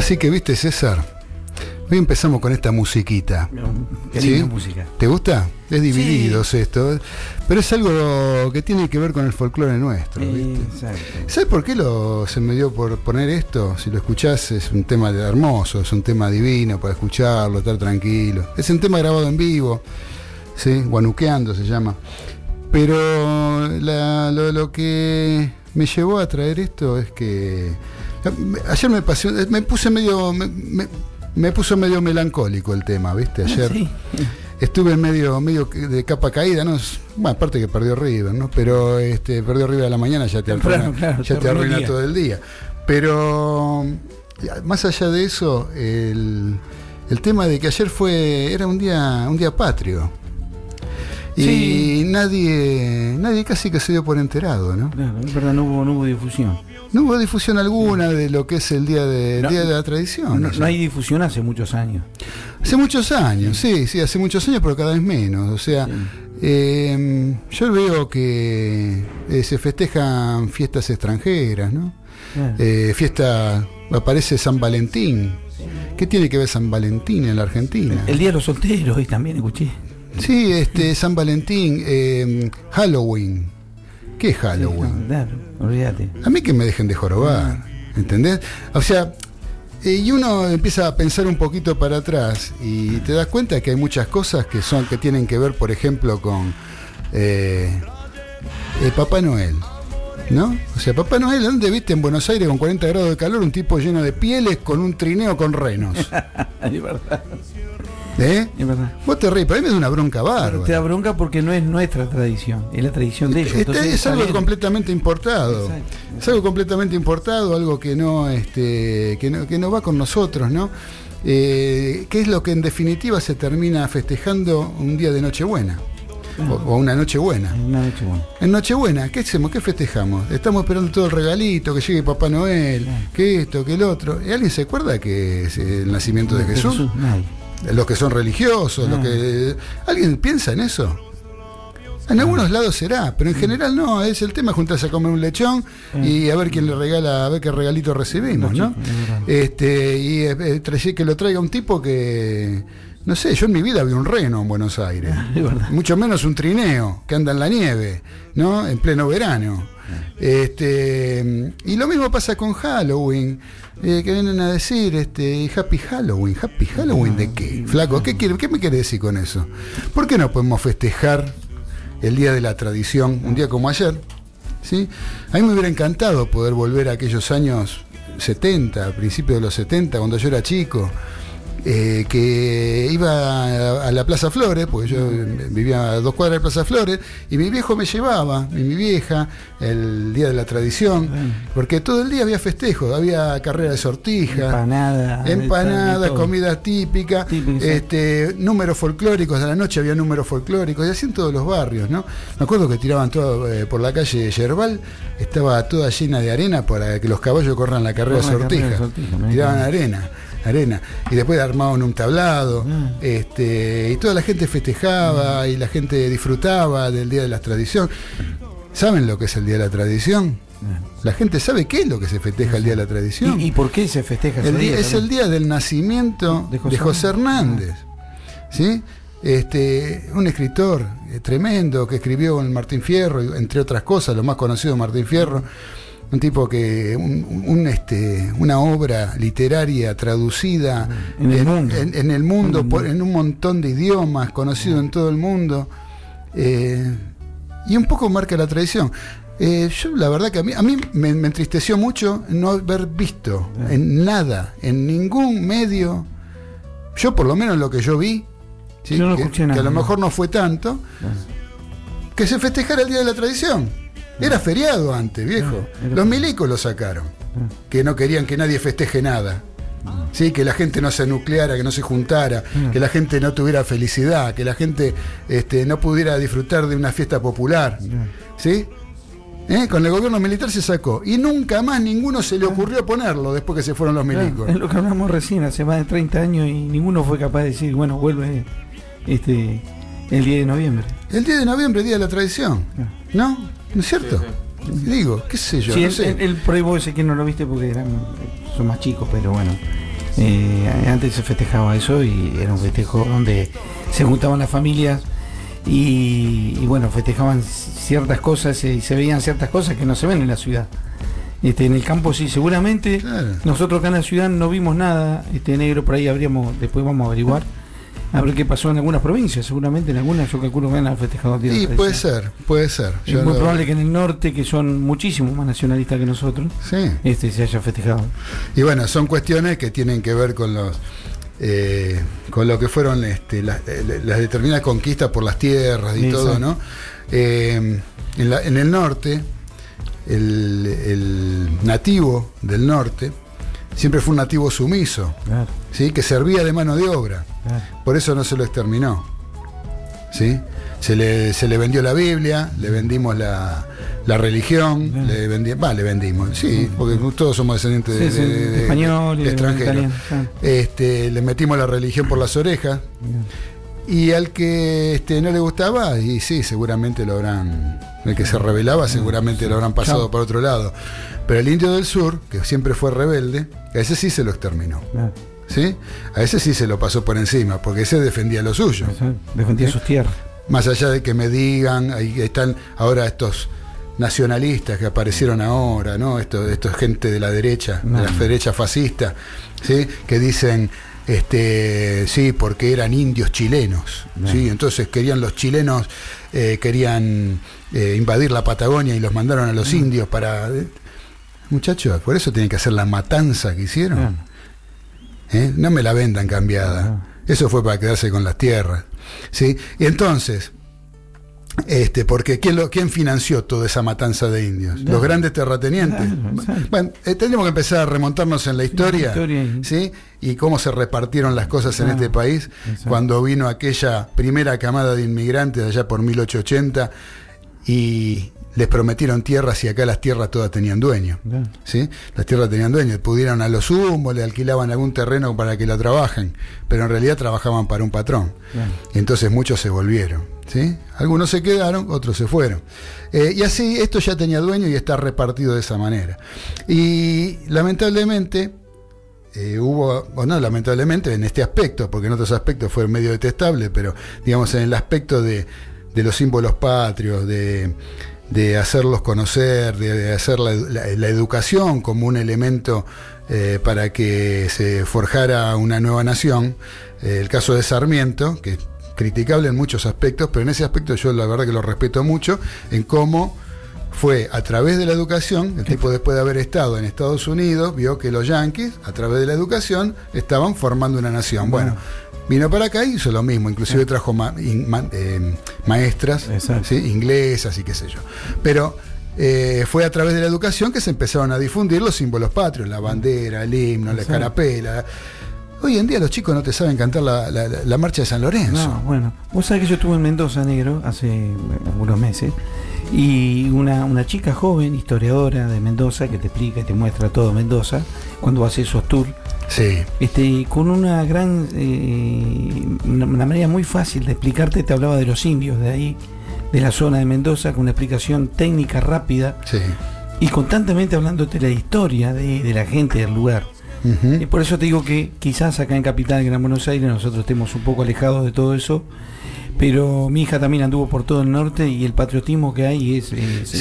Así que, viste, César, hoy empezamos con esta musiquita. Qué linda música. ¿Te gusta? Es divididos esto, pero es algo que tiene que ver con el folclore nuestro, ¿viste? Exacto. ¿Sabes por qué se me dio por poner esto? Si lo escuchás, es un tema hermoso, es un tema divino para escucharlo, estar tranquilo. Es un tema grabado en vivo, ¿sí? Guanuqueando se llama. Pero lo que me llevó a traer esto es que ayer me puso medio melancólico el tema, ¿viste? Ayer estuve medio de capa caída, ¿no? Bueno, aparte que perdió River, ¿no? Pero perdió River a la mañana, ya te arruina todo el día. Pero más allá de eso, el tema de que ayer era un día patrio. Y nadie casi que se dio por enterado, ¿no? Claro, es verdad, no hubo difusión. No hubo difusión alguna de lo que es el Día de la Tradición. No hay difusión hace muchos años. Hace muchos años, sí, hace muchos años, pero cada vez menos. O sea, yo veo que se festejan fiestas extranjeras, ¿no? Aparece San Valentín. ¿Qué tiene que ver San Valentín en la Argentina? El Día de los Solteros, hoy también escuché. Sí, San Valentín, Halloween. ¿Qué es Halloween? Claro, olvídate. A mí que me dejen de jorobar, ¿entendés? O sea, y uno empieza a pensar un poquito para atrás y te das cuenta que hay muchas cosas que tienen que ver, por ejemplo, con Papá Noel, ¿no? O sea, Papá Noel, ¿dónde viste en Buenos Aires con 40 grados de calor un tipo lleno de pieles con un trineo con renos? Es verdad. Es verdad. Vos te reís, pero a mí me da una bronca bárbara. Te da bronca porque no es nuestra tradición, es la tradición de ellos. Es algo completamente importado. Exacto. Es algo completamente importado, algo que no va con nosotros, ¿no? Que es lo que en definitiva se termina festejando un día de Nochebuena. O una Nochebuena. En Nochebuena, ¿qué hacemos? ¿Qué festejamos? Estamos esperando todo el regalito, que llegue Papá Noel, que esto, que el otro. ¿Y alguien se acuerda que es el nacimiento de Jesús? Nadie. Los que son religiosos, ¿alguien piensa en eso? En algunos lados será, pero en general no, es el tema juntarse a comer un lechón y a ver quién le regala, a ver qué regalito recibimos, ¿no? Que lo traiga un tipo que, no sé, yo en mi vida vi un reno en Buenos Aires, mucho menos un trineo que anda en la nieve, ¿no? En pleno verano. Y lo mismo pasa con Halloween, que vienen a decir Happy Halloween. ¿Happy Halloween de qué? Flaco, ¿qué me quiere decir con eso? ¿Por qué no podemos festejar el Día de la Tradición, un día como ayer? ¿Sí? A mí me hubiera encantado poder volver a aquellos años 70, a principios de los 70, cuando yo era chico, que iba a la Plaza Flores, porque yo vivía a 2 cuadras de Plaza Flores, y mi viejo me llevaba, y mi vieja, el Día de la Tradición, porque todo el día había festejos, había carrera de sortijas, empanadas, comida típica, números folclóricos, a la noche había números folclóricos, y así en todos los barrios, ¿no? Me acuerdo que tiraban todo por la calle Yerbal, estaba toda llena de arena para que los caballos corran la carrera de sortijas, tiraban arena, y después armaban un tablado, y toda la gente festejaba y la gente disfrutaba del Día de la Tradición. ¿Saben lo que es el Día de la Tradición? La gente sabe qué es lo que se festeja el Día de la Tradición. ¿Y por qué se festeja ese día? Es el día del nacimiento de José Hernández, ¿sí? Un escritor tremendo que escribió en Martín Fierro, entre otras cosas, lo más conocido de Martín Fierro. Un tipo que una obra literaria traducida en el mundo en un montón de idiomas, conocido en todo el mundo, y un poco marca la tradición. Yo la verdad que a mí me entristeció mucho no haber visto en nada, en ningún medio, yo por lo menos lo que yo vi, ¿sí? Yo no escuché nada, que a lo mejor no fue tanto, que se festejara el Día de la Tradición. Era feriado antes, viejo. Los milicos lo sacaron, que no querían que nadie festeje nada, ¿sí? Que la gente no se nucleara, que no se juntara, que la gente no tuviera felicidad, que la gente no pudiera disfrutar de una fiesta popular, ¿sí? Con el gobierno militar se sacó y nunca más ninguno se le ocurrió ponerlo después que se fueron los milicos. Es lo que hablamos recién, hace más de 30 años y ninguno fue capaz de decir, bueno, vuelve el 10 de noviembre. El 10 de noviembre, Día de la Tradición, ¿no? ¿No es cierto? Sí. Digo, qué sé yo. Sí, no sé. el pruebo ese que no lo viste porque son más chicos, pero bueno. Antes se festejaba eso y era un festejo donde se juntaban las familias y bueno, festejaban ciertas cosas y se veían ciertas cosas que no se ven en la ciudad. En el campo sí, seguramente. Claro. Nosotros acá en la ciudad no vimos nada negro, por ahí después vamos a averiguar a ver qué pasó en algunas provincias, seguramente en algunas yo calculo que han festejado días. Sí, puede ser. Es muy probable que en el norte, que son muchísimo más nacionalistas que nosotros, sí, se haya festejado. Y bueno, son cuestiones que tienen que ver con los con lo que fueron las determinadas conquistas por las tierras y todo, ¿no? En el norte, el nativo del norte siempre fue un nativo sumiso, claro, ¿sí? Que servía de mano de obra, claro. Por eso no se lo exterminó, ¿sí? Se le vendió la Biblia, le vendimos la religión, claro. Le vendimos, sí, porque todos somos descendientes de español, de extranjeros, claro. Le metimos la religión por las orejas, y al que no le gustaba, y sí, seguramente el que se rebelaba seguramente lo habrán pasado por otro lado. Pero el indio del sur, que siempre fue rebelde, a ese sí se lo exterminó, ¿sí? A ese sí se lo pasó por encima, porque ese defendía lo suyo, defendía sus tierras. Más allá de que me digan, ahí están ahora estos nacionalistas que aparecieron ahora, ¿no? Esto es gente de la derecha, de la derecha fascista, ¿sí? Que dicen sí, porque eran indios chilenos, ¿sí? Entonces querían los chilenos, querían invadir la Patagonia y los mandaron a los indios para... Muchachos, por eso tienen que hacer la matanza que hicieron. No me la vendan cambiada. Eso fue para quedarse con las tierras, ¿sí? Y entonces, porque ¿quién financió toda esa matanza de indios? Los grandes terratenientes. Bueno, tendríamos que empezar a remontarnos en la historia, ¿sí? Y cómo se repartieron las cosas en este país cuando vino aquella primera camada de inmigrantes allá por 1880 y les prometieron tierras y acá las tierras todas tenían dueño, ¿sí? Las tierras tenían dueño, pudieron a lo sumo, le alquilaban algún terreno para que lo trabajen, pero en realidad trabajaban para un patrón. Y entonces muchos se volvieron, ¿sí? Algunos se quedaron, otros se fueron. Y así esto ya tenía dueño y está repartido de esa manera. Y lamentablemente lamentablemente en este aspecto, porque en otros aspectos fue medio detestable, pero digamos en el aspecto de los símbolos patrios, de hacerlos conocer, de hacer la educación como un elemento para que se forjara una nueva nación. El caso de Sarmiento, que es criticable en muchos aspectos, pero en ese aspecto yo la verdad que lo respeto mucho, en cómo fue a través de la educación. El tipo, después de haber estado en Estados Unidos, vio que los yanquis, a través de la educación, estaban formando una nación. Bueno, vino para acá y hizo lo mismo, inclusive trajo maestras, ¿sí? Inglesas y qué sé yo. Pero fue a través de la educación que se empezaron a difundir los símbolos patrios, la bandera, el himno, la escarapela. Hoy en día los chicos no te saben cantar la marcha de San Lorenzo. No, bueno, vos sabés que yo estuve en Mendoza, negro, hace algunos meses, y una chica joven, historiadora de Mendoza, que te explica y te muestra todo Mendoza, cuando hace esos tours. Sí. Con una gran una manera muy fácil de explicarte, te hablaba de los indios de ahí, de la zona de Mendoza, con una explicación técnica rápida, y constantemente hablándote de la historia de la gente del lugar. Y por eso te digo que quizás acá en Capital, en Gran Buenos Aires, nosotros estemos un poco alejados de todo eso, pero mi hija también anduvo por todo el norte y el patriotismo que hay es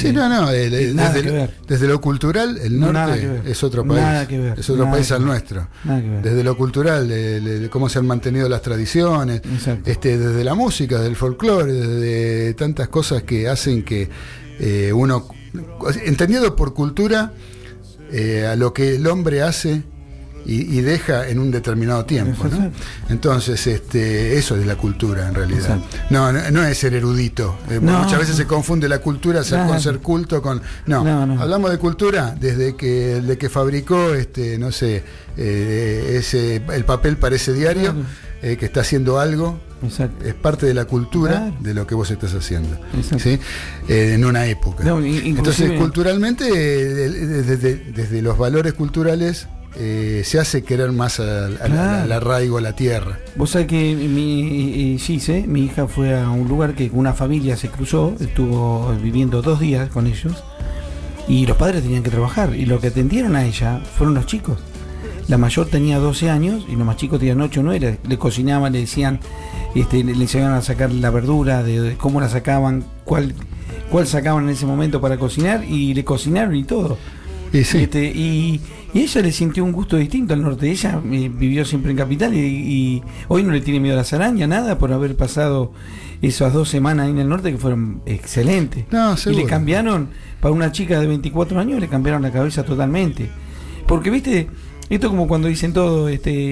desde lo cultural el norte es otro país, es otro país al nuestro. Desde lo cultural, de cómo se han mantenido las tradiciones, desde la música, del folclore, desde tantas cosas que hacen que uno, entendido por cultura, a lo que el hombre hace y deja en un determinado tiempo, ¿no? Entonces, eso es la cultura en realidad. No es ser erudito. Muchas veces se confunde la cultura con ser culto con. No. Hablamos de cultura desde que el que fabricó no sé, el papel para ese diario, que está haciendo algo. Es parte de la cultura de lo que vos estás haciendo, ¿sí? En una época. Entonces, culturalmente, desde los valores culturales, se hace querer más al arraigo, a la tierra. Vos sabés que mi hija fue a un lugar que una familia se cruzó, estuvo viviendo 2 días con ellos y los padres tenían que trabajar y lo que atendieron a ella fueron los chicos. La mayor tenía 12 años y los más chicos tenían 8 o 9. Le cocinaban, le decían, le enseñaban a sacar la verdura, de cómo la sacaban, cuál sacaban en ese momento para cocinar, y le cocinaron y todo. Sí. Y ella le sintió un gusto distinto al norte. Ella vivió siempre en Capital y hoy no le tiene miedo a las arañas, nada, por haber pasado esas 2 semanas ahí en el norte que fueron excelentes. No, seguro. Y le cambiaron, para una chica de 24 años, le cambiaron la cabeza totalmente. Porque, viste, esto como cuando dicen todo,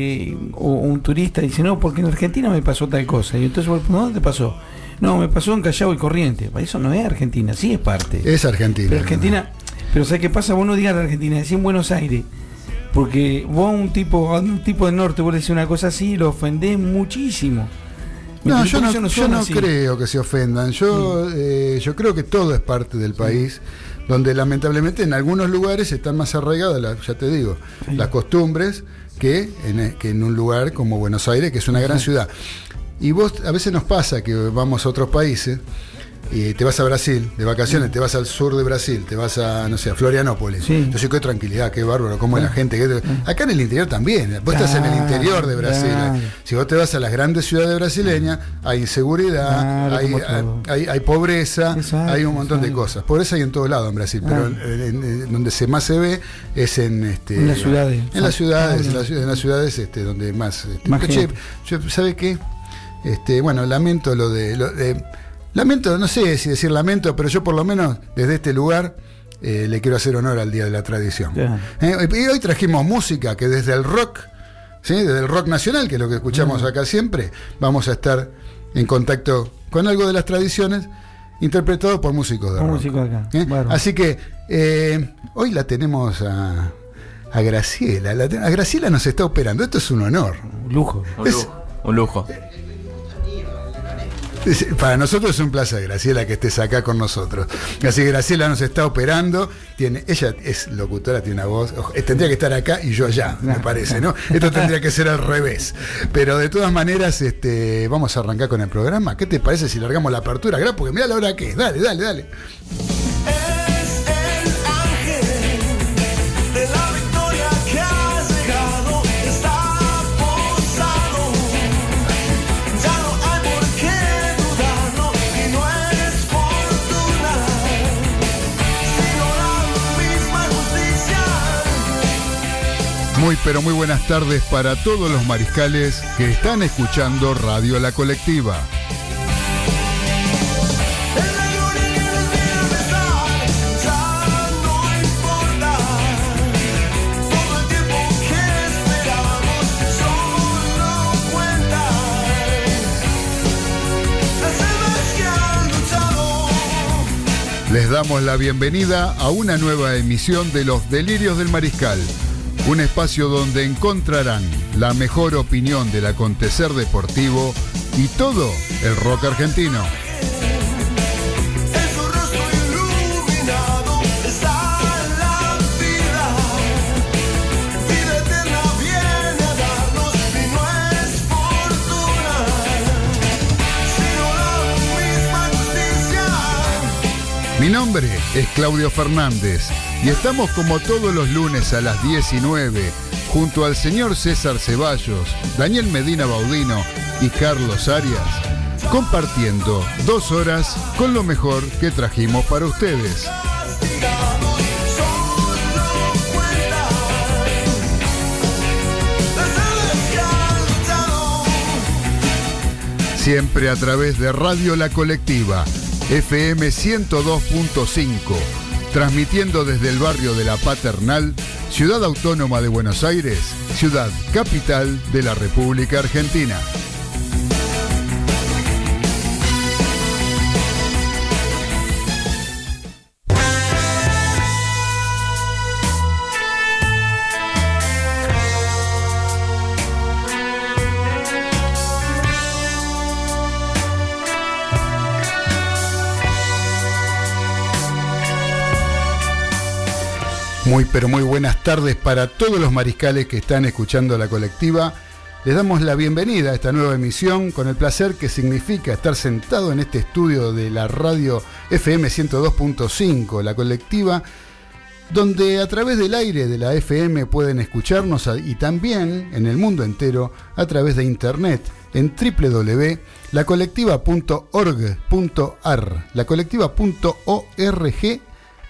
o un turista dice, no, porque en Argentina me pasó tal cosa. Y entonces, ¿dónde te pasó? No, me pasó en Callao y Corrientes. Eso no es Argentina, sí es parte. Es Argentina. Pero Argentina... Pero ¿sabes qué pasa? Vos no digas la Argentina, decís en Buenos Aires. Porque vos a un tipo del norte, vos le decís una cosa así y lo ofendés muchísimo. No, yo no creo que se ofendan. Yo creo que todo es parte del país, donde lamentablemente en algunos lugares están más arraigadas, ya te digo, las costumbres que en un lugar como Buenos Aires, que es una gran ciudad. Y vos, a veces nos pasa que vamos a otros países y te vas a Brasil de vacaciones, te vas al sur de Brasil, te vas a, no sé, a Florianópolis. Entonces, qué tranquilidad, qué bárbaro, cómo es la gente. Acá en el interior también, vos estás en el interior de Brasil. Si vos te vas a las grandes ciudades brasileñas, hay inseguridad, hay pobreza, hay un montón de cosas. Pobreza hay en todos lados en Brasil, pero donde más se ve es en las ciudades. En las ciudades donde más. ¿Sabe qué? Bueno, lamento lamento, no sé si decir lamento, pero yo por lo menos desde este lugar le quiero hacer honor al Día de la Tradición. Y hoy trajimos música que desde el rock, ¿sí? Desde el rock nacional, que es lo que escuchamos acá siempre, vamos a estar en contacto con algo de las tradiciones interpretado por músicos de rock. Músicos acá. Bueno. Así que hoy la tenemos a Graciela. A Graciela nos está operando. Esto es un honor. Un lujo. Un lujo. Para nosotros es un placer, Graciela, que estés acá con nosotros. Así que Graciela nos está operando. Ella es locutora, tiene una voz. Tendría que estar acá y yo allá, me parece, ¿no? Esto tendría que ser al revés. Pero de todas maneras, vamos a arrancar con el programa. ¿Qué te parece si largamos la apertura? Porque mirá la hora que es. Dale. Muy buenas tardes para todos los mariscales que están escuchando Radio La Colectiva. Les damos la bienvenida a una nueva emisión de Los Delirios del Mariscal. Un espacio donde encontrarán la mejor opinión del acontecer deportivo y todo el rock argentino. Mi nombre es Claudio Fernández y estamos como todos los lunes a las 19 junto al señor César Ceballos, Daniel Medina Baudino y Carlos Arias, compartiendo 2 horas con lo mejor que trajimos para ustedes. Siempre a través de Radio La Colectiva, FM 102.5, transmitiendo desde el barrio de La Paternal, Ciudad Autónoma de Buenos Aires, ciudad capital de la República Argentina. Muy buenas tardes para todos los mariscales que están escuchando La Colectiva. Les damos la bienvenida a esta nueva emisión con el placer que significa estar sentado en este estudio de la radio FM 102.5, La Colectiva, donde a través del aire de la FM pueden escucharnos y también en el mundo entero a través de internet en www.lacolectiva.org.ar, lacolectiva.org.ar.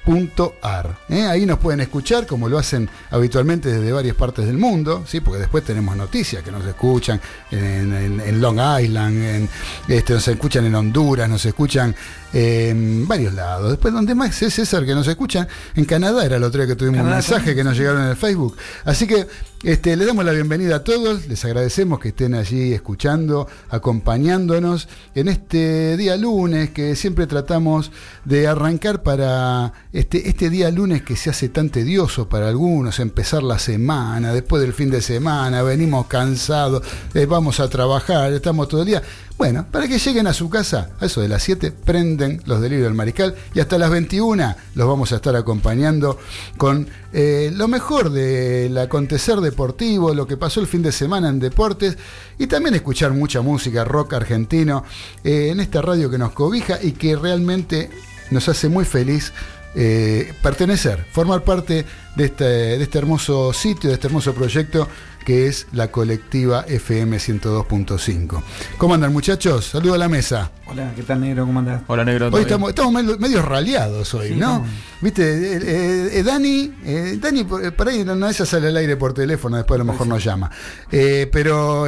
Ahí nos pueden escuchar como lo hacen habitualmente desde varias partes del mundo, ¿sí? Porque después tenemos noticias que nos escuchan en Long Island, nos escuchan en Honduras, nos escuchan en varios lados. Después donde más es César que nos escuchan, en Canadá era el otro día que tuvimos un mensaje que nos llegaron en el Facebook. Así que le damos la bienvenida a todos, les agradecemos que estén allí escuchando, acompañándonos en este día lunes que siempre tratamos de arrancar para este día lunes que se hace tan tedioso para algunos, empezar la semana, después del fin de semana, venimos cansados, vamos a trabajar, estamos todo el día. Bueno, para que lleguen a su casa, a eso de las 7, prenden los delirios del Mariscal y hasta las 21 los vamos a estar acompañando con lo mejor del acontecer deportivo, lo que pasó el fin de semana en deportes y también escuchar mucha música rock argentino en esta radio que nos cobija y que realmente nos hace muy feliz pertenecer, formar parte de este hermoso sitio, de este hermoso proyecto que es la Colectiva FM 102.5. ¿Cómo andan, muchachos? Saludo a la mesa. Hola, ¿qué tal, negro? ¿Cómo andás? Hola, negro. Hoy estamos medio raleados hoy, sí, ¿no? Estamos... Viste, Dani, por ahí no esa sale al aire por teléfono, después a lo mejor nos llama. Pero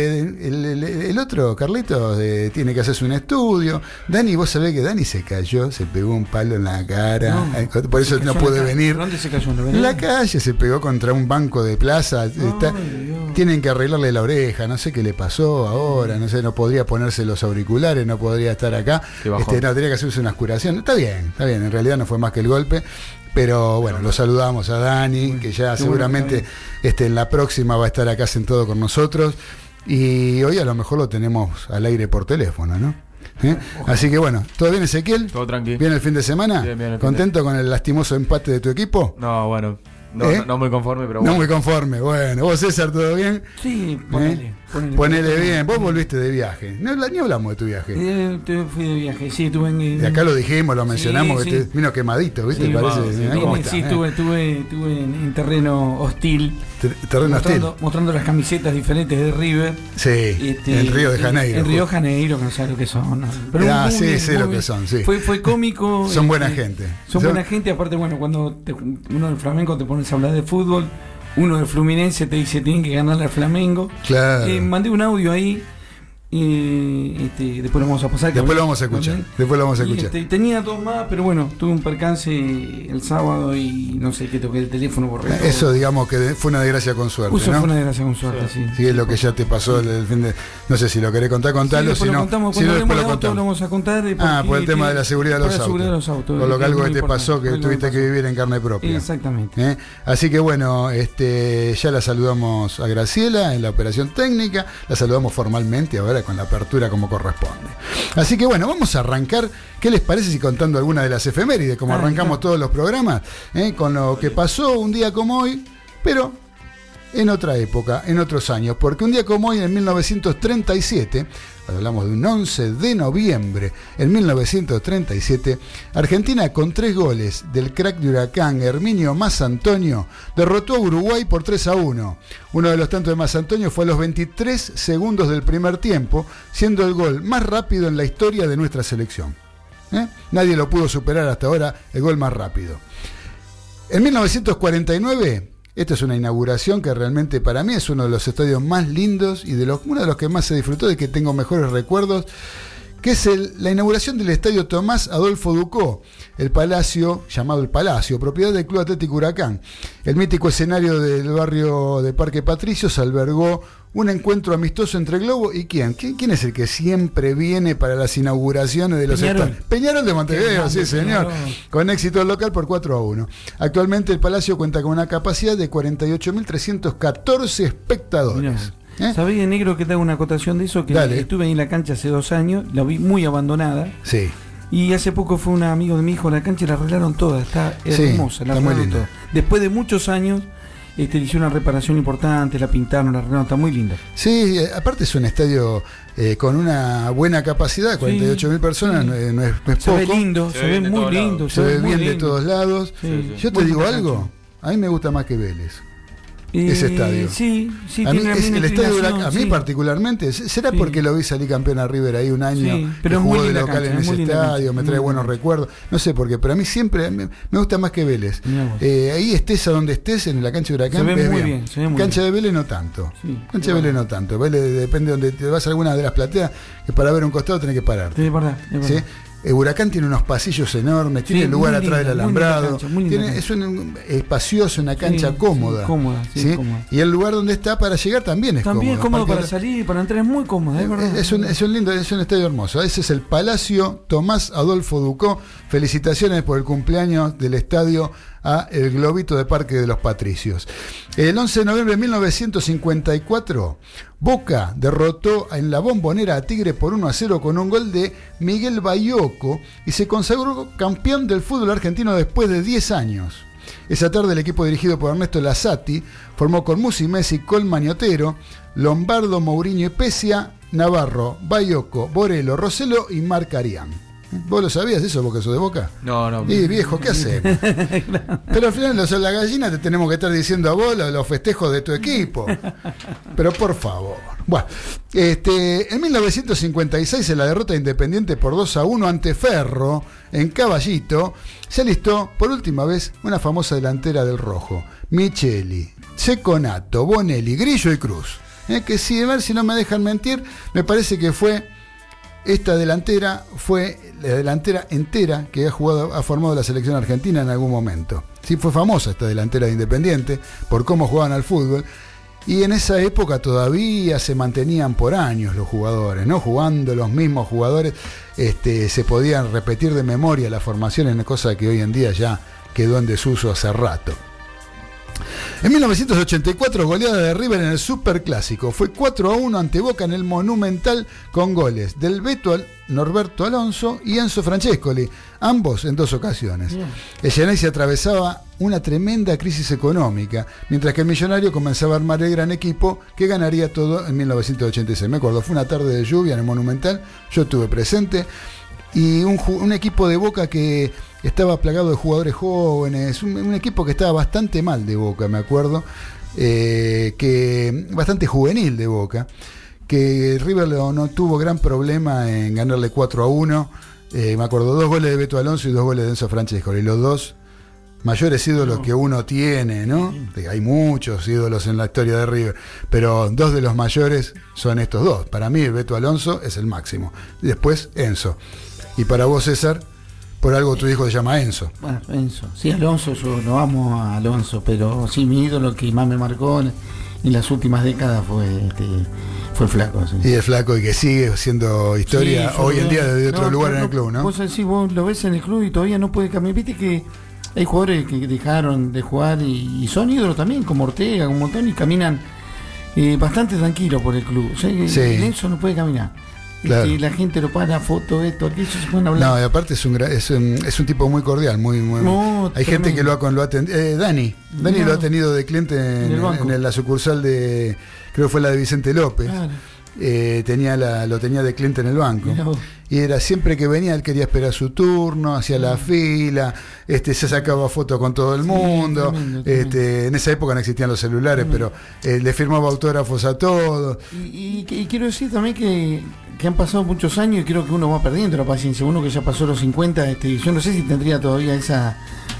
el otro, Carlito, tiene que hacerse un estudio. Dani, vos sabés que Dani se cayó, se pegó un palo en la cara, por eso no puede venir. ¿Dónde se cayó? En la calle, se pegó contra un banco de plaza. Tienen que arreglarle la oreja, no sé qué le pasó ahora, no sé, no podría ponerse los auriculares, no podría estar acá, no, tenía que hacerse una curación. Está bien, en realidad no fue más que el golpe, pero bueno, lo saludamos a Dani, que ya seguramente en la próxima va a estar acá sentado con nosotros, y hoy a lo mejor lo tenemos al aire por teléfono, ¿no? Así que bueno, ¿todo bien, Ezequiel? Todo tranquilo. ¿Bien el fin de semana? Bien, ¿Contento con el lastimoso empate de tu equipo? No, bueno, no muy conforme, pero bueno. No muy conforme, bueno. ¿Vos, César, todo bien? Sí, ponele bien. Vos volviste de viaje. Ni hablamos de tu viaje. Fui de viaje, sí, estuve en... De acá lo dijimos, lo mencionamos, sí, que te vino quemadito, ¿viste? Sí, parece. ¿Cómo está? Sí, estuve en terreno hostil. Terreno hostil. Mostrando las camisetas diferentes de River. Sí, en Río de Janeiro. En Río de Janeiro, que no sé lo que son. ¿No? Pero sí, sé lo que son, sí. Fue cómico. Son buena gente. Son buena gente, aparte, bueno, cuando uno del Flamengo te pones a hablar de fútbol, uno del Fluminense te dice tienen que ganarle al Flamengo. Claro. Mandé un audio ahí. Después lo vamos a pasar. Después lo vamos a escuchar. Tenía dos más, pero bueno, tuve un percance el sábado y no sé qué, toqué el teléfono por reto. Eso, digamos que fue una desgracia con suerte, ¿no? Fue una desgracia con suerte, sí. Sí, es lo que ya te pasó el fin de... No sé si lo querés contar, contalo, si no... Después lo vamos a contar. Por el tema de la seguridad de los autos. Con lo que algo que te pasó, que tuviste que vivir en carne propia. Exactamente. Así que bueno, ya la saludamos a Graciela en la operación técnica, la saludamos formalmente ahora con la apertura como corresponde. Así que bueno, vamos a arrancar. ¿Qué les parece si contando alguna de las efemérides, como arrancamos todos los programas, con lo que pasó un día como hoy, pero en otra época, en otros años? Porque un día como hoy, en 1937, hablamos de un 11 de noviembre, en 1937, Argentina, con 3 goles del crack de Huracán, Herminio Mazzantonio, derrotó a Uruguay por 3-1. Uno de los tantos de Mazzantonio fue a los 23 segundos del primer tiempo, siendo el gol más rápido en la historia de nuestra selección. Nadie lo pudo superar hasta ahora, el gol más rápido. En 1949... esta es una inauguración que realmente para mí es uno de los estadios más lindos y uno de los que más se disfrutó, de que tengo mejores recuerdos, que es la inauguración del estadio Tomás Adolfo Ducó, el palacio, llamado el Palacio, propiedad del Club Atlético Huracán. El mítico escenario del barrio de Parque Patricios albergó un encuentro amistoso entre Globo y ¿quién es el que siempre viene para las inauguraciones de los estadios? Peñarol de Montevideo, sí señor, con éxito local por 4-1. Actualmente el Palacio cuenta con una capacidad de 48.314 espectadores. ¿Sabés, negro, que te hago una acotación de eso? Que estuve ahí en la cancha hace 2 años, la vi muy abandonada. Sí. Y hace poco fue un amigo de mi hijo a la cancha y la arreglaron toda, está hermosa, la está muy arreglaron linda. toda. Después de muchos años, le hicieron una reparación importante, la pintaron, la arreglaron, está muy linda. Sí, aparte es un estadio con una buena capacidad, 48.000 personas, sí. No es poco. Se ve lindo, se ve muy lindo. Se ve bien de todos lados. Sí. Yo te digo algo, a mí me gusta más que Vélez. Ese estadio. Sí, a mí es el estadio a mí sí. particularmente, será sí. porque lo vi salir campeón a River ahí un año, sí, pero que jugó de local cancha, en ese estadio, me trae buenos recuerdos, no sé por qué, pero a mí siempre me gusta más que Vélez. Ahí estés a donde estés, en la cancha de Huracán, se ve muy bien. Se ve muy cancha bien. de Vélez no tanto. Sí, cancha de Vélez no tanto. Vélez depende de donde te vas a alguna de las plateas, que para ver un costado tenés que pararte. Es verdad. ¿Sí? Huracán tiene unos pasillos enormes, tiene el lugar atrás del alambrado, es espacioso, una cancha cómoda. ¿sí? Cómoda. Y el lugar donde está para llegar también es cómodo. También es cómodo para salir, para entrar, es muy cómodo, es verdad. Es un lindo, es un estadio hermoso. Ese es el Palacio Tomás Adolfo Ducó. Felicitaciones por el cumpleaños del estadio a el Globito de Parque de los Patricios. El 11 de noviembre de 1954, Boca derrotó en la Bombonera a Tigre por 1-0 con un gol de Miguel Bayoco y se consagró campeón del fútbol argentino después de 10 años. Esa tarde el equipo dirigido por Ernesto Lazzati formó con Musi, Messi, Colman y Otero, Lombardo, Mourinho y Pesia, Navarro, Bayoco, Borello, Rossello y Marcarián. ¿Vos lo sabías eso, vos que sos de Boca? No. Y viejo, ¿qué hacemos? Pero al final, la gallina te tenemos que estar diciendo a vos los festejos de tu equipo. Pero por favor. Bueno, en 1956, en la derrota de Independiente por 2-1 ante Ferro, en Caballito, se alistó por última vez una famosa delantera del Rojo: Micheli, Ceconato, Bonelli, Grillo y Cruz. Que si, a ver si no me dejan mentir, me parece que fue esta delantera, fue la delantera entera que ha formado la selección argentina en algún momento. Sí, fue famosa esta delantera de Independiente por cómo jugaban al fútbol. Y en esa época todavía se mantenían por años los jugadores, ¿no? Jugando los mismos jugadores, se podían repetir de memoria las formaciones, cosa que hoy en día ya quedó en desuso hace rato. En 1984, goleada de River en el Superclásico. Fue 4-1 ante Boca en el Monumental con goles del Beto Norberto Alonso y Enzo Francescoli, ambos en 2 ocasiones. El Genesis atravesaba una tremenda crisis económica, mientras que el Millonario comenzaba a armar el gran equipo que ganaría todo en 1986. Me acuerdo, fue una tarde de lluvia en el Monumental, yo estuve presente, y un equipo de Boca que estaba plagado de jugadores jóvenes, un equipo que estaba bastante mal de Boca, me acuerdo, que bastante juvenil de Boca, que River no tuvo gran problema en ganarle 4-1, me acuerdo, 2 goles de Beto Alonso y 2 goles de Enzo Francescoli, y los 2 mayores ídolos que uno tiene, ¿no? Hay muchos ídolos en la historia de River, pero 2 de los mayores son estos 2. Para mí, el Beto Alonso es el máximo. Y después, Enzo. Y para vos, César, por algo tu hijo se llama Enzo. Bueno, Enzo. Sí, Alonso, yo lo amo a Alonso, pero sí, mi ídolo que más me marcó en las últimas décadas fue el Flaco. Sí. Y el Flaco, y que sigue siendo historia hoy en día desde otro lugar en el club, ¿no? Vos decís, vos lo ves en el club y todavía no puede caminar. Viste que hay jugadores que dejaron de jugar y son ídolos también, como Ortega, como un montón, y caminan bastante tranquilos por el club. O sea, Enzo no puede caminar. Claro. La gente lo para, foto, esto, aquello, se pueden hablar. No, y aparte es un tipo muy cordial, muy hay gente que lo ha atendido. Dani lo ha tenido de cliente en la sucursal de, creo que fue la de Vicente López. Claro. Lo tenía de cliente en el banco. Y era siempre que venía, él quería esperar su turno, hacía la fila, se sacaba fotos con todo el mundo. Tremendo. En esa época no existían los celulares, pero le firmaba autógrafos a todos. Y quiero decir también que han pasado muchos años y creo que uno va perdiendo la paciencia. Uno que ya pasó los 50, yo no sé si tendría todavía esa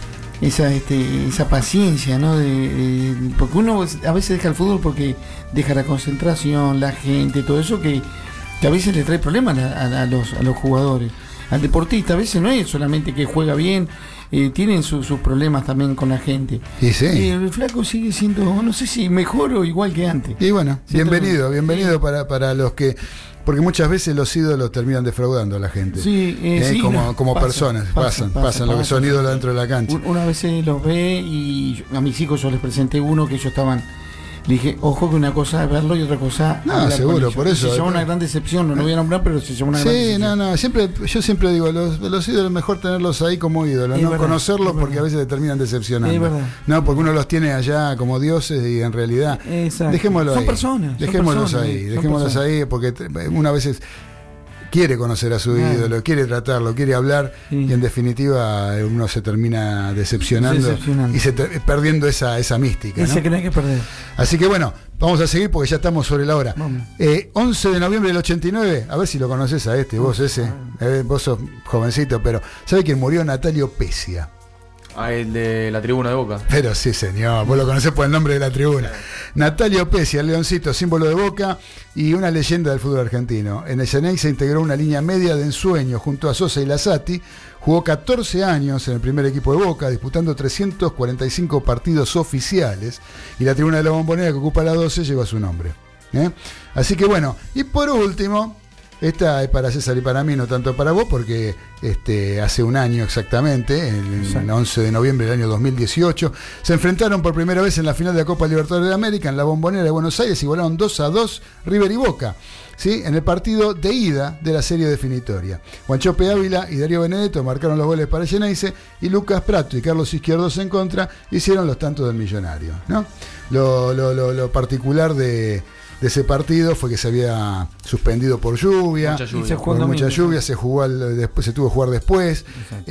paciencia, ¿no? Porque uno a veces deja el fútbol porque deja la concentración, la gente, todo eso que a veces le trae problemas a los jugadores. Al deportista a veces no es solamente que juega bien, tienen sus problemas también con la gente. Y sí. El Flaco sigue siendo, no sé si mejor o igual que antes. Y bueno, bienvenido para los que... Porque muchas veces los ídolos terminan defraudando a la gente. Sí, como personas, pasan lo que son ídolos dentro de la cancha. Una vez los ve y a mis hijos yo les presenté uno que ellos estaban Le dije, ojo que una cosa es verlo y otra cosa... No, seguro, por eso. Se llama una gran decepción, no lo voy a nombrar, pero se llama una gran decepción. Sí, yo siempre digo, los ídolos es mejor tenerlos ahí como ídolos, no conocerlos porque a veces te terminan decepcionando. Es verdad. No, porque uno los tiene allá como dioses y en realidad... Exacto. Dejémoslos ahí. Dejémoslos ahí, porque una veces... quiere conocer a su ídolo, quiere tratarlo, quiere hablar, y en definitiva uno se termina decepcionando. Y perdiendo esa mística. Ese que no hay que perder. Así que bueno, vamos a seguir porque ya estamos sobre la hora. 11 de noviembre del 89, a ver si lo conoces a vos vos sos jovencito, pero ¿sabe quién murió? Natalio Pesia. El de la tribuna de Boca. Pero sí, señor, vos lo conocés por el nombre de la tribuna. Natalio Pesia, el leoncito, símbolo de Boca y una leyenda del fútbol argentino. En el Xeneize se integró una línea media de ensueño junto a Sosa y Lasati. Jugó 14 años en el primer equipo de Boca, disputando 345 partidos oficiales. Y la tribuna de la Bombonera, que ocupa la 12, lleva su nombre. Así que bueno, y por último... Esta es para César y para mí, no tanto para vos, porque hace un año exactamente, el 11 de noviembre del año 2018, se enfrentaron por primera vez en la final de la Copa Libertadores de América en la Bombonera de Buenos Aires, igualaron 2-2 River y Boca, ¿sí? En el partido de ida de la serie definitoria. Guanchope Ávila y Darío Benedetto marcaron los goles para el Xeneize y Lucas Prato y Carlos Izquierdos en contra hicieron los tantos del Millonario, ¿no? Lo particular de ese partido fue que se había suspendido por lluvia, mucha lluvia, se jugó después, se tuvo que jugar después.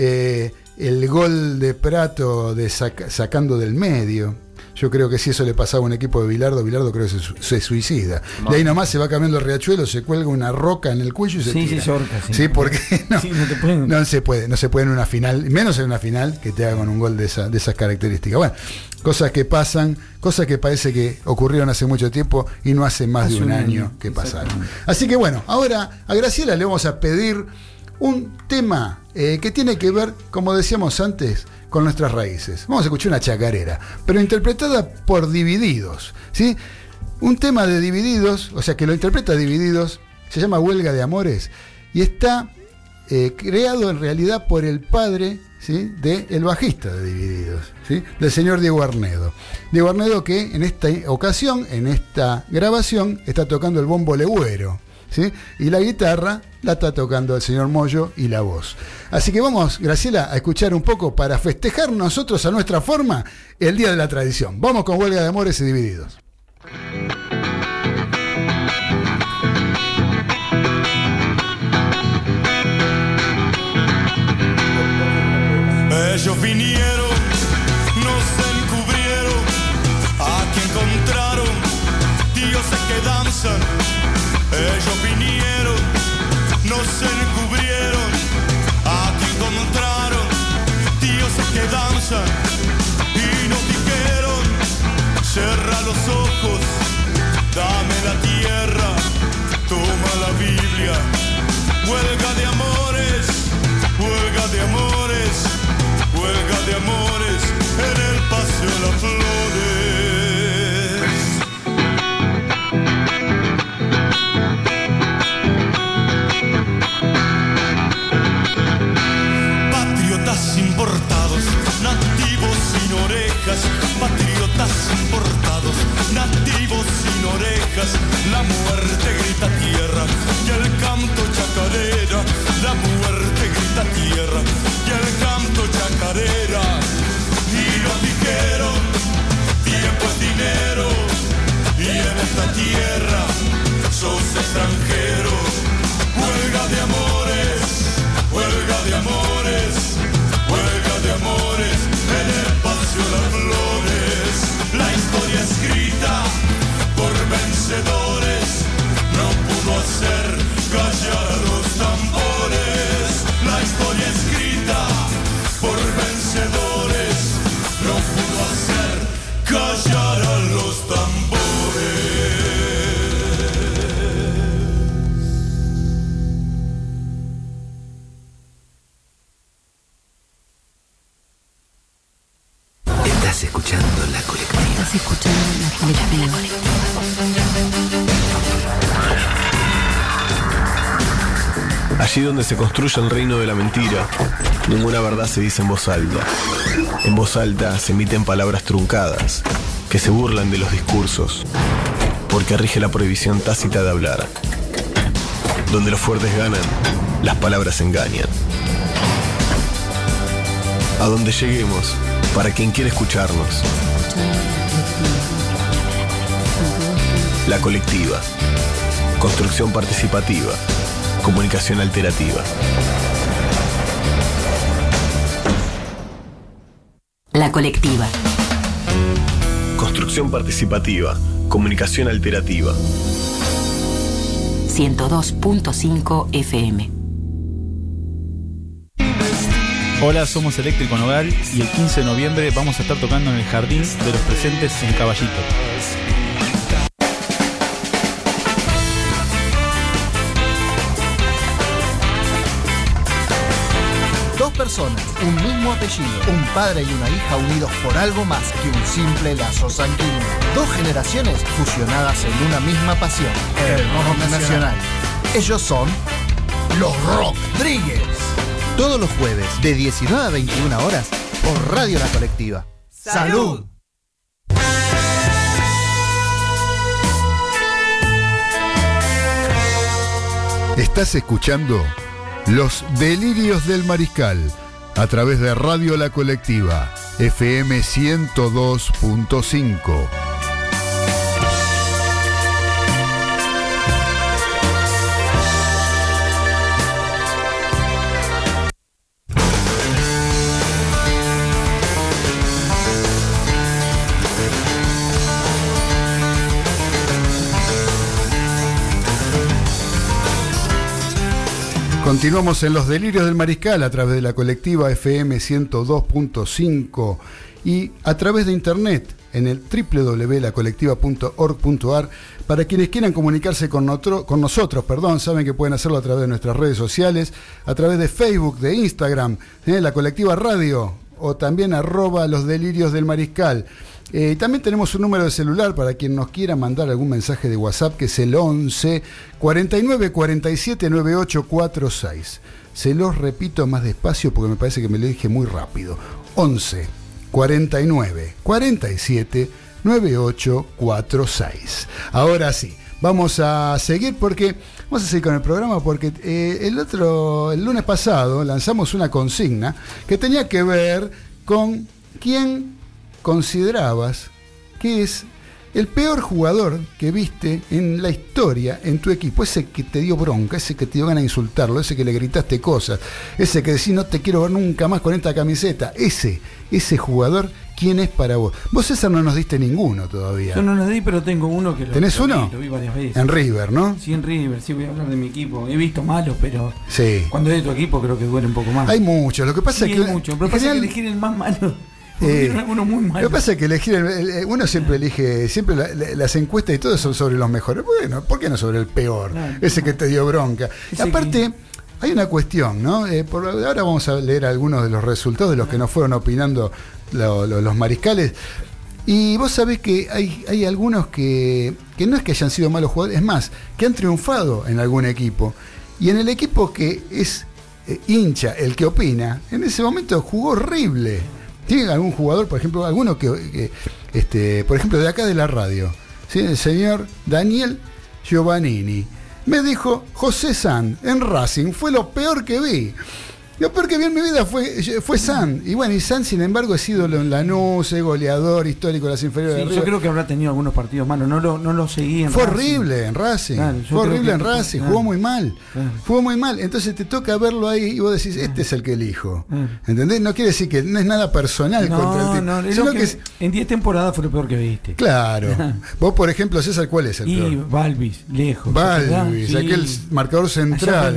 El gol de Prato sacando del medio. Yo creo que si eso le pasaba a un equipo de Bilardo creo que se suicida. De ahí nomás se va cambiando el riachuelo, se cuelga una roca en el cuello y se tira. Se ahorca, sí, porque no se puede en una final, menos en una final que te hagan un gol de esas características. Bueno, cosas que pasan, cosas que parece que ocurrieron hace mucho tiempo y no hace más de un año que pasaron. Así que bueno, ahora a Graciela le vamos a pedir un tema que tiene que ver, como decíamos antes, con nuestras raíces. Vamos a escuchar una chacarera, pero interpretada por Divididos, ¿sí? Un tema de Divididos, o sea que lo interpreta Divididos, se llama Huelga de Amores y está creado en realidad por el padre, ¿sí?, del bajista de Divididos, ¿sí?, del señor Diego Arnedo. Diego Arnedo, que en esta ocasión, en esta grabación, está tocando el bombo legüero, ¿sí?, y la guitarra la está tocando el señor Moyo y la voz. Así que vamos, Graciela, a escuchar un poco para festejar nosotros a nuestra forma el Día de la Tradición. Vamos con Huelga de Amores y Divididos. Ellos vinieron, nos encubrieron, aquí encontraron dioses que danzan. Ellos vinieron, nos encubrieron, aquí encontraron dioses que danzan. Y nos dijeron, cierra los ojos, dame la tierra, toma la Biblia. Huelga de amores, huelga de amores, huelga de amores en el Paseo de las Flores. Patriotas importados, nativos sin orejas, patriotas importados, nativos sin orejas, la muerte grita tierra y el canto chacarera, la muerte grita tierra y el canto chacarera. Y nos dijeron, tiempo es dinero, y en esta tierra sos extranjero. Huelga de amores, huelga de amores, huelga de amores en el Paseo de las Flores. La historia escrita por vencedores no pudo hacer callar a los tambores. La historia escrita por vencedores no pudo hacer callar a los tambores. Estás escuchando La Colectiva. Estás escuchando La Colectiva. Allí donde se construye el reino de la mentira, ninguna verdad se dice en voz alta. En voz alta se emiten palabras truncadas, que se burlan de los discursos, porque rige la prohibición tácita de hablar. Donde los fuertes ganan, las palabras engañan. A donde lleguemos, para quien quiere escucharnos. La colectiva. Construcción participativa. Comunicación alterativa. La colectiva. Construcción participativa. Comunicación alterativa. 102.5 FM. Hola, somos Eléctrico Nogal y el 15 de noviembre vamos a estar tocando en el Jardín de los Presentes en Caballito. Dos personas, un mismo apellido, un padre y una hija unidos por algo más que un simple lazo sanguíneo. Dos generaciones fusionadas en una misma pasión, el rock nacional. Ellos son los Rodríguez. Todos los jueves, de 19 a 21 horas, por Radio La Colectiva. ¡Salud! Estás escuchando Los Delirios del Mariscal a través de Radio La Colectiva, FM 102.5. Continuamos en Los Delirios del Mariscal a través de la colectiva FM 102.5 y a través de internet en el www.lacolectiva.org.ar. Para quienes quieran comunicarse con nosotros, saben que pueden hacerlo a través de nuestras redes sociales, a través de Facebook, de Instagram, La Colectiva Radio o también @Los Delirios del Mariscal. También tenemos un número de celular para quien nos quiera mandar algún mensaje de WhatsApp, que es el 11 49 47 98 46. Se los repito más despacio porque me parece que me lo dije muy rápido. 11 49 47 98 46. Ahora sí, vamos a seguir con el programa porque el lunes pasado lanzamos una consigna que tenía que ver con quién considerabas que es el peor jugador que viste en la historia en tu equipo, ese que te dio bronca, ese que te dio ganas de insultarlo, ese que le gritaste cosas, ese que decís no te quiero ver nunca más con esta camiseta, ese jugador, ¿quién es para vos? Vos, César, no nos diste ninguno todavía. Yo no nos di, pero tengo uno que ¿Tenés uno? Lo vi varias veces. En River, ¿no? Sí, en River, sí, voy a hablar de mi equipo. He visto malos, pero sí, cuando es de tu equipo creo que duele un poco más. Hay muchos, lo que pasa es que... Hay muchos, pero pasa que elegir el más malo... Uno muy malo. Lo que pasa es que uno siempre elige, las encuestas y todo son sobre los mejores. Bueno, ¿por qué no sobre el peor? Claro. Ese que te dio bronca. Y aparte, hay una cuestión, ¿no? Ahora vamos a leer algunos de los resultados de los que nos fueron opinando los mariscales. Y vos sabés que hay algunos que no es que hayan sido malos jugadores, es más, que han triunfado en algún equipo. Y en el equipo que es hincha, el que opina, en ese momento jugó horrible. ¿Tiene algún jugador, por ejemplo, alguno que por ejemplo, de acá de la radio, ¿sí? El señor Daniel Giovannini me dijo: José San en Racing fue lo peor que vi. Lo peor que vi en mi vida fue San. Y bueno, y San, sin embargo, es ídolo en Lanús, es goleador histórico de las inferiores de River. Yo creo que habrá tenido algunos partidos malos, no lo seguí en Fue Racing. Horrible en Racing. Claro, fue horrible en Racing, jugó muy mal. Claro. Jugó muy mal. Entonces te toca verlo ahí y vos decís, este es el que elijo. ¿Entendés? No quiere decir que no es nada personal contra el tipo. Sino que en 10 temporadas fue lo peor que viste. Claro. Vos, por ejemplo, César, ¿cuál es el peor? Y Balvis, lejos. Balvis, sí. Aquel marcador central.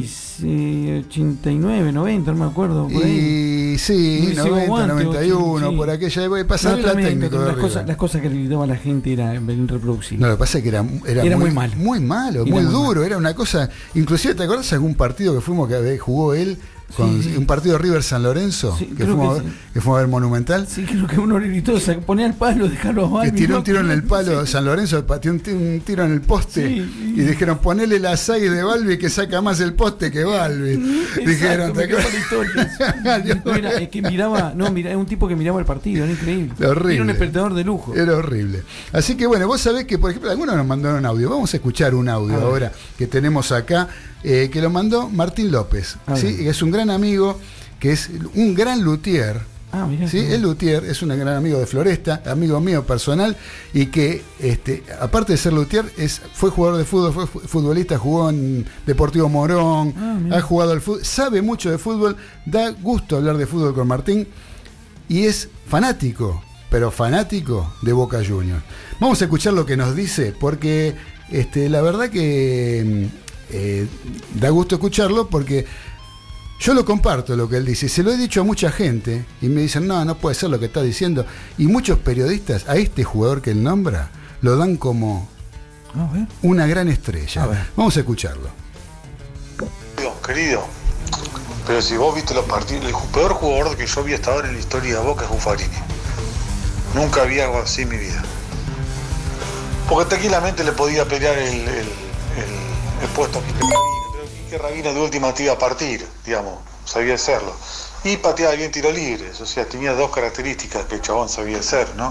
89, 90, no me acuerdo. Por ahí. Y sí, 90, Guante, 91, sí. Por aquella época. Pasar la técnica. Las cosas que le gritaba la gente eran irreproducibles. No, lo que pasa es que era muy malo. Muy malo, muy duro. Era una cosa. Inclusive, ¿te acordás de algún partido que fuimos que jugó él con Sí. un partido de River San Lorenzo, Sí, que creo fuimos que a ver Monumental. Sí, creo que uno le gritó, ponía el palo, dejarlo a Que Balbi, tiró ¿no? un tiro en el palo, Sí. San Lorenzo pateó un tiro en el poste, Sí. y dijeron ponele la 6 de Balbi que saca más el poste que Balbi. Dijeron, Exacto, me ¿te quedó acuerdas? con la historia. No, es que miraba, es un tipo que miraba el partido, era increíble. Horrible. Era un espectador de lujo. Era horrible. Así que bueno, vos sabés que, por ejemplo, algunos nos mandaron audio. Vamos a escuchar un audio ahora que tenemos acá, que lo mandó Martín López, ¿sí? Que es un gran amigo, que es un gran luthier. Mirá, ¿sí? El luthier es un gran amigo de Floresta, amigo mío personal, y que aparte de ser luthier, fue jugador de fútbol, fue futbolista, jugó en Deportivo Morón, ha jugado al fútbol, sabe mucho de fútbol, da gusto hablar de fútbol con Martín, y es fanático, pero fanático de Boca Juniors. Vamos a escuchar lo que nos dice, porque la verdad que da gusto escucharlo, porque yo lo comparto lo que él dice, se lo he dicho a mucha gente y me dicen, no puede ser lo que está diciendo, y muchos periodistas a este jugador que él nombra lo dan como una gran estrella. Vamos a escucharlo. Querido, pero si vos viste los partidos, el peor jugador que yo vi hasta ahora en la historia de Boca es Buffarini. Nunca vi algo así en mi vida, porque tranquilamente le podía pelear el puesto a Quique Rabino, pero Quique Rabino de última te iba a partir, digamos, sabía hacerlo. Y pateaba bien tiro libres, o sea, tenía dos características que el chabón sabía hacer, ¿no?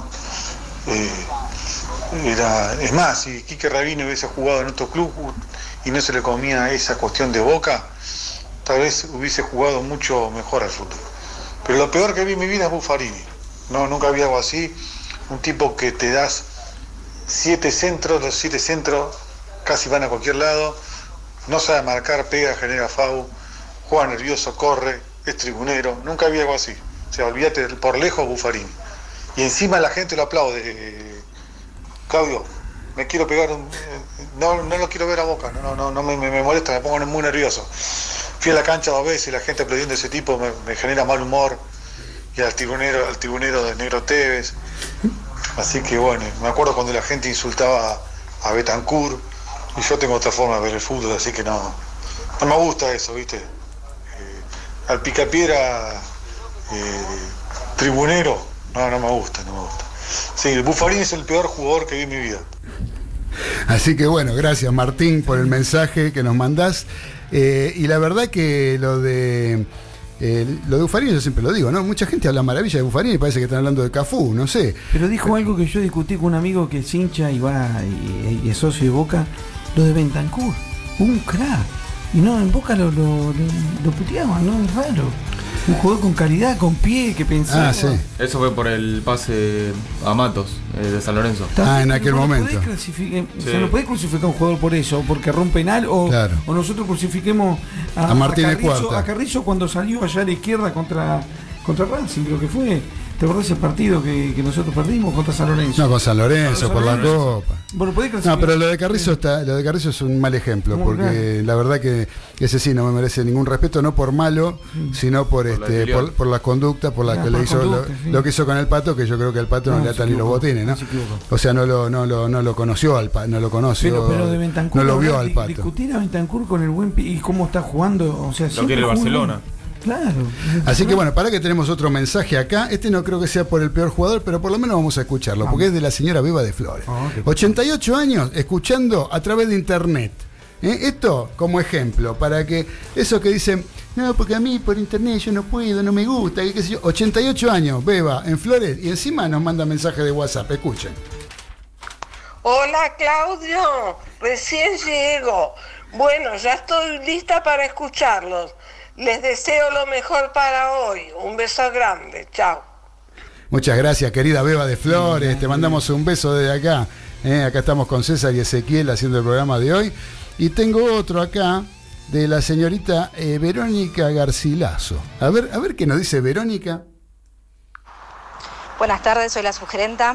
Es más, si Quique Rabino hubiese jugado en otro club y no se le comía esa cuestión de Boca, tal vez hubiese jugado mucho mejor al fútbol. Pero lo peor que vi en mi vida es Buffarini. No, nunca vi algo así. Un tipo que te das 7 centros, los 7 centros casi van a cualquier lado, no sabe marcar, pega, genera FAU, juega nervioso, corre, es tribunero. Nunca vi algo así. O sea, olvídate, por lejos Buffarini. Y encima la gente lo aplaude. Claudio, me quiero pegar no lo quiero ver a Boca, no me molesta, me pongo muy nervioso. Fui a la cancha 2 veces y la gente aplaudiendo a ese tipo me genera mal humor. Y al tribunero de Negro Tevez. Así que bueno, me acuerdo cuando la gente insultaba a Betancourt, y yo tengo otra forma de ver el fútbol, así que no me gusta eso, ¿viste? Al picapiedra tribunero, no me gusta. Sí, el Buffarini es el peor jugador que vi en mi vida. Así que bueno, gracias Martín por el mensaje que nos mandás. Y la verdad que lo de Buffarini yo siempre lo digo, ¿no? Mucha gente habla maravilla de Buffarini y parece que están hablando de Cafú, no sé. Pero dijo algo que yo discutí con un amigo que es hincha y y es socio de Boca, lo de Bentancur, un crack. Y no, en Boca lo puteaban, ¿no? Es raro. Un jugador con calidad, con pie, que pensaba. Sí. Eso fue por el pase a Matos de San Lorenzo. En aquel momento. No podés crucificar a un jugador por eso, porque rompe penal, o nosotros crucifiquemos a Martínez Cuarta. A Carrizo cuando salió allá a la izquierda contra Racing, creo que fue. ¿Te acordás ese partido que nosotros perdimos contra San Lorenzo? No, con San Lorenzo, por la Copa. Bueno, podés clasificar. No, pero lo de Carrizo es un mal ejemplo, porque la verdad que ese sí no me merece ningún respeto, no por malo, sino por la conducta, por la que le hizo lo que hizo con el Pato, que yo creo que el Pato no le ata ni los botines, ¿no? O sea, no lo conoció al Pato, no lo conoció, pero de Bentancur, no lo vio al Pato. Discutir a Bentancur con el buen y cómo está jugando, o sea, lo quiere el Barcelona. Claro. Así que bueno, para que tenemos otro mensaje acá. No creo que sea por el peor jugador, pero por lo menos vamos a escucharlo, porque es de la señora Beba de Flores. 88 años escuchando a través de internet. Esto como ejemplo, para que esos que dicen, no, porque a mí por internet yo no puedo, no me gusta, qué sé yo. 88 años, Beba, en Flores, y encima nos manda mensaje de WhatsApp. Escuchen. Hola Claudio, recién llego. Bueno, ya estoy lista para escucharlos. Les deseo lo mejor para hoy. Un beso grande. Chao. Muchas gracias, querida Beba de Flores. Te mandamos un beso desde acá. Acá estamos con César y Ezequiel haciendo el programa de hoy. Y tengo otro acá de la señorita Verónica Garcilaso. A ver qué nos dice Verónica. Buenas tardes, soy la sugerenta.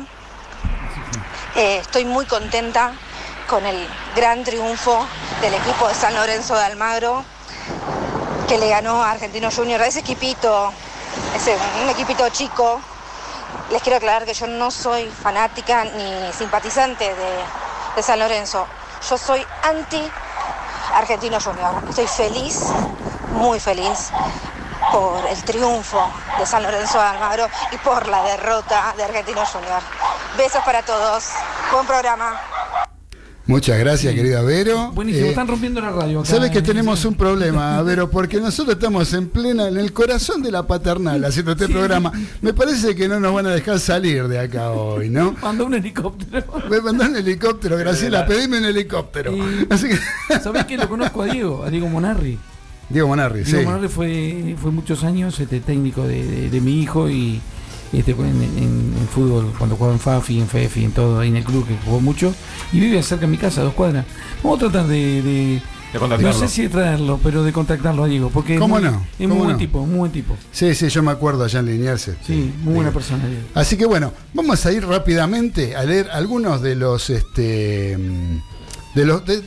Estoy muy contenta con el gran triunfo del equipo de San Lorenzo de Almagro, que le ganó a Argentinos Juniors, a ese equipito, un equipito chico. Les quiero aclarar que yo no soy fanática ni simpatizante de San Lorenzo. Yo soy anti Argentinos Juniors. Estoy feliz, muy feliz, por el triunfo de San Lorenzo de Almagro y por la derrota de Argentinos Juniors. Besos para todos. Buen programa. Muchas gracias, querida Vero. Buenísimo, están rompiendo la radio acá. Sabes que tenemos un problema, Vero, porque nosotros estamos en el corazón de la paternal haciendo este programa. Me parece que no nos van a dejar salir de acá hoy, ¿no? Mandó un helicóptero. Me mandó un helicóptero, Graciela, pedime un helicóptero. Así que... ¿Sabés que lo conozco a Diego Monarri? Diego Monarri, sí. Diego Monarri fue muchos años técnico de mi hijo y en fútbol, cuando jugaba en Fafi, en Fefi, en todo, ahí en el club, que jugó mucho, y vive cerca de mi casa, a 2 cuadras. Vamos a tratar de contactarlo. No sé si de traerlo, pero de contactarlo a Diego, porque ¿Cómo es no? Es muy buen tipo, muy buen tipo. Sí, yo me acuerdo allá en Liniers. Sí, muy buena persona, Diego. Así que bueno, vamos a ir rápidamente a leer algunos de los de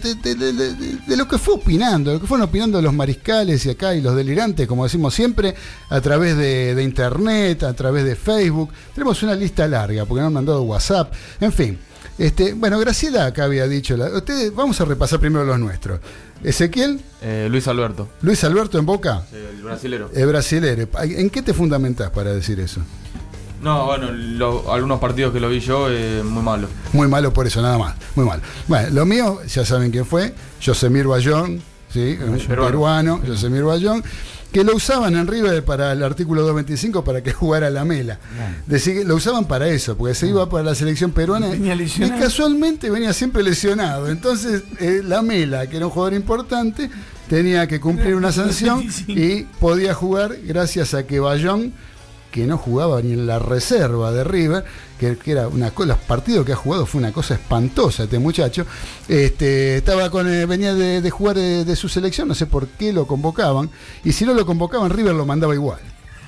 lo que fue opinando, lo que fueron opinando los mariscales y acá y los delirantes, como decimos siempre, a través de internet, a través de Facebook. Tenemos una lista larga porque nos han mandado WhatsApp, en fin. Bueno, Graciela acá había dicho, vamos a repasar primero los nuestros. Ezequiel. Luis Alberto. Luis Alberto en Boca. El brasilero. El brasilero. ¿En qué te fundamentás para decir eso? No, bueno, algunos partidos que lo vi yo, muy malo. Muy malo por eso, nada más. Muy malo. Bueno, lo mío, ya saben quién fue. Yosemir Bayón, ¿sí? Un peruano, Yosemir Bayón, que lo usaban en River para el artículo 225 para que jugara la Mela. Lo usaban para eso, porque se iba para la selección peruana y casualmente venía siempre lesionado. Entonces, la Mela, que era un jugador importante, tenía que cumplir una sanción y podía jugar gracias a que Bayón, que no jugaba ni en la reserva de River, que era los partidos que ha jugado fue una cosa espantosa este muchacho, venía de jugar de su selección, no sé por qué lo convocaban, y si no lo convocaban River lo mandaba igual.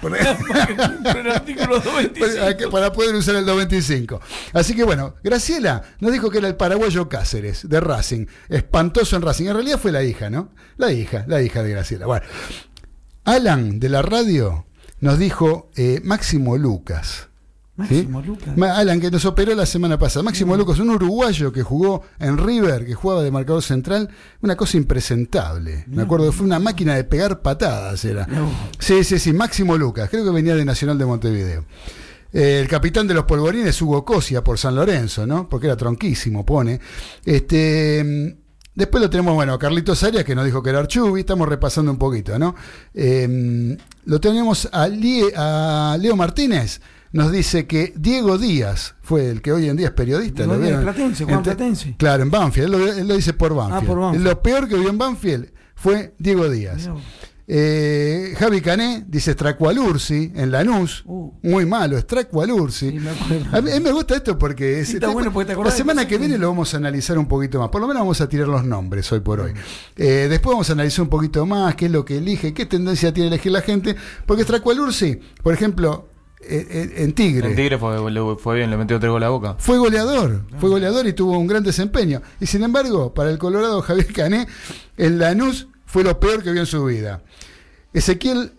El artículo 225. Para poder usar el 225. Así que bueno, Graciela nos dijo que era el paraguayo Cáceres, de Racing, espantoso en Racing. En realidad fue la hija, ¿no? La hija de Graciela. Bueno, Alan de la radio nos dijo Máximo Lucas. Máximo Lucas. Alan, que nos operó la semana pasada. Máximo Lucas, un uruguayo que jugó en River, que jugaba de marcador central, una cosa impresentable. Me acuerdo que fue una máquina de pegar patadas. Era. Sí, Máximo Lucas, creo que venía de Nacional de Montevideo. El capitán de los polvorines, Hugo Cosia, por San Lorenzo, ¿no? Porque era tronquísimo, pone. Después lo tenemos, a Carlitos Arias, que nos dijo que era Archubi. Estamos repasando un poquito, ¿no? Lo tenemos a Leo Martínez. Nos dice que Diego Díaz fue el que hoy en día es periodista. Diego Díaz, Platense, Juan Platense. Claro, en Banfield. Él lo dice por Banfield. Por Banfield. Lo peor que vio en Banfield fue Diego Díaz. Javi Cané dice Stracualursi en Lanús. Muy malo, Stracualursi. Sí, a mí me gusta esto porque, bueno porque la semana que viene lo vamos a analizar un poquito más. Por lo menos vamos a tirar los nombres hoy por hoy. Después vamos a analizar un poquito más qué es lo que elige, qué tendencia tiene a elegir la gente. Porque Stracualursi, por ejemplo, en Tigre. En Tigre fue bien, le metió 3 goles a Boca. Fue goleador y tuvo un gran desempeño. Y sin embargo, para el Colorado Javier Cané, en Lanús fue lo peor que vio en su vida. Ezequiel,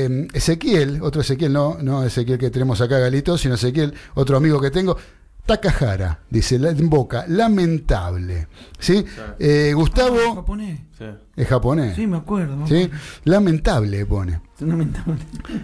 otro Ezequiel, no Ezequiel que tenemos acá, Galito, sino Ezequiel, otro amigo que tengo, Takahara, dice, en Boca, lamentable. ¿Sí? Gustavo. ¿Es japonés? Sí. ¿Es japonés? Sí, me acuerdo. ¿Sí? Lamentable pone. Lamentable.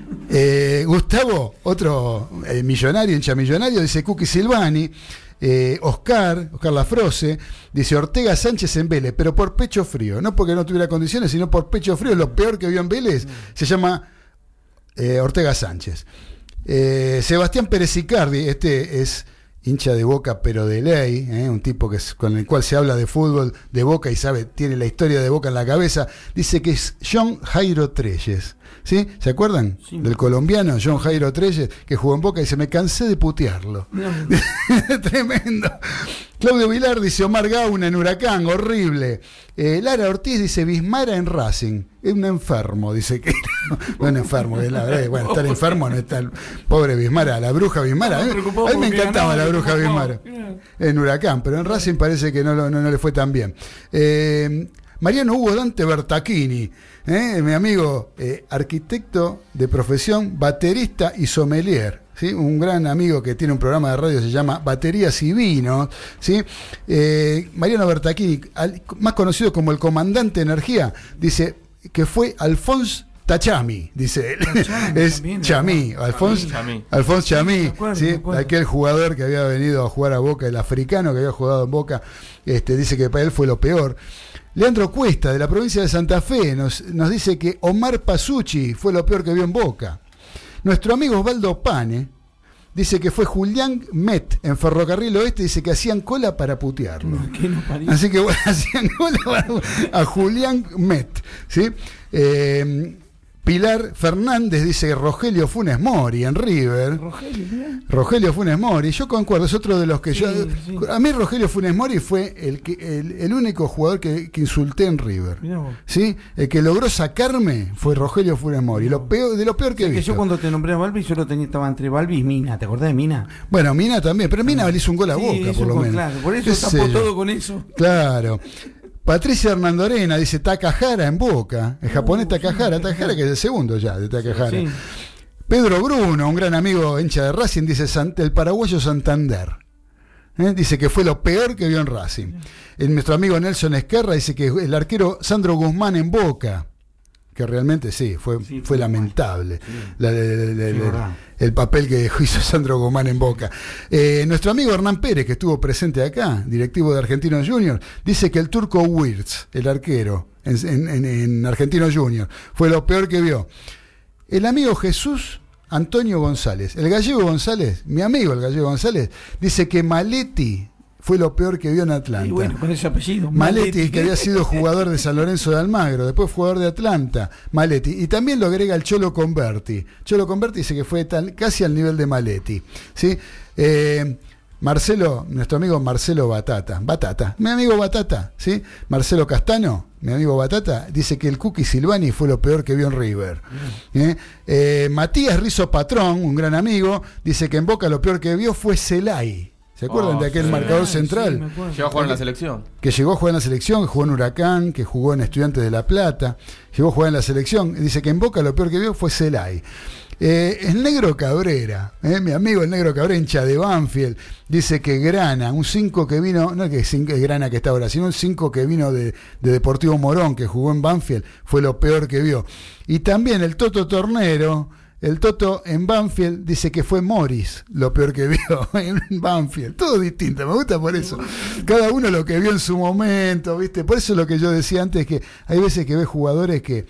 Gustavo, otro millonario, hincha millonario, dice Cookie Silvani. Oscar Lafrose dice Ortega Sánchez en Vélez, pero por pecho frío, no porque no tuviera condiciones, sino por pecho frío. Lo peor que vio en Vélez se llama Ortega Sánchez. Sebastián Pérez Icardi, es hincha de Boca pero de ley, un tipo con el cual se habla de fútbol de Boca y tiene la historia de Boca en la cabeza, dice que es John Jairo Treyes. ¿Sí? ¿Se acuerdan? Sí. Del colombiano John Jairo Treyes, que jugó en Boca y dice, me cansé de putearlo. No. Tremendo. Claudio Vilar dice Omar Gauna en Huracán, horrible. Lara Ortiz dice Bismara en Racing. Es un enfermo, dice que no es enfermo, es la verdad. Bueno, estar enfermo no está el pobre Bismara, la bruja Bismara. A mí me encantaba la bruja Bismara en Huracán, pero en Racing parece que no le fue tan bien. Mariano Hugo Dante Bertacchini, mi amigo, arquitecto de profesión, baterista y sommelier, ¿sí? Un gran amigo que tiene un programa de radio, se llama Baterías y Vinos, ¿sí? Mariano Bertacchini, más conocido como el comandante de energía, dice que fue Alphonse Tachami, dice él. Es Chamí, Alphonse Chamí, ¿sí? Aquel jugador que había venido a jugar a Boca, el africano que había jugado en Boca, dice que para él fue lo peor. Leandro Cuesta, de la provincia de Santa Fe, nos dice que Omar Pasucci fue lo peor que vio en Boca. Nuestro amigo Osvaldo Pane dice que fue Julián Met en Ferrocarril Oeste, dice que hacían cola para putearlo. Así que bueno, hacían cola a Julián Met, ¿sí? Pilar Fernández dice que Rogelio Funes Mori en River. Rogelio Funes Mori, yo concuerdo, es otro de los que a mí Rogelio Funes Mori fue el único jugador que insulté en River. ¿Sí? El que logró sacarme fue Rogelio Funes Mori, de lo peor que he visto. Yo cuando te nombré a Balbi, yo estaba entre Balbi y Mina, ¿te acordás de Mina? Bueno, Mina también, pero Mina le hizo un gol a Boca, por lo menos. Claro, por eso tapó todo con eso. Claro. Patricia Hernandorena dice Takahara en Boca, el japonés Takahara que es el segundo ya de Takahara. Sí. Pedro Bruno, un gran amigo hincha de Racing, dice el paraguayo Santander. Dice que fue lo peor que vio en Racing. Nuestro amigo Nelson Esquerra dice que el arquero Sandro Guzmán en Boca, que realmente fue lamentable el papel que hizo Sandro Guzmán en Boca. Nuestro amigo Hernán Pérez, que estuvo presente acá, directivo de Argentinos Juniors, dice que el turco Wirtz, el arquero en Argentinos Juniors, fue lo peor que vio. El amigo Jesús Antonio González, el gallego González, mi amigo el gallego González, dice que Maletti fue lo peor que vio en Atlanta. Y bueno, con ese apellido. Maletti, que había sido jugador de San Lorenzo de Almagro, después jugador de Atlanta, Maletti. Y también lo agrega el Cholo Converti. Cholo Converti dice que fue casi al nivel de Maletti. ¿Sí? Marcelo, nuestro amigo Marcelo Batata, mi amigo Batata, ¿sí? Marcelo Castano, mi amigo Batata, dice que el Cookie Silvani fue lo peor que vio en River. Matías Rizzo Patrón, un gran amigo, dice que en Boca lo peor que vio fue Celay. ¿Se acuerdan de aquel marcador central? Sí, llegó a jugar en la selección. Que llegó a jugar en la selección, que jugó en Huracán, que jugó en Estudiantes de La Plata, llegó a jugar en la selección. Dice que en Boca lo peor que vio fue Celay. El Negro Cabrera, mi amigo el Negro Cabrera, hincha de Banfield, dice que Grana, un 5 que vino, no es que Grana que está ahora, sino un 5 que vino de Deportivo Morón, que jugó en Banfield, fue lo peor que vio. Y también el Toto Tornero, el Toto en Banfield, dice que fue Morris lo peor que vio en Banfield. Todo distinto, me gusta por eso. Cada uno lo que vio en su momento, ¿viste? Por eso lo que yo decía antes, que hay veces que ves jugadores que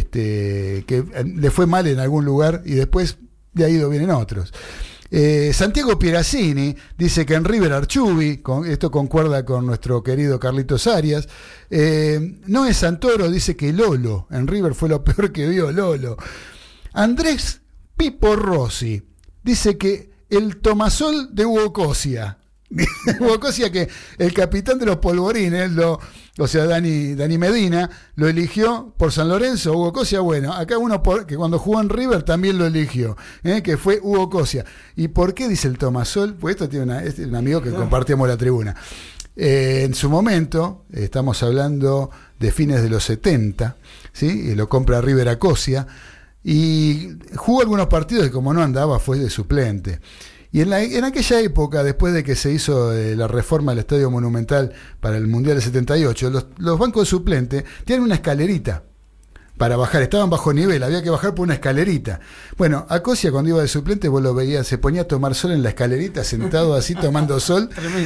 le fue mal en algún lugar y después le ha ido bien en otros. Santiago Pierazzini dice que en River Archubi, esto concuerda con nuestro querido Carlitos Arias. Noé Santoro dice que Lolo en River fue lo peor que vio Lolo. Andrés Pipo Rossi dice que el Tomasol de Hugo Cosia. Hugo Cosia, que el capitán de los Polvorines, Dani Medina, lo eligió por San Lorenzo. Hugo Cosia, bueno, acá uno que cuando jugó en River también lo eligió, que fue Hugo Cosia. ¿Y por qué dice el Tomasol? Pues esto tiene un amigo que compartíamos la tribuna. En su momento, estamos hablando de fines de los 70, ¿sí? Y lo compra River a Cosia. Y jugó algunos partidos y como no andaba fue de suplente. Y en aquella época, después de que se hizo la reforma del Estadio Monumental para el Mundial del 78, los bancos de suplente tienen una escalerita para bajar, estaban bajo nivel, había que bajar por una escalerita. Bueno, a Cosia cuando iba de suplente vos lo veías, se ponía a tomar sol en la escalerita, sentado así tomando sol.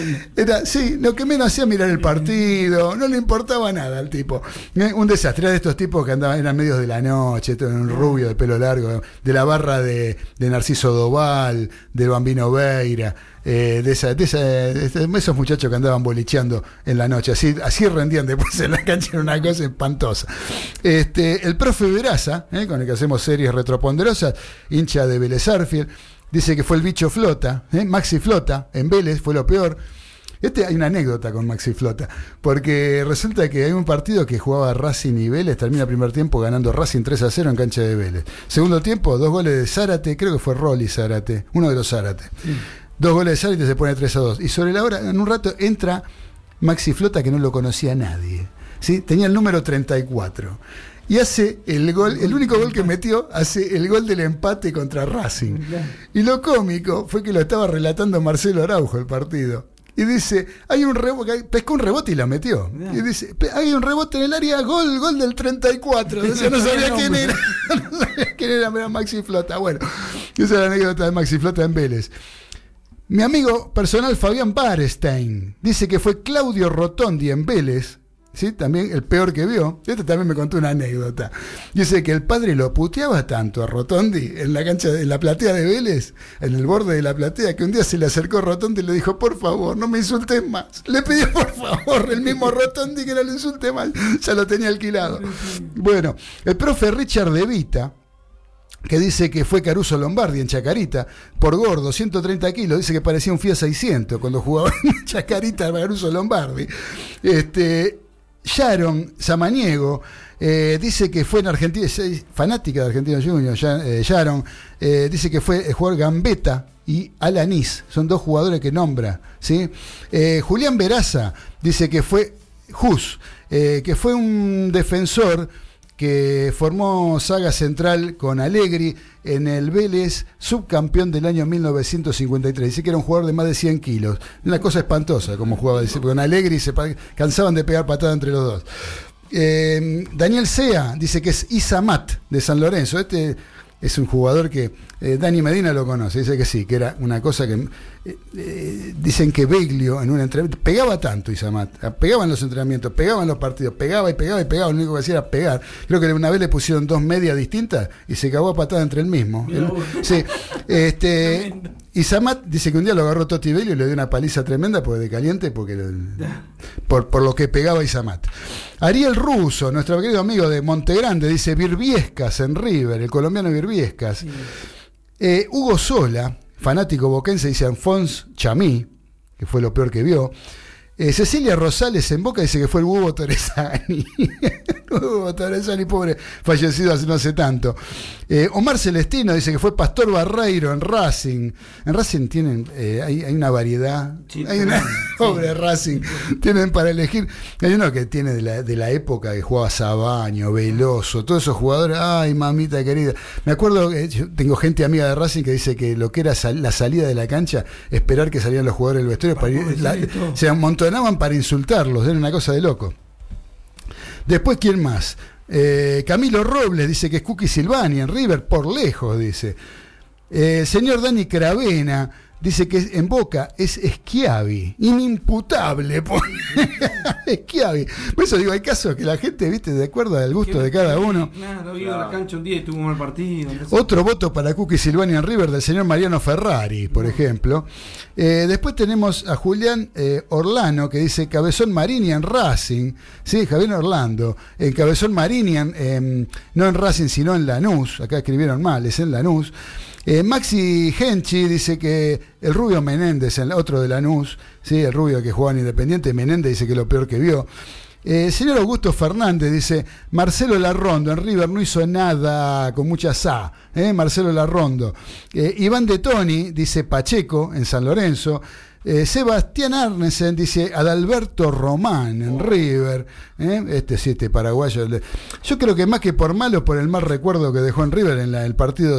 Lo que menos hacía mirar el partido, no le importaba nada al tipo. Un desastre, era de estos tipos que andaban, eran medios de la noche, todo un rubio de pelo largo, de la barra de Narciso Doval, del Bambino Veira. De esos muchachos que andaban bolicheando en la noche, así rendían después en la cancha, era una cosa espantosa. El profe Veraza, con el que hacemos series retroponderosas, hincha de Vélez Sarsfield, dice que fue el bicho Flota, Maxi Flota en Vélez fue lo peor. Hay una anécdota con Maxi Flota, porque resulta que hay un partido que jugaba Racing y Vélez, termina el primer tiempo ganando Racing 3-0 en cancha de Vélez. Segundo tiempo, 2 goles de Zárate, creo que fue Rolly Zárate, uno de los Zárate. 2 goles de Zárate y se pone 3-2. Y sobre la hora, en un rato, entra Maxi Flota, que no lo conocía nadie, ¿sí? Tenía el número 34. Y hace el gol, el único gol que metió, hace el gol del empate contra Racing. Y lo cómico fue que lo estaba relatando Marcelo Araujo el partido. Y dice, hay un rebote, pescó un rebote y la metió. Y dice, hay un rebote en el área, gol del 34. Decía, no sabía quién era. No sabía quién era Maxi Flota. Bueno, esa es la anécdota de Maxi Flota en Vélez. Mi amigo personal Fabián Barestein dice que fue Claudio Rotondi en Vélez, ¿sí? También el peor que vio. Este también me contó una anécdota. Dice que el padre lo puteaba tanto a Rotondi en la cancha, en la platea de Vélez, en el borde de la platea, que un día se le acercó Rotondi y le dijo, por favor, no me insultes más. Le pidió por favor el mismo Rotondi que no le insulte más. Ya lo tenía alquilado. Bueno, el profe Richard De Vita, que dice que fue Caruso Lombardi en Chacarita, por gordo, 130 kilos, dice que parecía un Fiat 600 cuando jugaba en Chacarita Caruso Lombardi. Sharon Samaniego dice que fue en Argentina, es fanática de Argentinos Juniors. Sharon dice que fue el jugador Gambetta y Alanis, son dos jugadores que nombra, ¿sí? Julián Veraza dice que fue Jus, que fue un defensor que formó saga central con Allegri en el Vélez, subcampeón del año 1953. Dice que era un jugador de más de 100 kilos. Una cosa espantosa como jugaba. Dice, con Allegri se cansaban de pegar patada entre los dos. Daniel Sea dice que es Isamat de San Lorenzo. Este es un jugador que Dani Medina lo conoce. Dice que sí, que era una cosa que dicen que Beglio en una entrevista pegaba tanto Isamat, pegaba en los entrenamientos, pegaba en los partidos, pegaba y pegaba y pegaba, lo único que hacía era pegar. Creo que una vez le pusieron dos medias distintas y se cagó a patada entre el mismo. Sí, Isamat dice que un día lo agarró Totti Beglio y le dio una paliza tremenda porque de caliente, por lo que pegaba Isamat. Ariel Russo, nuestro querido amigo de Montegrande, dice Virviescas en River, el colombiano Virviescas. Sí. Hugo Sola, fanático boquense, dice Alphonse Chamí, que fue lo peor que vio. Cecilia Rosales en Boca dice que fue el Hugo Torresani. Hugo Torresani, pobre, fallecido hace no hace tanto. Omar Celestino dice que fue Pastor Barreiro en Racing. En Racing tienen, hay una variedad. Sí, hay una pobre Racing. Tienen para elegir. Hay uno que tiene de la época que jugaba Sabaño, Veloso, todos esos jugadores. Ay, mamita querida. Me acuerdo que yo tengo gente amiga de Racing que dice que lo que era la salida de la cancha, esperar que salieran los jugadores del vestuario para ir. Se amontonaban para insultarlos. Era una cosa de loco. Después, ¿quién más? Camilo Robles dice que es Cookie Silvani en River, por lejos, dice. Señor Dani Cravena dice que en Boca es Schiavi, inimputable. Schiavi. Por eso digo, hay casos que la gente, viste, de acuerdo al gusto de cada uno. Claro, iba a la cancha un día y tuvo un mal partido. Otro voto para Cookie Silvani en River del señor Mariano Ferrari, por ejemplo. Después tenemos a Julián Orlano, que dice Cabezón Marini en Racing. Sí, Javier Orlando. En Cabezón Marini, no en Racing, sino en Lanús. Acá escribieron mal, es en Lanús. Maxi Genchi dice que el Rubio Menéndez, otro de Lanús, ¿sí? El Rubio que jugaba en Independiente, Menéndez dice que lo peor que vio. Señor Augusto Fernández dice Marcelo Larrondo en River no hizo nada con mucha sa, Marcelo Larrondo. Iván de Toni dice Pacheco en San Lorenzo. Sebastián Arnesen dice Adalberto Román en River. Este paraguayo. Yo creo que más que por malo, por el mal recuerdo que dejó en River en el partido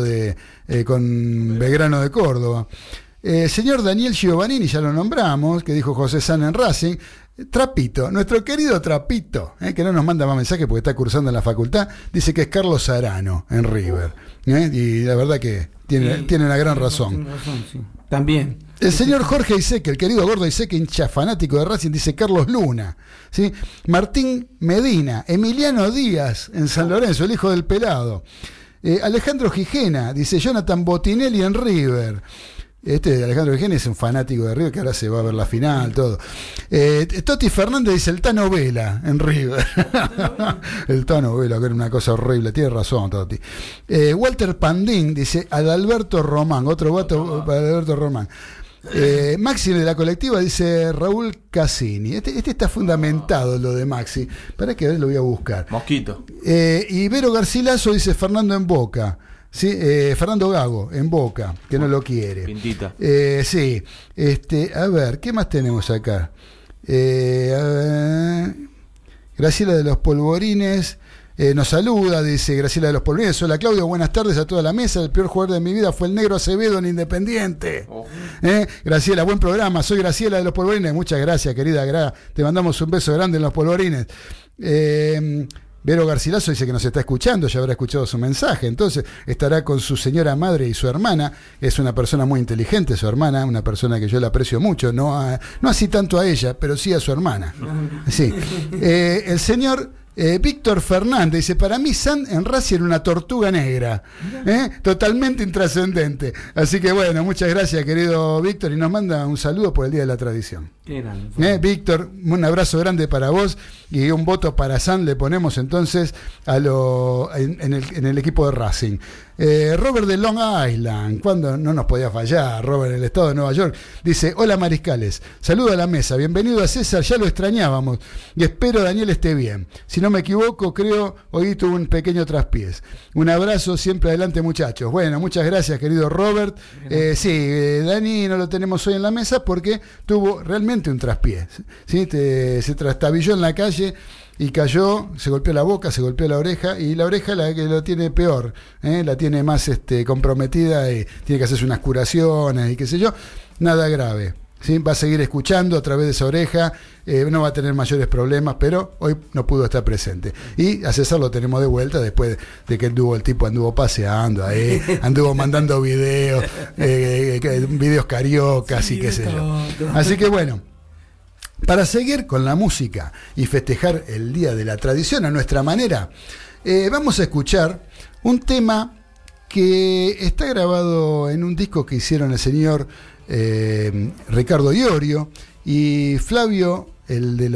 con Belgrano de Córdoba. Señor Daniel Giovannini, ya lo nombramos, que dijo José San en Racing. Trapito, nuestro querido Trapito, que no nos manda más mensajes porque está cursando en la facultad, dice que es Carlos Arano en River. Y la verdad que tiene una gran razón. Tiene razón, sí. También. El señor Jorge Iseque, el querido gordo Iseque, hincha fanático de Racing, dice Carlos Luna. ¿Sí? Martín Medina, Emiliano Díaz en San Lorenzo, el hijo del pelado. Alejandro Gijena, dice Jonathan Botinelli en River. Alejandro Gijena es un fanático de River que ahora se va a ver la final, todo. Toti Fernández dice el Tano Vela en River. El Tano Vela, que era una cosa horrible, tiene razón Toti. Walter Pandín dice Adalberto Román, otro voto para Adalberto Román. Maxi de la colectiva dice Raúl Cassini. Este está fundamentado lo de Maxi. Para que lo voy a buscar. Mosquito. Y Vero Garcilaso dice Fernando en Boca. Sí, Fernando Gago en Boca, que no lo quiere. Pintita. Sí. A ver, ¿qué más tenemos acá? A ver, Graciela de los Polvorines. nos saluda, dice Graciela de los Polvorines. Hola Claudio, buenas tardes a toda la mesa. El peor jugador de mi vida fue el Negro Acevedo en Independiente. Graciela, buen programa. Soy Graciela de los Polvorines. Muchas gracias, querida. Te mandamos un beso grande en los Polvorines. Vero Garcilaso dice que nos está escuchando, ya habrá escuchado su mensaje, entonces estará con su señora madre y su hermana. Es una persona muy inteligente, su hermana, una persona que yo la aprecio mucho, no así tanto a ella, pero sí a su hermana. Sí. El señor Víctor Fernández dice, para mí San en Racing era una tortuga negra, totalmente intrascendente. Así que bueno, muchas gracias, querido Víctor, y nos manda un saludo por el Día de la Tradición. Víctor, un abrazo grande para vos y un voto para San le ponemos entonces en el equipo de Racing. Robert de Long Island, cuando no nos podía fallar, Robert, en el estado de Nueva York, dice, hola mariscales, saludo a la mesa, bienvenido a César, ya lo extrañábamos y espero Daniel esté bien. Si no me equivoco, creo hoy tuvo un pequeño traspiés. Un abrazo, siempre adelante muchachos. Bueno, muchas gracias, querido Robert. Sí, Dani no lo tenemos hoy en la mesa porque tuvo realmente un traspiés, ¿sí? Se trastabilló en la calle y cayó, se golpeó la boca, se golpeó la oreja, y la oreja la que lo tiene peor, la tiene más comprometida y tiene que hacerse unas curaciones y qué sé yo. Nada grave, ¿sí? Va a seguir escuchando a través de esa oreja, no va a tener mayores problemas, pero hoy no pudo estar presente. Y a César lo tenemos de vuelta después de que el tipo anduvo paseando ahí, anduvo mandando videos cariocas y qué sé yo. Así que bueno, para seguir con la música y festejar el Día de la Tradición a nuestra manera, vamos a escuchar un tema que está grabado en un disco que hicieron el señor Ricardo Iorio y Flavio, el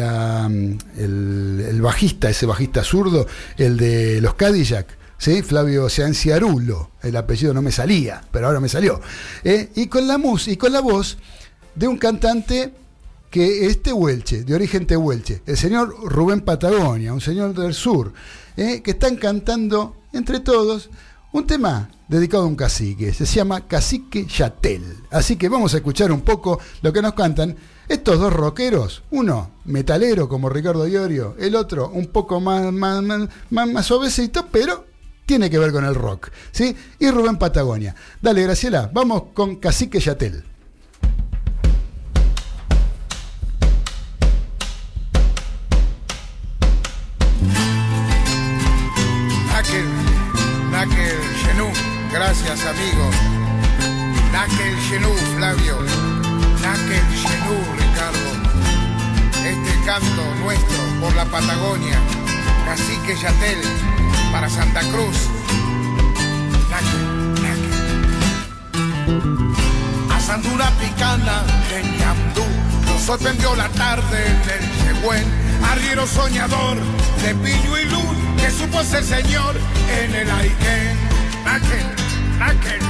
bajista, ese bajista zurdo, el de los Cadillac, ¿sí? Flavio Cianciarulo, el apellido no me salía, pero ahora me salió. Y con la voz de un cantante que es tehuelche, de origen tehuelche, el señor Rubén Patagonia, un señor del sur, que están cantando entre todos un tema dedicado a un cacique, se llama Cacique Yatel. Así que vamos a escuchar un poco lo que nos cantan estos dos rockeros, uno metalero como Ricardo Iorio, el otro un poco más suavecito, pero tiene que ver con el rock, ¿sí? Y Rubén Patagonia. Dale, Graciela, vamos con Cacique Yatel. Nakel Genú, gracias amigo. Nakel Genú, Flavio. Nakel Genú, Ricardo. Este canto nuestro por la Patagonia. Cacique Yatel para Santa Cruz. Asando una picana en Ñandú, nos sorprendió la tarde en el Yehuen. Arriero soñador de Piño y Luz, que supo ser señor en el Aijén. Nakel.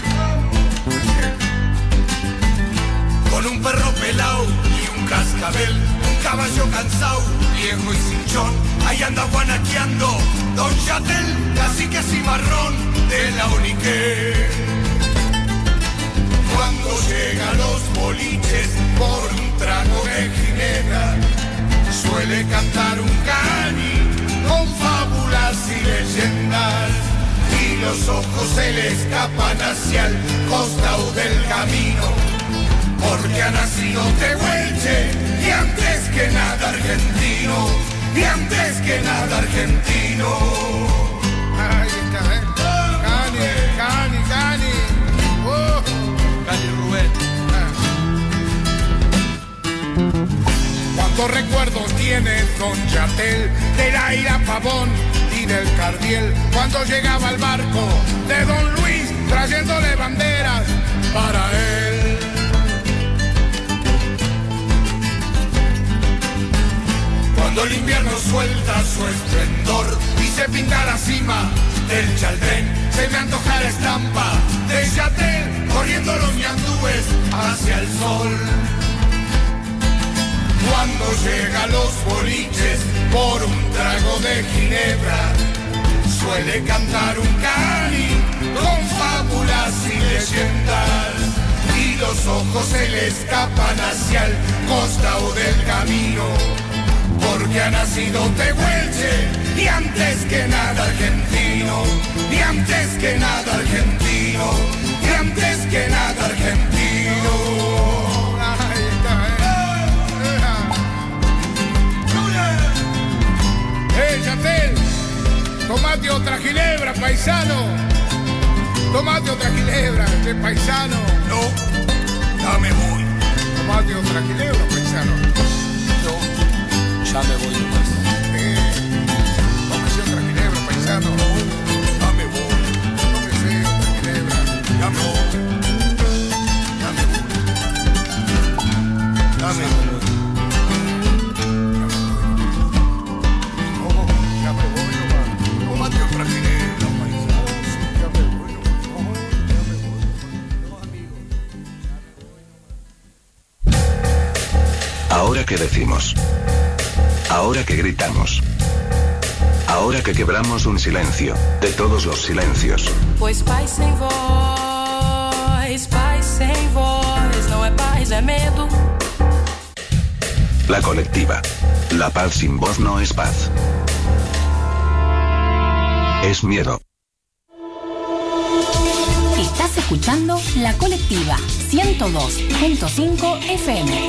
Con un perro pelao y un cascabel, un caballo cansado, viejo y cinchón, ahí anda guanaqueando Don Yatel, cacique cimarrón de la Uniquén. Cuando llega a los boliches por un trago de ginebra, suele cantar un cani con fábulas y leyendas, y los ojos se le escapan hacia el costado del camino, porque ha nacido tehuelche y antes que nada argentino, y antes que nada argentino. Ahí está, Cani. Cani Rubén. Cuántos recuerdos tiene Don Yatel de la Ira Pavón y del Cardiel, cuando llegaba al barco de Don Luis trayéndole banderas para él. Cuando el invierno suelta su esplendor y se pinta la cima del Chaldén, se me antoja la estampa de Yatel corriendo los ñandúes hacia el sol. Cuando llega a los boliches por un trago de ginebra, suele cantar un cani con fábulas y leyendas, y los ojos se le escapan hacia el costado del camino, porque ha nacido tehuelche y antes que Tomate otra ginebra, paisano. Tomate otra ginebra, paisano. No, ya me voy. Tomate otra ginebra, paisano. No, ya me voy nomás. Tómese otra ginebra, paisano. Ya me voy. Tómese otra ginebra. Ya me voy. Ya me voy. Ya me voy. Ahora que decimos, ahora que gritamos, ahora que quebramos un silencio, de todos los silencios. Pois paz sem voz não é paz, é medo. La colectiva. La paz sin voz no es paz. Es miedo. Estás escuchando La Colectiva 102.5 FM.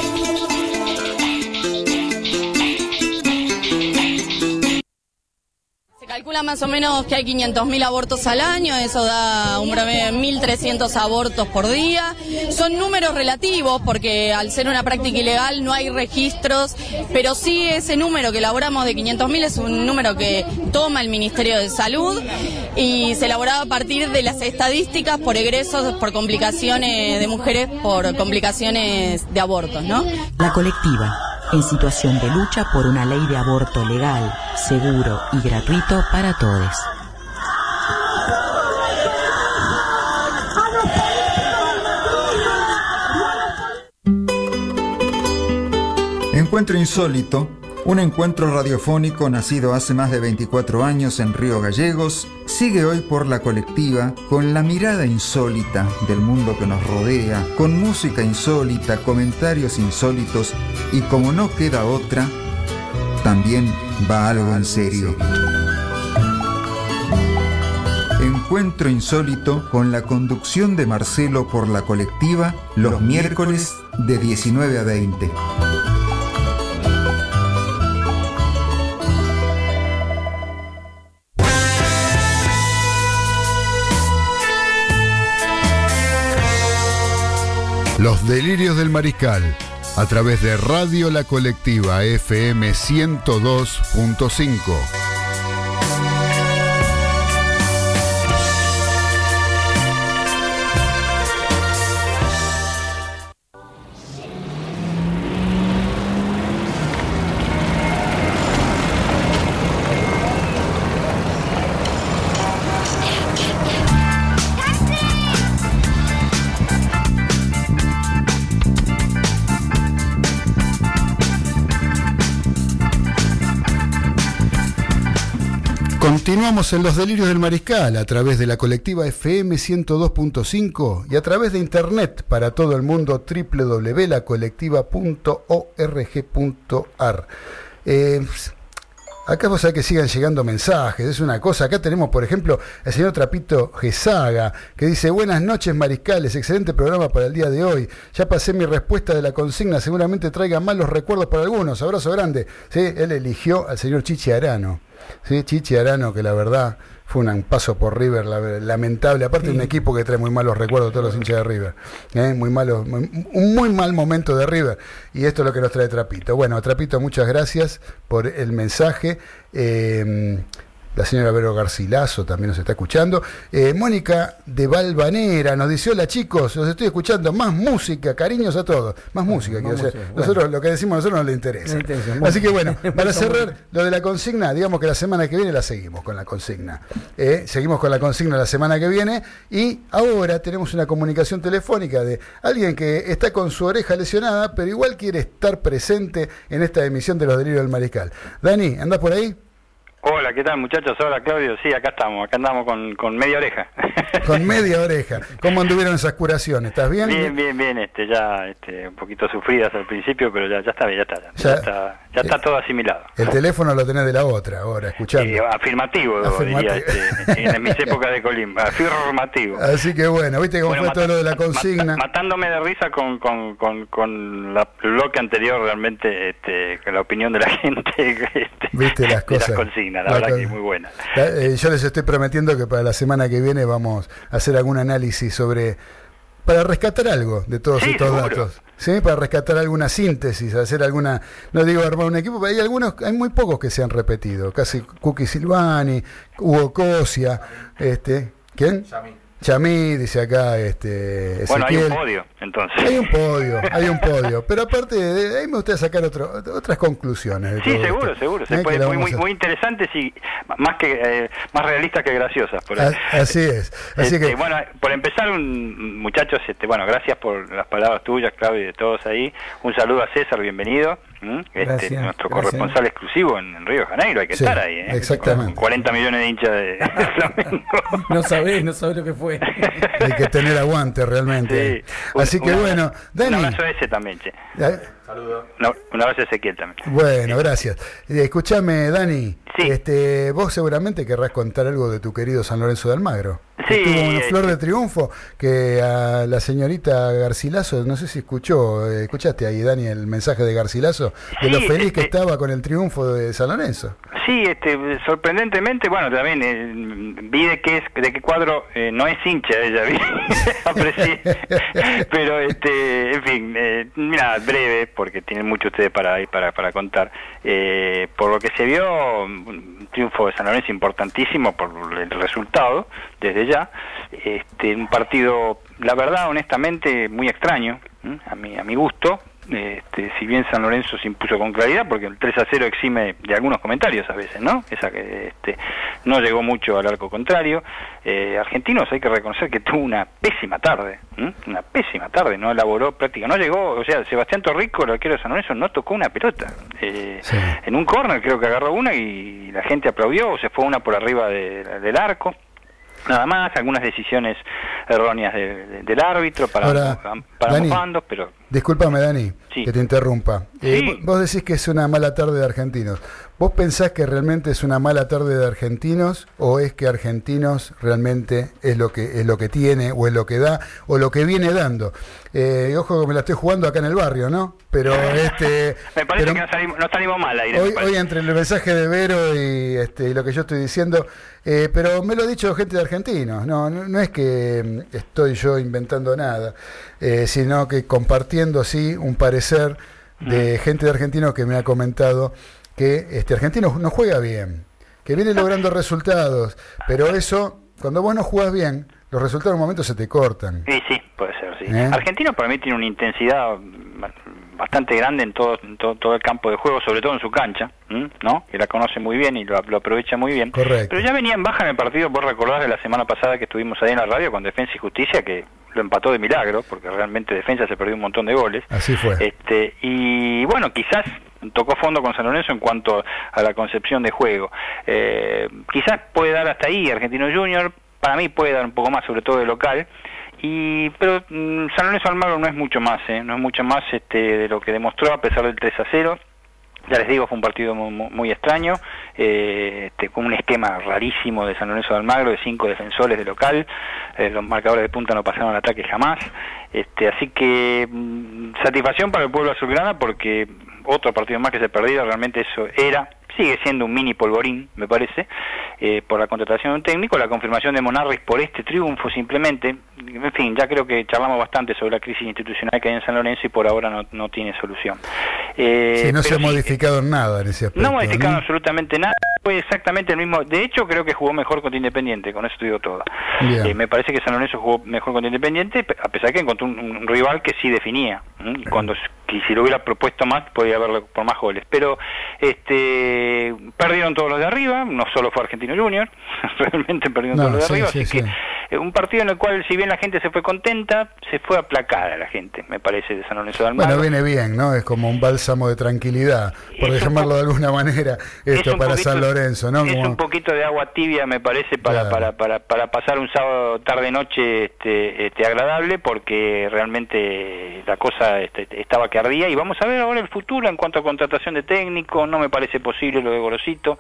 Calcula más o menos que hay 500.000 abortos al año, eso da un promedio de 1.300 abortos por día. Son números relativos porque al ser una práctica ilegal no hay registros, pero sí ese número que elaboramos de 500.000 es un número que toma el Ministerio de Salud y se elaboraba a partir de las estadísticas por egresos, por complicaciones de mujeres, por complicaciones de abortos, ¿no? La Colectiva, en situación de lucha por una ley de aborto legal, seguro y gratuito para todos. Encuentro Insólito, un encuentro radiofónico nacido hace más de 24 años en Río Gallegos, sigue hoy por La Colectiva con la mirada insólita del mundo que nos rodea, con música insólita, comentarios insólitos y como no queda otra, también va algo en serio. Encuentro Insólito con la conducción de Marcelo por La Colectiva los miércoles de 19 a 20. Los delirios del Mariscal, a través de Radio La Colectiva FM 102.5. Continuamos en Los Delirios del Mariscal a través de La Colectiva FM 102.5 y a través de internet para todo el mundo www.lacolectiva.org.ar. Acá vos sabés que sigan llegando mensajes, es una cosa. Acá tenemos, por ejemplo, el señor Trapito Gesaga, que dice: buenas noches, mariscales, excelente programa para el día de hoy. Ya pasé mi respuesta de la consigna, seguramente traiga malos recuerdos para algunos. Abrazo grande. Sí, él eligió al señor Chichi Arano. Sí, Chichi Arano, que la verdad fue un paso por River lamentable, aparte de un equipo que trae muy malos recuerdos todos los hinchas de River, muy malo, un muy mal momento de River, y esto es lo que nos trae Trapito. Bueno, Trapito, muchas gracias por el mensaje. La señora Vero Garcilaso también nos está escuchando. Mónica de Valvanera nos dice: hola chicos, los estoy escuchando, más música, cariños a todos. Más música, quiero decir. Nosotros, lo que decimos a nosotros no le interesa. Así que bueno, para cerrar lo de la consigna, digamos que la semana que viene la seguimos con la consigna. Seguimos con la consigna la semana que viene, y ahora tenemos una comunicación telefónica de alguien que está con su oreja lesionada, pero igual quiere estar presente en esta emisión de Los Delirios del Mariscal. Dani, ¿andás por ahí? Hola, ¿qué tal muchachos? Hola Claudio, sí, acá andamos con media oreja. Con media oreja. ¿Cómo anduvieron esas curaciones? ¿Estás bien? Bien, ya un poquito sufridas al principio, pero ya está bien, ya está todo asimilado. El teléfono lo tenés de la otra ahora, escuchando. Afirmativo, diría, en mis épocas de Colimba, afirmativo. Así que bueno, viste cómo fue todo lo de la consigna. Matándome de risa con el bloque anterior, realmente, con la opinión de la gente, viste las cosas. De las consignas, la verdad que es muy buena. Yo les estoy prometiendo que para la semana que viene vamos a hacer algún análisis para rescatar algo de todos estos datos. ¿Sí? Para rescatar alguna síntesis, hacer alguna, no digo armar un equipo, pero hay muy pocos que se han repetido, casi Cookie Silvani, Hugo Cosia, ¿quién? Chamí, dice acá, Ezequiel. Bueno, hay un podio, entonces. Hay un podio, pero aparte de ahí me gustaría sacar otras conclusiones. Sí, seguro, se puede, muy interesantes y más realistas que graciosas. Por ahí. Así es. Así que bueno, por empezar, muchachos, bueno, gracias por las palabras tuyas, Claudio, y de todos ahí. Un saludo a César, bienvenido. Nuestro corresponsal exclusivo en Río de Janeiro, hay que estar ahí, exactamente. Con 40 millones de hinchas de Flamengo. No sabés lo que fue. Hay que tener aguante realmente. Sí. Así que bueno, Dani. Un abrazo a ese también, che. Saludos. Un abrazo a Ezequiel también. Bueno, gracias. Escuchame, Dani. Sí. Vos seguramente querrás contar algo de tu querido San Lorenzo de Almagro. Sí. Tuvo una flor de triunfo que a la señorita Garcilaso, no sé si escuchaste ahí, Dani, el mensaje de Garcilaso, de lo feliz que estaba con el triunfo de San Lorenzo. Sí, sorprendentemente, bueno, también vi de qué cuadro no es hincha ella, aprecié, pero en fin, mira, breve, porque tienen mucho ustedes para contar. Por lo que se vio, un triunfo de San Lorenzo importantísimo por el resultado, desde ya, un partido, la verdad, honestamente, muy extraño, a mi gusto. Si bien San Lorenzo se impuso con claridad, porque el 3-0 exime de algunos comentarios a veces, ¿no? Esa que no llegó mucho al arco contrario. Argentinos, hay que reconocer que tuvo una pésima tarde, no elaboró prácticamente, no llegó, o sea, Sebastián Torrico, el arquero de San Lorenzo, no tocó una pelota. Sí. En un córner creo que agarró una y la gente aplaudió, o se fue una por arriba del arco. Nada más, algunas decisiones erróneas del árbitro para ambos bandos, pero... Discúlpame, Dani, sí, que te interrumpa. Sí. Vos decís que es una mala tarde de Argentinos. ¿Vos pensás que realmente es una mala tarde de Argentinos o es que Argentinos realmente es lo que tiene o es lo que da o lo que viene dando? Ojo que me la estoy jugando acá en el barrio, ¿no? Pero me parece que no salimos mal ahí. Hoy entre el mensaje de Vero y lo que yo estoy diciendo, pero me lo ha dicho gente de Argentinos. No es que estoy yo inventando nada, sino que compartiendo sí un parecer de gente de Argentinos que me ha comentado que Argentinos no juega bien, que viene logrando resultados, pero eso, cuando vos no jugás bien, los resultados en un momento se te cortan. Sí, puede ser, sí. Argentinos para mí tiene una intensidad bastante grande en todo el campo de juego, sobre todo en su cancha, ¿no? Que la conoce muy bien y lo aprovecha muy bien. Correcto. Pero ya venía en baja en el partido, vos recordás de la semana pasada que estuvimos ahí en la radio con Defensa y Justicia, que lo empató de milagro, porque realmente Defensa se perdió un montón de goles. Así fue. Y bueno, quizás tocó fondo con San Lorenzo en cuanto a la concepción de juego. Quizás puede dar hasta ahí Argentino Junior, para mí puede dar un poco más, sobre todo de local. Pero San Lorenzo Almagro no es mucho más, no es mucho más de lo que demostró a pesar del 3-0. Ya les digo, fue un partido muy extraño, con un esquema rarísimo de San Lorenzo de Almagro, de 5 defensores de local, los marcadores de punta no pasaron al ataque jamás, así que satisfacción para el pueblo azulgrana, porque otro partido más que se perdió, realmente eso sigue siendo un mini polvorín, me parece, por la contratación de un técnico, la confirmación de Monarris por este triunfo simplemente. En fin, ya creo que charlamos bastante sobre la crisis institucional que hay en San Lorenzo y por ahora no tiene solución. No se ha modificado nada en ese aspecto. No modificaron absolutamente nada, fue exactamente el mismo. De hecho, creo que jugó mejor contra Independiente, con eso te digo todo. Me parece que San Lorenzo jugó mejor contra Independiente, a pesar de que encontró un rival que sí definía. Cuando si lo hubiera propuesto más, podía haberlo por más goles. Pero perdieron todos los de arriba, no solo fue Argentino Junior, realmente perdieron todos los de arriba, así que un partido en el cual, si bien la gente se fue contenta, se fue aplacada la gente, me parece, de San Lorenzo de Almagro. Bueno, viene bien, ¿no? Es como un bálsamo de tranquilidad, por llamarlo de alguna manera, esto para San Lorenzo, ¿no? Es como... un poquito de agua tibia, me parece, para pasar un sábado tarde-noche agradable, porque realmente la cosa estaba que ardía, y vamos a ver ahora el futuro en cuanto a contratación de técnico. No me parece posible lo de Gorosito,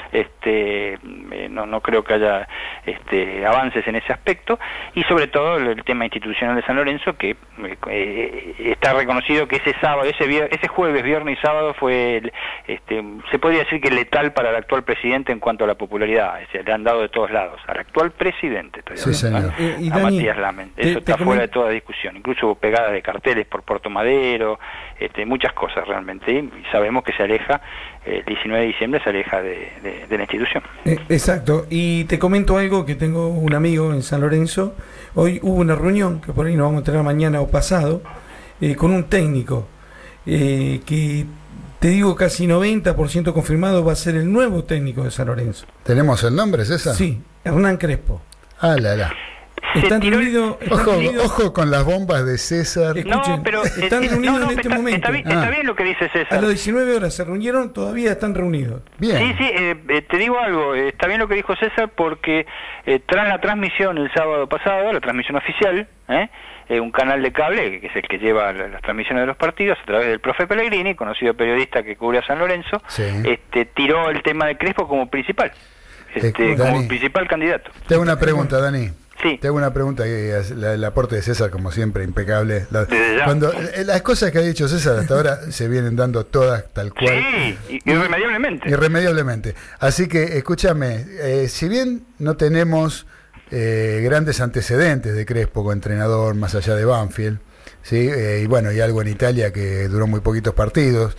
no creo que haya avances en ese aspecto, y sobre todo el tema institucional de San Lorenzo, que está reconocido que ese sábado, ese jueves, viernes y sábado fue se podría decir que letal para el actual presidente en cuanto a la popularidad. Le han dado de todos lados al actual presidente, sí, señor. a Matías Lamen. Eso está fuera de toda discusión. Incluso hubo pegadas de carteles por Puerto Madero, muchas cosas realmente, y sabemos que se aleja, el 19 de diciembre se aleja de la institución. Exacto, y te comento algo, que tengo un amigo en San Lorenzo. Hoy hubo una reunión, que por ahí nos vamos a tener mañana o pasado, con un técnico, que te digo casi 90% confirmado va a ser el nuevo técnico de San Lorenzo. ¿Tenemos el nombre, César? Sí, Hernán Crespo. Ah, la. Están reunidos. Ojo con las bombas de César. Escuchen, están reunidos en este momento. Está bien lo que dice César. A las 19 horas se reunieron, todavía están reunidos. Bien. Sí, te digo algo, está bien lo que dijo César, porque tras la transmisión el sábado pasado, la transmisión oficial, un canal de cable, que es el que lleva las transmisiones de los partidos, a través del profe Pellegrini, conocido periodista que cubre a San Lorenzo, sí. Tiró el tema de Crespo como principal, como principal candidato. Te hago una pregunta, Dani. Sí. Te hago una pregunta, que el aporte de César, como siempre, impecable. Cuando las cosas que ha dicho César hasta ahora se vienen dando todas tal cual. Sí, irremediablemente. Irremediablemente. Así que, escúchame, si bien no tenemos grandes antecedentes de Crespo como entrenador, más allá de Banfield, ¿sí? Y bueno, y algo en Italia que duró muy poquitos partidos,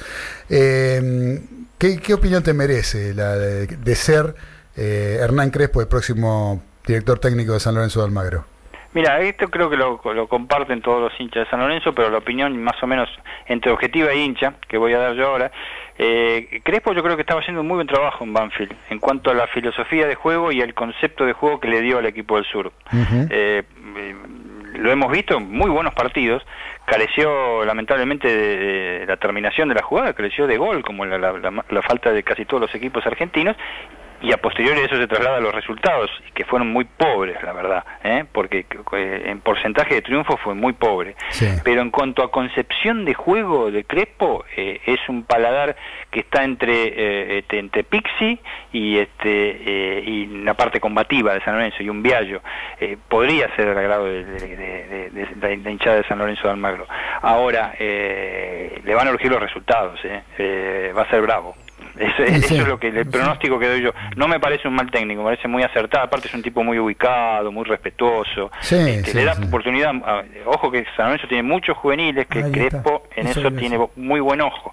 ¿qué opinión te merece la de ser Hernán Crespo el próximo director técnico de San Lorenzo de Almagro? Mira, esto creo que lo comparten todos los hinchas de San Lorenzo, pero la opinión más o menos entre objetiva e hincha, que voy a dar yo ahora, Crespo yo creo que estaba haciendo un muy buen trabajo en Banfield, en cuanto a la filosofía de juego y el concepto de juego que le dio al equipo del sur. Lo hemos visto, muy buenos partidos, careció lamentablemente de la terminación de la jugada, careció de gol, como la falta de casi todos los equipos argentinos, y a posteriori eso se traslada a los resultados, que fueron muy pobres, la verdad, porque en porcentaje de triunfo fue muy pobre. Sí. Pero en cuanto a concepción de juego de Crespo, es un paladar que está entre Pixi y la parte combativa de San Lorenzo, y un Viallo. Podría ser del agrado de la hinchada de San Lorenzo de Almagro. Ahora, le van a urgir los resultados, va a ser bravo. Eso es lo que el pronóstico que doy yo. No me parece un mal técnico, me parece muy acertado. Aparte es un tipo muy ubicado, muy respetuoso. Le da oportunidad. Ojo que San Lorenzo tiene muchos juveniles, que Crespo en eso tiene muy buen ojo.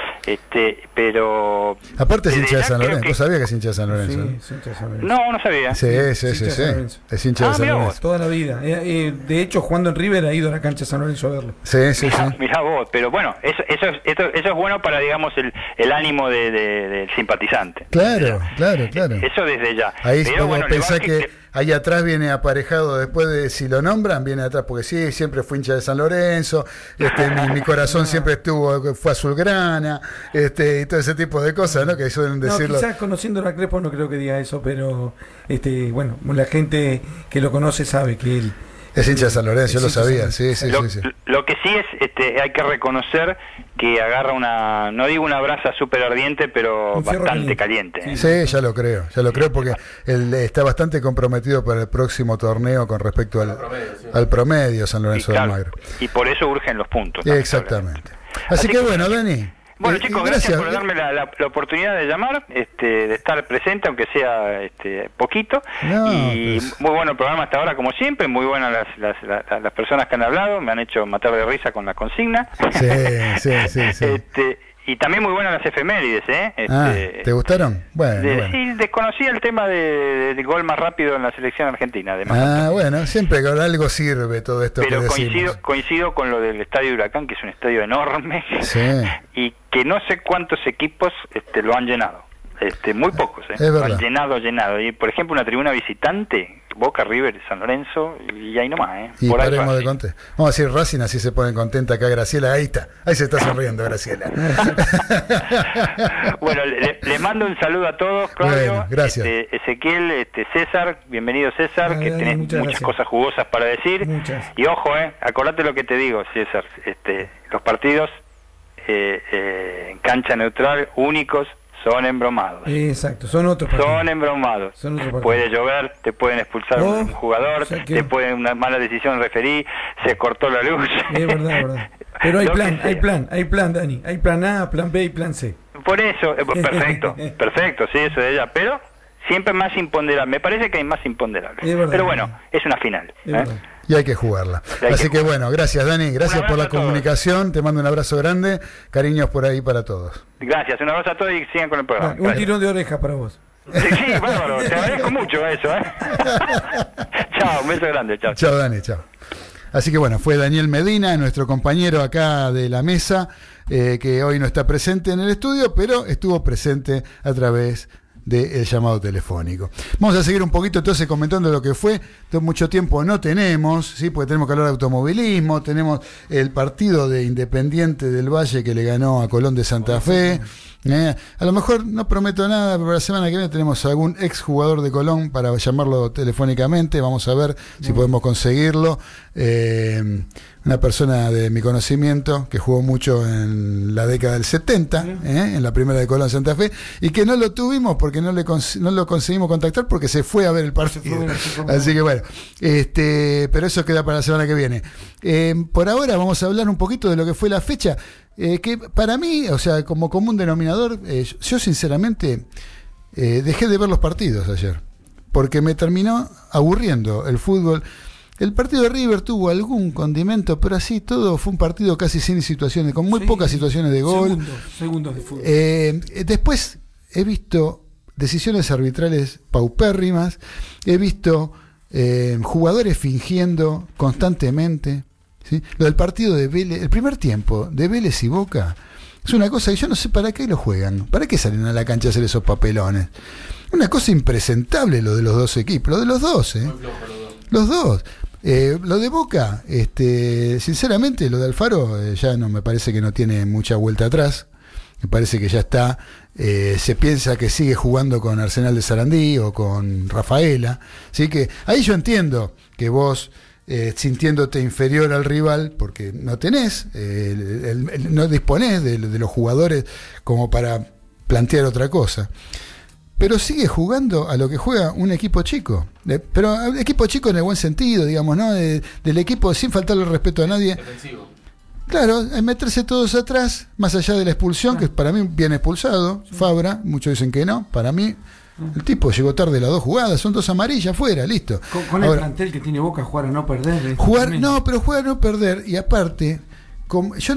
Pero aparte es hincha de San Lorenzo. ¿Vos sabías que es hincha de San Lorenzo? Sí, es hincha de San Lorenzo. No sabía. Sí. Es hincha de San Lorenzo. Toda la vida. De hecho, jugando en River ha ido a la cancha de San Lorenzo a verlo. Sí. Mirá vos, pero bueno, eso es bueno para, digamos, el ánimo del simpatizante. Claro. Eso desde ya. Ahí pero bueno, pensá que ahí atrás viene aparejado, después de si lo nombran, viene atrás, porque sí, siempre fui hincha de San Lorenzo, mi corazón siempre fue azulgrana, y todo ese tipo de cosas, ¿no? Que suelen decirlo. Quizás conociendo a Crespo no creo que diga eso, pero bueno, la gente que lo conoce sabe que él es hincha de San Lorenzo, yo lo sabía. Sí. Lo que sí es, hay que reconocer que agarra no digo una brasa súper ardiente, pero bastante caliente. Sí, ya lo creo porque él está bastante comprometido para el próximo torneo con respecto al promedio San Lorenzo de Almagro. Y por eso urgen los puntos. Exactamente. Así que bueno, Dani. Bueno, chicos, gracias por darme la oportunidad de llamar, de estar presente, aunque sea poquito. Muy bueno el programa hasta ahora, como siempre. Muy buenas las personas que han hablado, me han hecho matar de risa con la consigna. Sí. Y también muy buenas las efemérides, ¿te gustaron? Bueno. Sí, desconocía el tema del gol más rápido en la selección argentina, además. Bueno, siempre con algo sirve todo esto. Pero que decimos. coincido con lo del Estadio Huracán, que es un estadio enorme, sí. y que no sé cuántos equipos lo han llenado. muy pocos, Es verdad. llenado. Y por ejemplo, una tribuna visitante, Boca, River, San Lorenzo, y ahí nomás, Y por ahí paremos va, de contar. Vamos a decir Racing, así se ponen contenta acá Graciela. Ahí está, ahí se está sonriendo Graciela. Bueno, les mando un saludo a todos, Claudio. Bueno, gracias. Ezequiel, César, bienvenido César, que tenés muchas cosas jugosas para decir. Y ojo, acordate lo que te digo, César, los partidos en cancha neutral únicos son embromados. Exacto, son otros partidos. Son embromados. Puede llover, te pueden expulsar un jugador, te pueden una mala decisión referí, se cortó la luz. Es verdad. Pero hay plan, Dani. Hay plan A, plan B y plan C. Por eso, perfecto, sí, eso de ella. Pero siempre más imponderable. Me parece que hay más imponderables. Pero bueno, es una final. Y hay que jugarla. Así que bueno, gracias Dani, gracias por la comunicación, te mando un abrazo grande, cariños por ahí para todos. Gracias, un abrazo a todos y sigan con el programa. Un tirón de oreja para vos. Sí, bárbaro, te agradezco mucho eso. Chao, un beso grande, chao. Chao Dani, chao. Así que bueno, fue Daniel Medina, nuestro compañero acá de la mesa, que hoy no está presente en el estudio, pero estuvo presente a través del llamado telefónico. Vamos a seguir un poquito entonces comentando lo que fue. Mucho tiempo no tenemos, ¿sí? Porque tenemos que hablar de automovilismo, tenemos el partido de Independiente del Valle que le ganó a Colón de Santa Fe. A lo mejor no prometo nada, pero la semana que viene tenemos algún ex jugador de Colón para llamarlo telefónicamente. Vamos a ver si podemos conseguirlo. Una persona de mi conocimiento que jugó mucho en la década del 70, en la primera de Colón Santa Fe, y que no lo tuvimos porque no lo conseguimos contactar porque se fue a ver el partido. Así que bueno, pero eso queda para la semana que viene. Por ahora vamos a hablar un poquito de lo que fue la fecha, que para mí, o sea, como común denominador, yo sinceramente dejé de ver los partidos ayer, porque me terminó aburriendo el fútbol. El partido de River tuvo algún condimento, pero así todo fue un partido casi sin situaciones, con muy pocas situaciones de gol. Segundos de fútbol. Después he visto decisiones arbitrales paupérrimas, he visto jugadores fingiendo constantemente, ¿sí? Lo del partido de Vélez, el primer tiempo de Vélez y Boca, es una cosa que yo no sé para qué lo juegan, para qué salen a la cancha a hacer esos papelones. Una cosa impresentable lo de los dos equipos, lo de los dos, los dos. Lo de Boca, sinceramente, lo de Alfaro ya no me parece que no tiene mucha vuelta atrás. Me parece que ya está. Se piensa que sigue jugando con Arsenal de Sarandí o con Rafaela. Así que ahí yo entiendo que vos, sintiéndote inferior al rival, porque no tenés, no disponés de los jugadores como para plantear otra cosa. Pero sigue jugando a lo que juega un equipo chico. Pero equipo chico en el buen sentido, digamos, ¿no? Del equipo sin faltarle el respeto a nadie. Defensivo. Claro, meterse todos atrás, más allá de la expulsión, que para mí bien expulsado, Fabra, muchos dicen que no, para mí el tipo llegó tarde las dos jugadas, son dos amarillas, fuera, listo. Con el plantel que tiene Boca, jugar a no perder. Pero jugar a no perder, y aparte, yo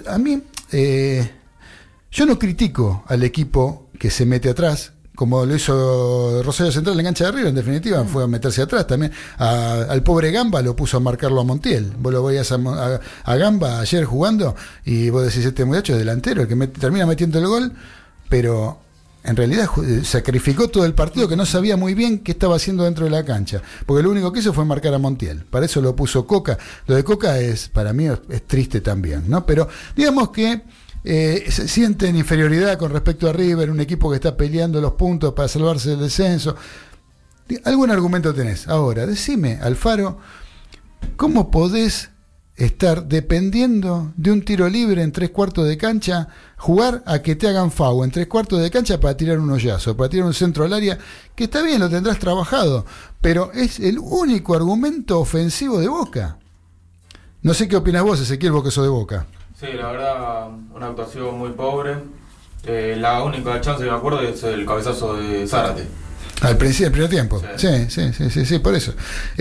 no critico al equipo que se mete atrás, como lo hizo Rosario Central en cancha de River, en definitiva, fue a meterse atrás también. Al pobre Gamba lo puso a marcarlo a Montiel. Vos lo veías a Gamba ayer jugando y vos decís, este muchacho es delantero, el que termina metiendo el gol, pero en realidad sacrificó todo el partido, que no sabía muy bien qué estaba haciendo dentro de la cancha, porque lo único que hizo fue marcar a Montiel. Para eso lo puso Coca. Lo de Coca para mí es triste también, ¿no? Pero digamos que se sienten inferioridad con respecto a River, un equipo que está peleando los puntos para salvarse del descenso. ¿Algún argumento tenés? Ahora, decime, Alfaro, ¿cómo podés estar dependiendo de un tiro libre en 3/4 de cancha, jugar a que te hagan FAU en 3/4 de cancha para tirar un hoyazo, para tirar un centro al área, que está bien, lo tendrás trabajado, pero es el único argumento ofensivo de Boca? No sé qué opinás vos, Ezequiel, vos que sos de Boca. Sí, la verdad, una actuación muy pobre. La única chance que me acuerdo es el cabezazo de Zárate. Al principio, el primer tiempo. Sí, por eso.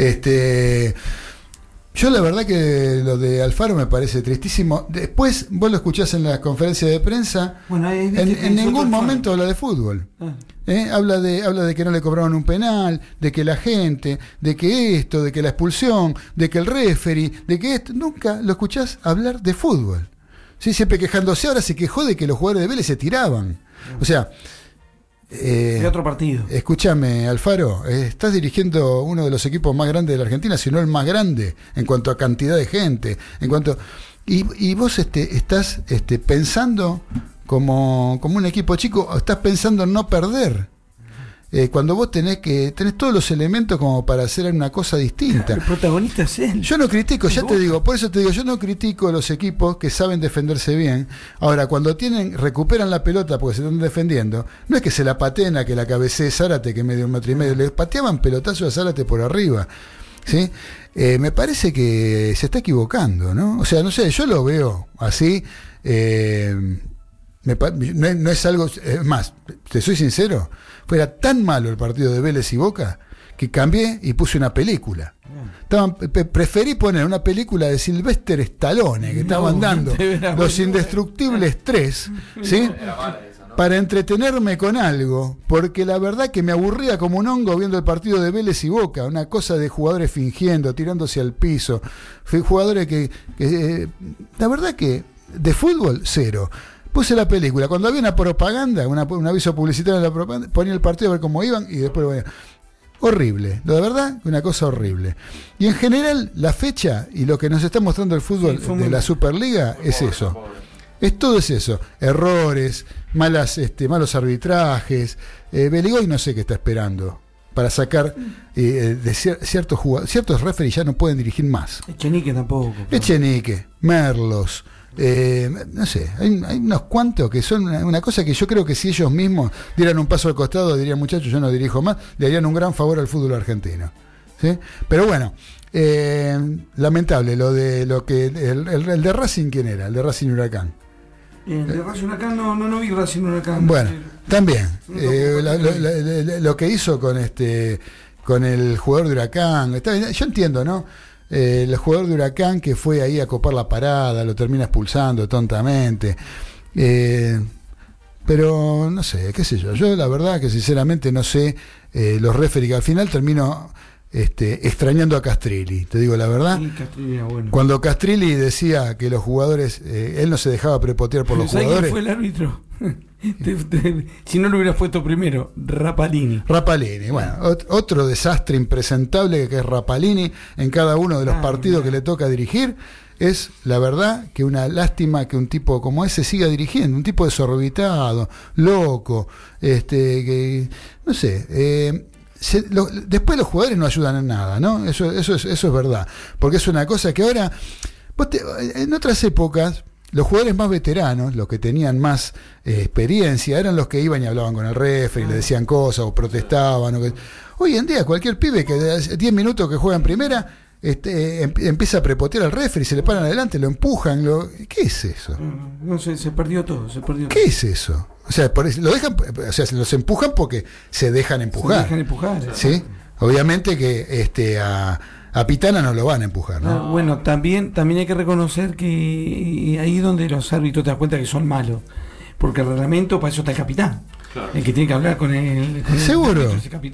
Yo la verdad que lo de Alfaro me parece tristísimo. Después vos lo escuchás en la conferencia de prensa. Bueno, en ningún momento habla de fútbol. Habla de que no le cobraron un penal, de que la gente, de que esto, de que la expulsión, de que el referee, de que esto. Nunca lo escuchás hablar de fútbol. Sí, siempre quejándose. Ahora se quejó de que los jugadores de Vélez se tiraban. O sea, de otro partido. Escúchame, Alfaro, estás dirigiendo uno de los equipos más grandes de la Argentina, si no el más grande en cuanto a cantidad de gente, y vos estás pensando como un equipo chico, estás pensando en no perder. Cuando vos tenés todos los elementos como para hacer una cosa distinta. El protagonista es él. Yo no critico, ya te digo, por eso te digo, yo no critico a los equipos que saben defenderse bien. Ahora, cuando recuperan la pelota porque se están defendiendo, no es que se la pateen a que la cabecee Zárate, que medio 1,5 metros, le pateaban pelotazo a Zárate por arriba. ¿Sí? Me parece que se está equivocando, ¿no? O sea, no sé, yo lo veo así. No es algo, es más, te soy sincero, fuera tan malo el partido de Vélez y Boca que cambié y puse una película. Preferí poner una película de Sylvester Stallone que estaban dando Los Indestructibles 3, ¿sí? Para entretenerme con algo, porque la verdad que me aburría como un hongo viendo el partido de Vélez y Boca, una cosa de jugadores fingiendo, tirándose al piso, jugadores que la verdad que de fútbol cero. Puse la película, cuando había una propaganda, un aviso publicitario en la propaganda, ponía el partido a ver cómo iban y después bueno, horrible, de verdad, una cosa horrible. Y en general la fecha y lo que nos está mostrando el fútbol de la Superliga es eso. Todo es eso, errores, malos arbitrajes. Beligoy no sé qué está esperando para sacar ciertos referees ya no pueden dirigir más. Echenique tampoco. Echenique, Merlos. No sé, hay unos cuantos que son una cosa que yo creo que si ellos mismos dieran un paso al costado, dirían muchachos, yo no dirijo más, le harían un gran favor al fútbol argentino, ¿sí? Pero bueno, lamentable el de Racing. ¿Quién era? El de Racing Huracán. El de Racing Huracán no vi Racing Huracán. Bueno, también lo que hizo con el jugador de Huracán, yo entiendo, ¿no? El jugador de Huracán que fue ahí a copar la parada, lo termina expulsando tontamente. Pero no sé, qué sé yo. Yo la verdad que sinceramente no sé los referees, que al final termino extrañando a Castrilli, te digo la verdad. Sí, Castrilli era bueno. Cuando Castrilli decía que los jugadores, él no se dejaba prepotear por los jugadores. ¿Quién fue el árbitro? Si no lo hubieras puesto primero, Rapalini, bueno, otro desastre impresentable que es Rapalini en cada uno de los partidos que le toca dirigir. Es la verdad que una lástima que un tipo como ese siga dirigiendo, un tipo desorbitado, loco, que no sé, después los jugadores no ayudan en nada, ¿no? Eso es verdad, porque es una cosa que ahora en otras épocas los jugadores más veteranos, los que tenían más experiencia, eran los que iban y hablaban con el referee, le decían cosas o protestaban. Hoy en día cualquier pibe que de 10 minutos que juega en primera empieza a prepotear al referee, se le paran adelante, lo empujan. ¿Qué es eso? No sé, se perdió todo. ¿Qué es eso? O sea, lo dejan, o sea, los empujan porque se dejan empujar. ¿Sí? Obviamente que a Pitana no lo van a empujar, ¿no? Bueno, también hay que reconocer que ahí donde los árbitros te das cuenta que son malos, porque el reglamento para eso está el capitán. Claro. El que tiene que hablar con el seguro.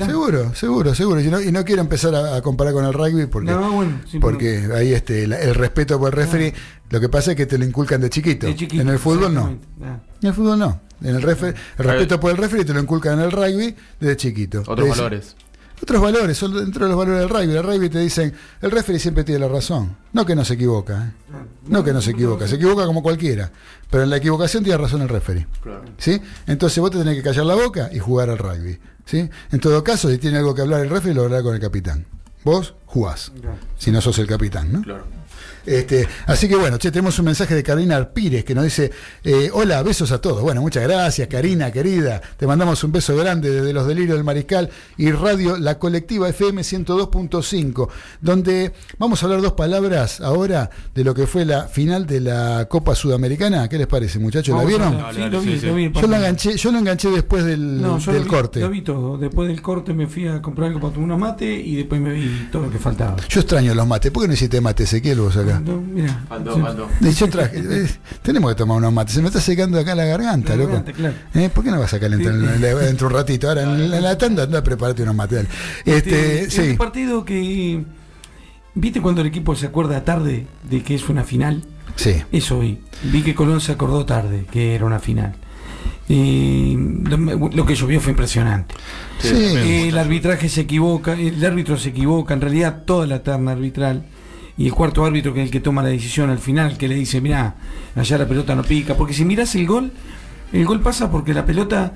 Y no quiero empezar a comparar con el rugby porque ahí el respeto por el referee, lo que pasa es que te lo inculcan de chiquito. En el fútbol no. En el fútbol no. El respeto por el referee te lo inculcan en el rugby desde chiquito. Otros valores, son dentro de los valores del rugby. El rugby te dicen, el referee siempre tiene la razón. No que no se equivoca, se equivoca como cualquiera. Pero en la equivocación tiene razón el referee. Claro. ¿Sí? Entonces vos te tenés que callar la boca y jugar al rugby. ¿Sí? En todo caso, si tiene algo que hablar el referee, lo hablará con el capitán. Vos jugás, si no sos el capitán, ¿no? Claro. Así que bueno, tenemos un mensaje de Karina Arpírez que nos dice: hola, besos a todos. Bueno, muchas gracias, Karina, querida. Te mandamos un beso grande desde Los Delirios del Mariscal y Radio La Colectiva FM 102.5, donde vamos a hablar dos palabras ahora de lo que fue la final de la Copa Sudamericana. ¿Qué les parece, muchachos? ¿La vieron? Sí, lo vi. Yo lo enganché después del corte. Lo vi todo. Después del corte me fui a comprar algo para tomar unos mates y después me vi todo lo que faltaba. Yo extraño los mates. ¿Por qué no hiciste mate, Ezequiel, vos acá? Mira, faltó. Yo traje, tenemos que tomar unos mates. Se me está secando acá la garganta, loco. Claro. ¿Por qué no vas a calentar dentro un ratito? Ahora en la tanda anda a prepararte unos mates. Es un partido que, ¿viste cuando el equipo se acuerda tarde de que es una final? Sí. Eso vi que Colón se acordó tarde que era una final. Lo que llovió fue impresionante. El arbitraje se equivoca, el árbitro se equivoca, en realidad toda la terna arbitral, y el cuarto árbitro, que es el que toma la decisión al final, que le dice, mirá, allá la pelota no pica, porque si mirás el gol pasa porque la pelota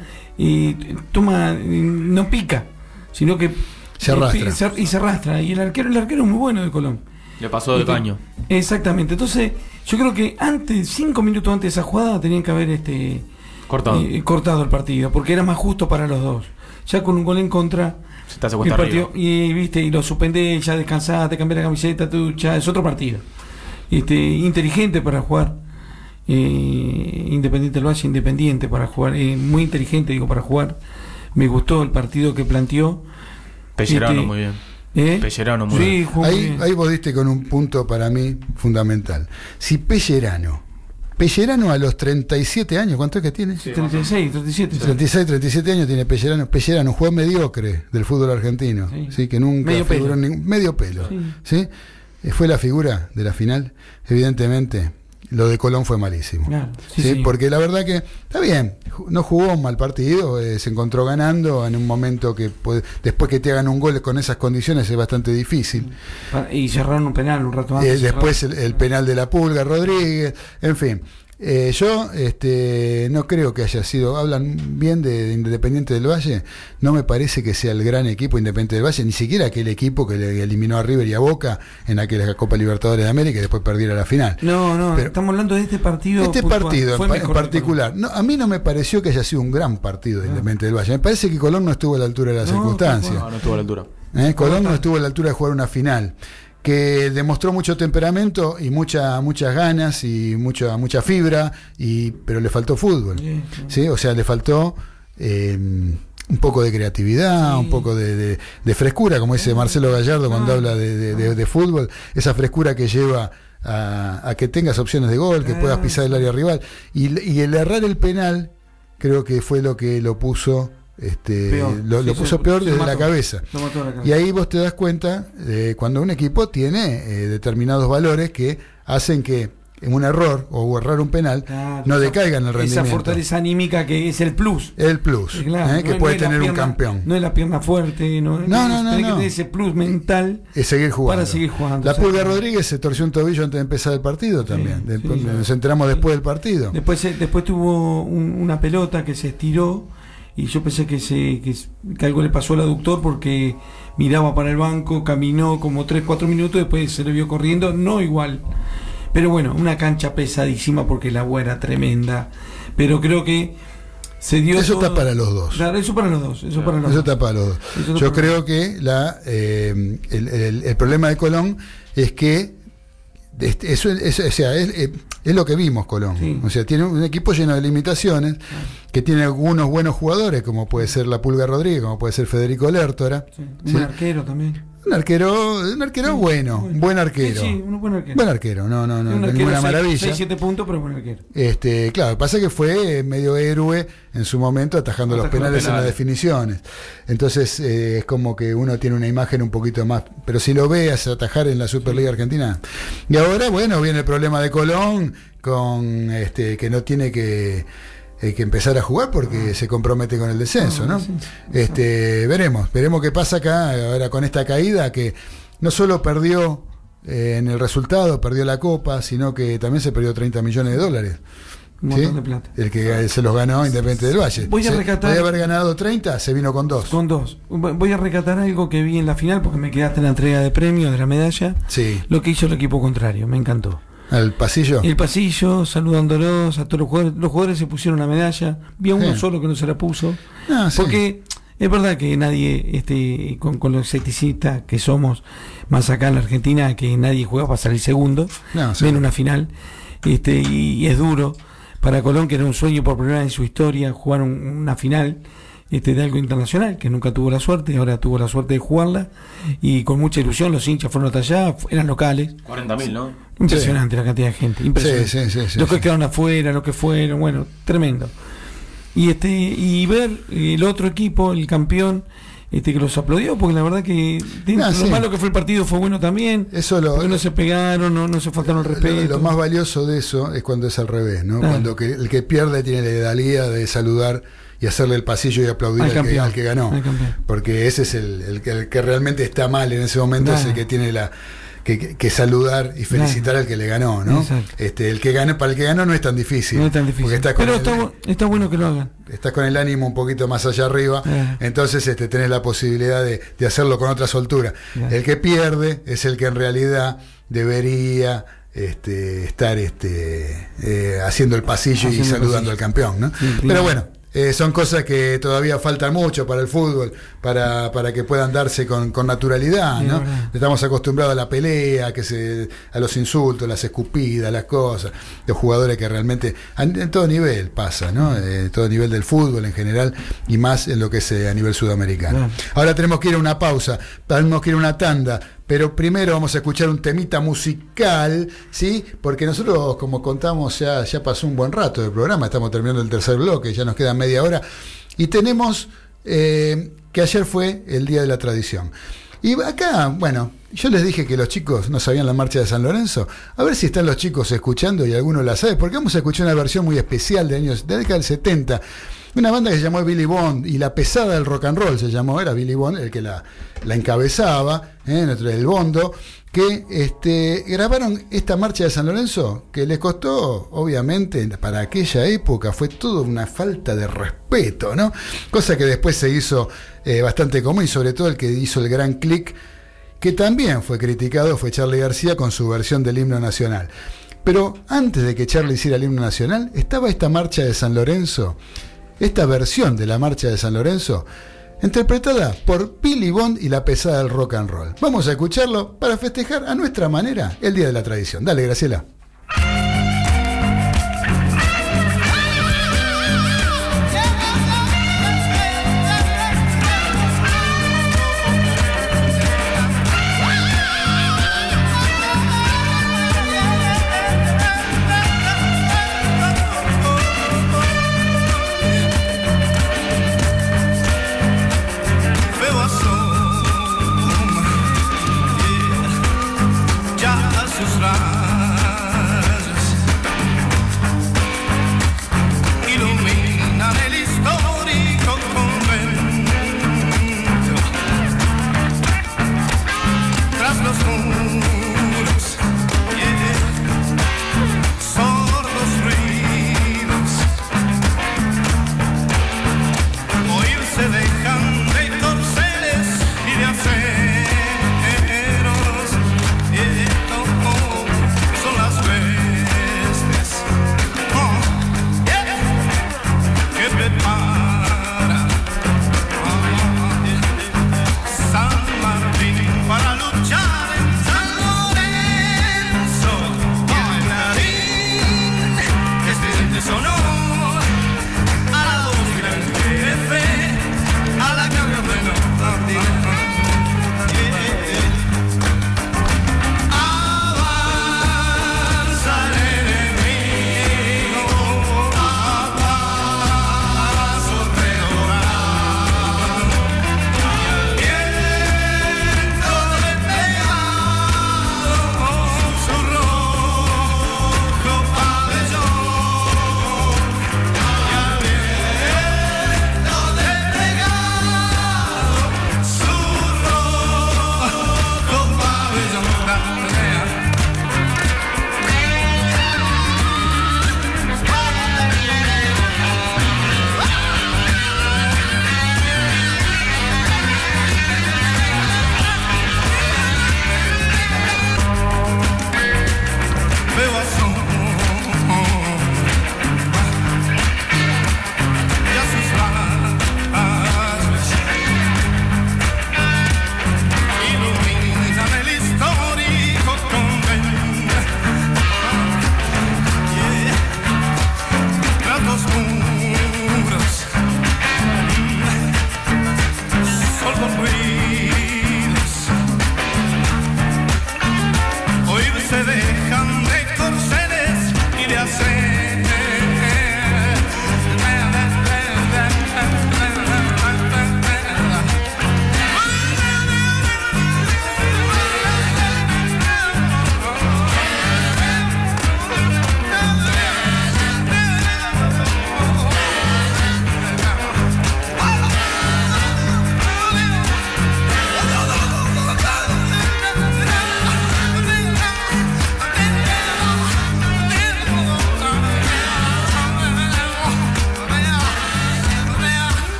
no pica, sino que se arrastra. Y se arrastra, y el arquero es muy bueno de Colón. Le pasó de caño. Exactamente. Entonces, yo creo que 5 minutos antes de esa jugada tenían que haber cortado el partido, porque era más justo para los dos. Ya con un gol en contra, se te hace cuesta arriba. Y lo suspendés, ya descansás, te cambiás la camiseta, ya es otro partido. Inteligente para jugar. Independiente del Valle, independiente para jugar, muy inteligente, digo, para jugar. Me gustó el partido que planteó. Pellerano muy bien. Pellerano muy bien. Ahí vos diste con un punto para mí fundamental. Si Pellerano a los 37 años, ¿cuánto es que tiene? 36, 37. 36, 37 años tiene Pellerano. Pellerano, un jugador mediocre del fútbol argentino, ¿sí? Que nunca figuró en medio pelo. ¿Sí? Fue la figura de la final. Evidentemente, lo de Colón fue malísimo. Claro, sí. Porque la verdad que, está bien, no jugó un mal partido, se encontró ganando en un momento que después que te hagan un gol con esas condiciones es bastante difícil. Y cerraron un penal un rato antes. Después el penal de la Pulga, Rodríguez, en fin. Yo no creo que haya sido, hablan bien de Independiente del Valle, no me parece que sea el gran equipo Independiente del Valle, ni siquiera aquel equipo que le eliminó a River y a Boca en aquella Copa Libertadores de América y después perdiera la final. No, pero estamos hablando de este partido. Este partido en particular, a mí no me pareció que haya sido un gran partido de Independiente del Valle. Me parece que Colón no estuvo a la altura de las circunstancias. No estuvo a la altura. Colón no estuvo a la altura de jugar una final, que demostró mucho temperamento y muchas ganas y mucha fibra, pero le faltó fútbol. ¿Sí? O sea, le faltó un poco de creatividad, un poco de frescura, como dice Marcelo Gallardo cuando habla de fútbol, esa frescura que lleva a que tengas opciones de gol, que puedas pisar el área rival. Y el errar el penal creo que fue lo que lo puso lo puso peor desde la cabeza. Y ahí vos te das cuenta cuando un equipo tiene determinados valores que hacen que en un error o errar un penal no decaiga en el rendimiento. Esa fortaleza anímica que es el plus. Que puede tener un campeón. No es la pierna fuerte, no. Tiene que tener ese plus mental es seguir jugando. Para seguir jugando. La Pulga Rodríguez se torció un tobillo antes de empezar el partido también. Nos enteramos después del partido. Después tuvo una pelota que se estiró. Y yo pensé que algo le pasó al aductor porque miraba para el banco, caminó como 3-4 minutos, después se le vio corriendo, no igual. Pero bueno, una cancha pesadísima porque el agua era tremenda. Pero creo que se dio. Eso está para los dos. Claro, eso para los dos. Eso está para los dos. Yo creo que el problema de Colón es que es lo que vimos Colón. O sea, tiene un equipo lleno de limitaciones, que tiene algunos buenos jugadores, como puede ser la Pulga Rodríguez, como puede ser Federico Lertora. Un arquero también. Un arquero bueno, un buen arquero. Un buen arquero. Buen arquero, no, ninguna maravilla. 6-7 puntos, pero buen arquero. Claro, pasa que fue medio héroe en su momento atajando los penales en las definiciones. Entonces es como que uno tiene una imagen un poquito más, pero si lo veas atajar en la Superliga Argentina. Y ahora, bueno, viene el problema de Colón con que no tiene que empezar a jugar porque se compromete con el descenso, ¿no? Veremos qué pasa acá ahora con esta caída, que no solo perdió en el resultado, perdió la Copa, sino que también se perdió $30 millones. Un montón de plata. El que se los ganó Independiente del Valle. Podía haber ganado 30, se vino con 2. Voy a recatar algo que vi en la final porque me quedaste en la entrega de premios de la medalla. Sí. Lo que hizo el equipo contrario, me encantó. ¿Al pasillo? El pasillo, saludándolos a todos los jugadores. Los jugadores se pusieron la medalla. Vi a uno solo que no se la puso. Porque es verdad que nadie, con los escepticistas que somos, más acá en la Argentina, que nadie juega para salir segundo. Ven una final. Y es duro para Colón, que era un sueño por primera vez en su historia, jugar una final de algo internacional, que nunca tuvo la suerte, ahora tuvo la suerte de jugarla, y con mucha ilusión los hinchas fueron hasta allá, eran locales. 40.000, ¿no? Impresionante la cantidad de gente, impresionante. Los que quedaron afuera, los que fueron, bueno, tremendo. Y ver el otro equipo, el campeón, que los aplaudió, porque la verdad que lo malo que fue el partido fue bueno también. Eso porque no se pegaron, no se faltaron el respeto. Lo más valioso de eso es cuando es al revés, ¿no? Cuando el que pierde tiene la edalía de saludar y hacerle el pasillo y aplaudir al que ganó. Porque ese es el que realmente está mal en ese momento, es el que tiene que saludar y felicitar al que le ganó, ¿no? El que ganó, para el que ganó no es tan difícil. No es tan difícil. Pero está bueno que lo hagan. Estás con el ánimo un poquito más allá arriba, entonces tenés la posibilidad de hacerlo con otra soltura. El que pierde es el que en realidad debería estar haciendo el pasillo y saludando al campeón, ¿no? Pero bueno, son cosas que todavía faltan mucho para el fútbol, para que puedan darse con naturalidad, ¿no? Estamos acostumbrados a la pelea, a los insultos, las escupidas, las cosas, los jugadores que realmente en todo nivel pasa, ¿no? En todo nivel del fútbol en general y más en lo que es a nivel sudamericano. Ahora tenemos que ir a una pausa, tenemos que ir a una tanda. Pero primero vamos a escuchar un temita musical, ¿sí? Porque nosotros, como contamos, ya pasó un buen rato del programa, estamos terminando el tercer bloque, ya nos queda media hora, y tenemos que ayer fue el Día de la Tradición. Y acá, bueno, yo les dije que los chicos no sabían la marcha de San Lorenzo, a ver si están los chicos escuchando y alguno la sabe, porque vamos a escuchar una versión muy especial de la década del 70, una banda que se llamó Billy Bond, y la pesada del rock and roll se llamó, era Billy Bond el que la encabezaba, el bondo, que grabaron esta marcha de San Lorenzo, que les costó, obviamente, para aquella época, fue toda una falta de respeto, ¿no? Cosa que después se hizo bastante común, y sobre todo el que hizo el gran click, que también fue criticado, fue Charly García con su versión del himno nacional. Pero antes de que Charly hiciera el himno nacional, estaba esta marcha de San Lorenzo, esta versión de la marcha de San Lorenzo, interpretada por Billy Bond y la pesada del rock and roll. Vamos a escucharlo para festejar a nuestra manera el Día de la Tradición. Dale, Graciela. Ya sus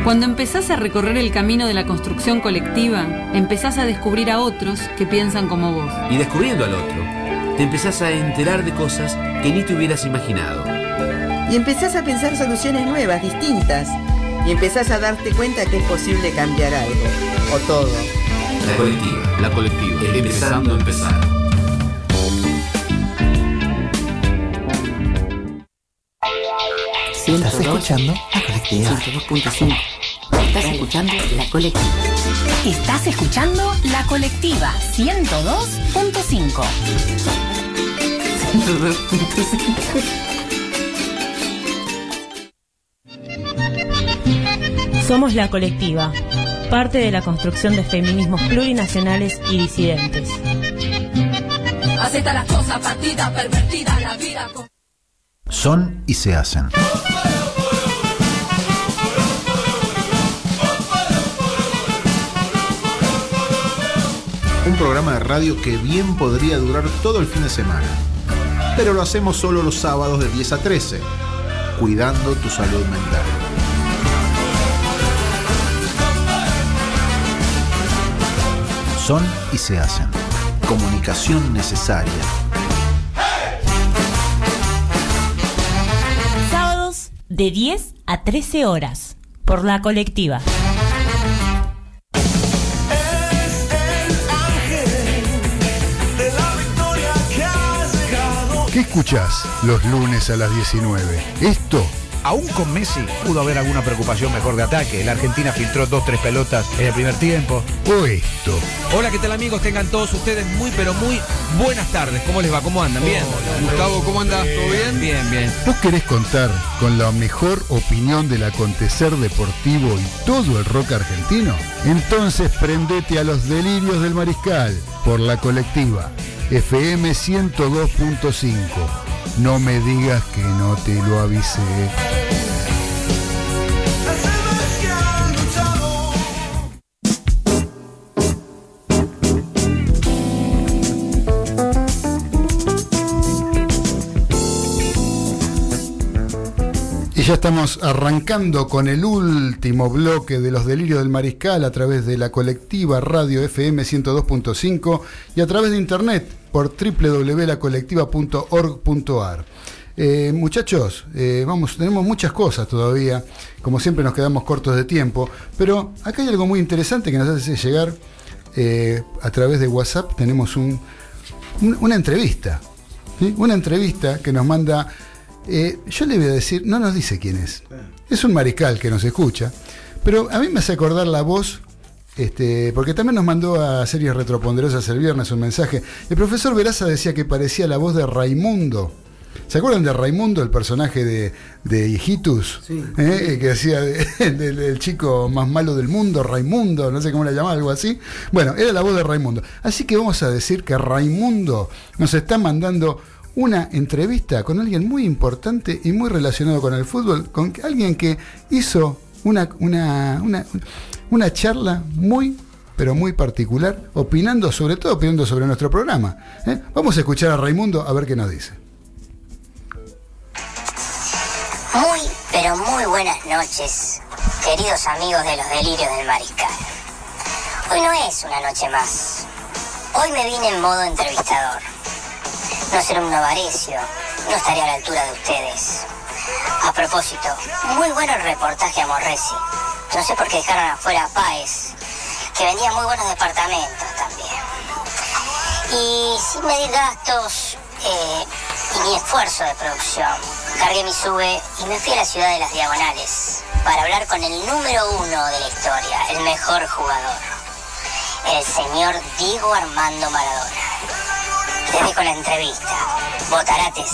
Cuando empezás a recorrer el camino de la construcción colectiva, empezás a descubrir a otros que piensan como vos. Y descubriendo al otro, te empezás a enterar de cosas que ni te hubieras imaginado. Y empezás a pensar soluciones nuevas, distintas. Y empezás a darte cuenta que es posible cambiar algo. O todo. La colectiva. Empezando a empezar. ¿Estás escuchando La Colectiva? 102.5. Estás escuchando La Colectiva. Estás escuchando La Colectiva 102.5. 102.5. Somos La Colectiva, parte de la construcción de feminismos plurinacionales y disidentes. Acepta las cosas, partida, pervertida, la vida. Son y se hacen. Un programa de radio que bien podría durar todo el fin de semana, pero lo hacemos solo los sábados de 10 a 13, cuidando tu salud mental. Son y se hacen. Comunicación necesaria. Sábados de 10 a 13 horas, por La Colectiva. ¿Qué escuchás los lunes a las 19? Esto. Aún con Messi pudo haber alguna preocupación mejor de ataque. La Argentina filtró 2-3 pelotas en el primer tiempo. O esto. Hola, ¿qué tal, amigos? Tengan todos ustedes muy, pero muy buenas tardes. ¿Cómo les va? ¿Cómo andan? ¿Bien? Gustavo, ¿cómo andas? ¿Todo bien? Bien, bien. ¿Vos querés contar con la mejor opinión del acontecer deportivo y todo el rock argentino? Entonces prendete a los delirios del Mariscal por La Colectiva. FM 102.5. No me digas que no te lo avisé. Y ya estamos arrancando con el último bloque de los delirios del Mariscal a través de La Colectiva Radio FM 102.5 y a través de internet por www.lacolectiva.org.ar. Muchachos, tenemos muchas cosas todavía, como siempre nos quedamos cortos de tiempo, pero acá hay algo muy interesante que nos hace llegar a través de WhatsApp. Tenemos una entrevista, ¿sí? Una entrevista que nos manda, yo le voy a decir, no nos dice quién es un mariscal que nos escucha, pero a mí me hace acordar la voz. Porque también nos mandó a Series Retroponderosas el viernes un mensaje. El profesor Veraza decía que parecía la voz de Raimundo. ¿Se acuerdan de Raimundo, el personaje de Hijitus? Sí. Que hacía del chico más malo del mundo, Raimundo, no sé cómo le llamaba, algo así. Bueno, era la voz de Raimundo. Así que vamos a decir que Raimundo nos está mandando una entrevista con alguien muy importante y muy relacionado con el fútbol, con alguien que hizo una charla muy, pero muy particular, opinando sobre nuestro programa. Vamos a escuchar a Raimundo a ver qué nos dice. Muy, pero muy buenas noches, queridos amigos de los delirios del Mariscal. Hoy no es una noche más. Hoy me vine en modo entrevistador. No seré un novarecio, no estaré a la altura de ustedes. A propósito, muy bueno el reportaje a Morresi. No sé por qué dejaron afuera a Páez, que vendía muy buenos departamentos también. Y sin medir gastos y ni esfuerzo de producción, cargué mi sube y me fui a la ciudad de las Diagonales para hablar con el número 1 de la historia, el mejor jugador, el señor Diego Armando Maradona. Les dejo la entrevista. Botarates.